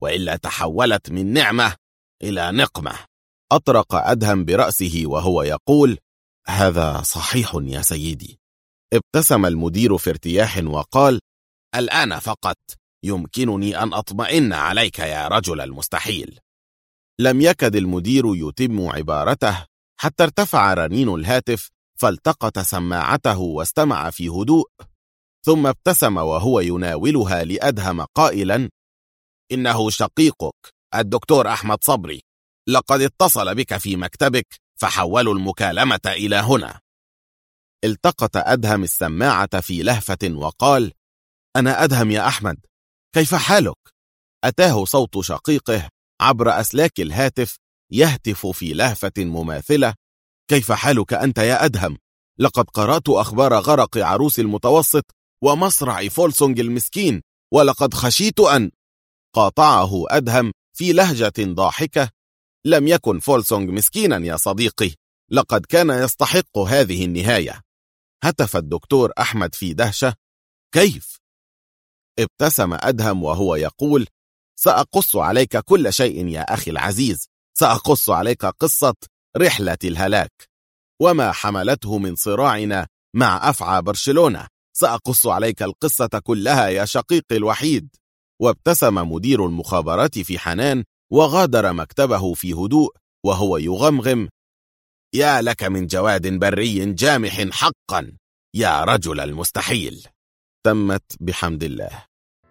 وإلا تحولت من نعمة إلى نقمة. أطرق أدهم برأسه وهو يقول: هذا صحيح يا سيدي. ابتسم المدير في ارتياح وقال: الآن فقط يمكنني أن أطمئن عليك يا رجل المستحيل. لم يكد المدير يتم عبارته حتى ارتفع رنين الهاتف، فالتقط سماعته واستمع في هدوء، ثم ابتسم وهو يناولها لأدهم قائلا: إنه شقيقك الدكتور أحمد صبري، لقد اتصل بك في مكتبك فحولوا المكالمة إلى هنا. التقط أدهم السماعة في لهفة وقال: أنا أدهم يا أحمد، كيف حالك؟ أتاه صوت شقيقه عبر أسلاك الهاتف يهتف في لهفة مماثلة: كيف حالك أنت يا أدهم؟ لقد قرأت أخبار غرق عروس المتوسط ومصرع فولسونج المسكين، ولقد خشيت أن... قاطعه أدهم في لهجة ضاحكة: لم يكن فولسونج مسكينا يا صديقي، لقد كان يستحق هذه النهاية. هتف الدكتور أحمد في دهشة: كيف؟ ابتسم أدهم وهو يقول: سأقص عليك كل شيء يا أخي العزيز، سأقص عليك قصة رحلة الهلاك وما حملته من صراعنا مع أفعى برشلونة، سأقص عليك القصة كلها يا شقيقي الوحيد. وابتسم مدير المخابرات في حنان وغادر مكتبه في هدوء وهو يغمغم: يا لك من جواد بري جامح حقا يا رجل المستحيل. تمت بحمد الله.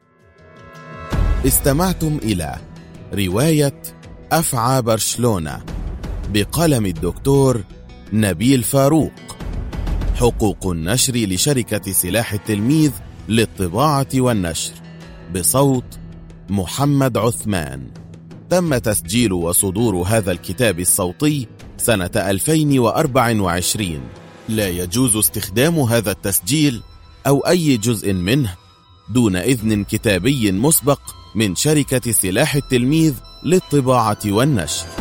استمعتم إلى رواية أفعى برشلونة بقلم الدكتور نبيل فاروق، حقوق النشر لشركة سلاح التلميذ للطباعة والنشر، بصوت محمد عثمان. تم تسجيل وصدور هذا الكتاب الصوتي سنة 2024. لا يجوز استخدام هذا التسجيل أو أي جزء منه دون إذن كتابي مسبق من شركة سلاح التلميذ للطباعة والنشر.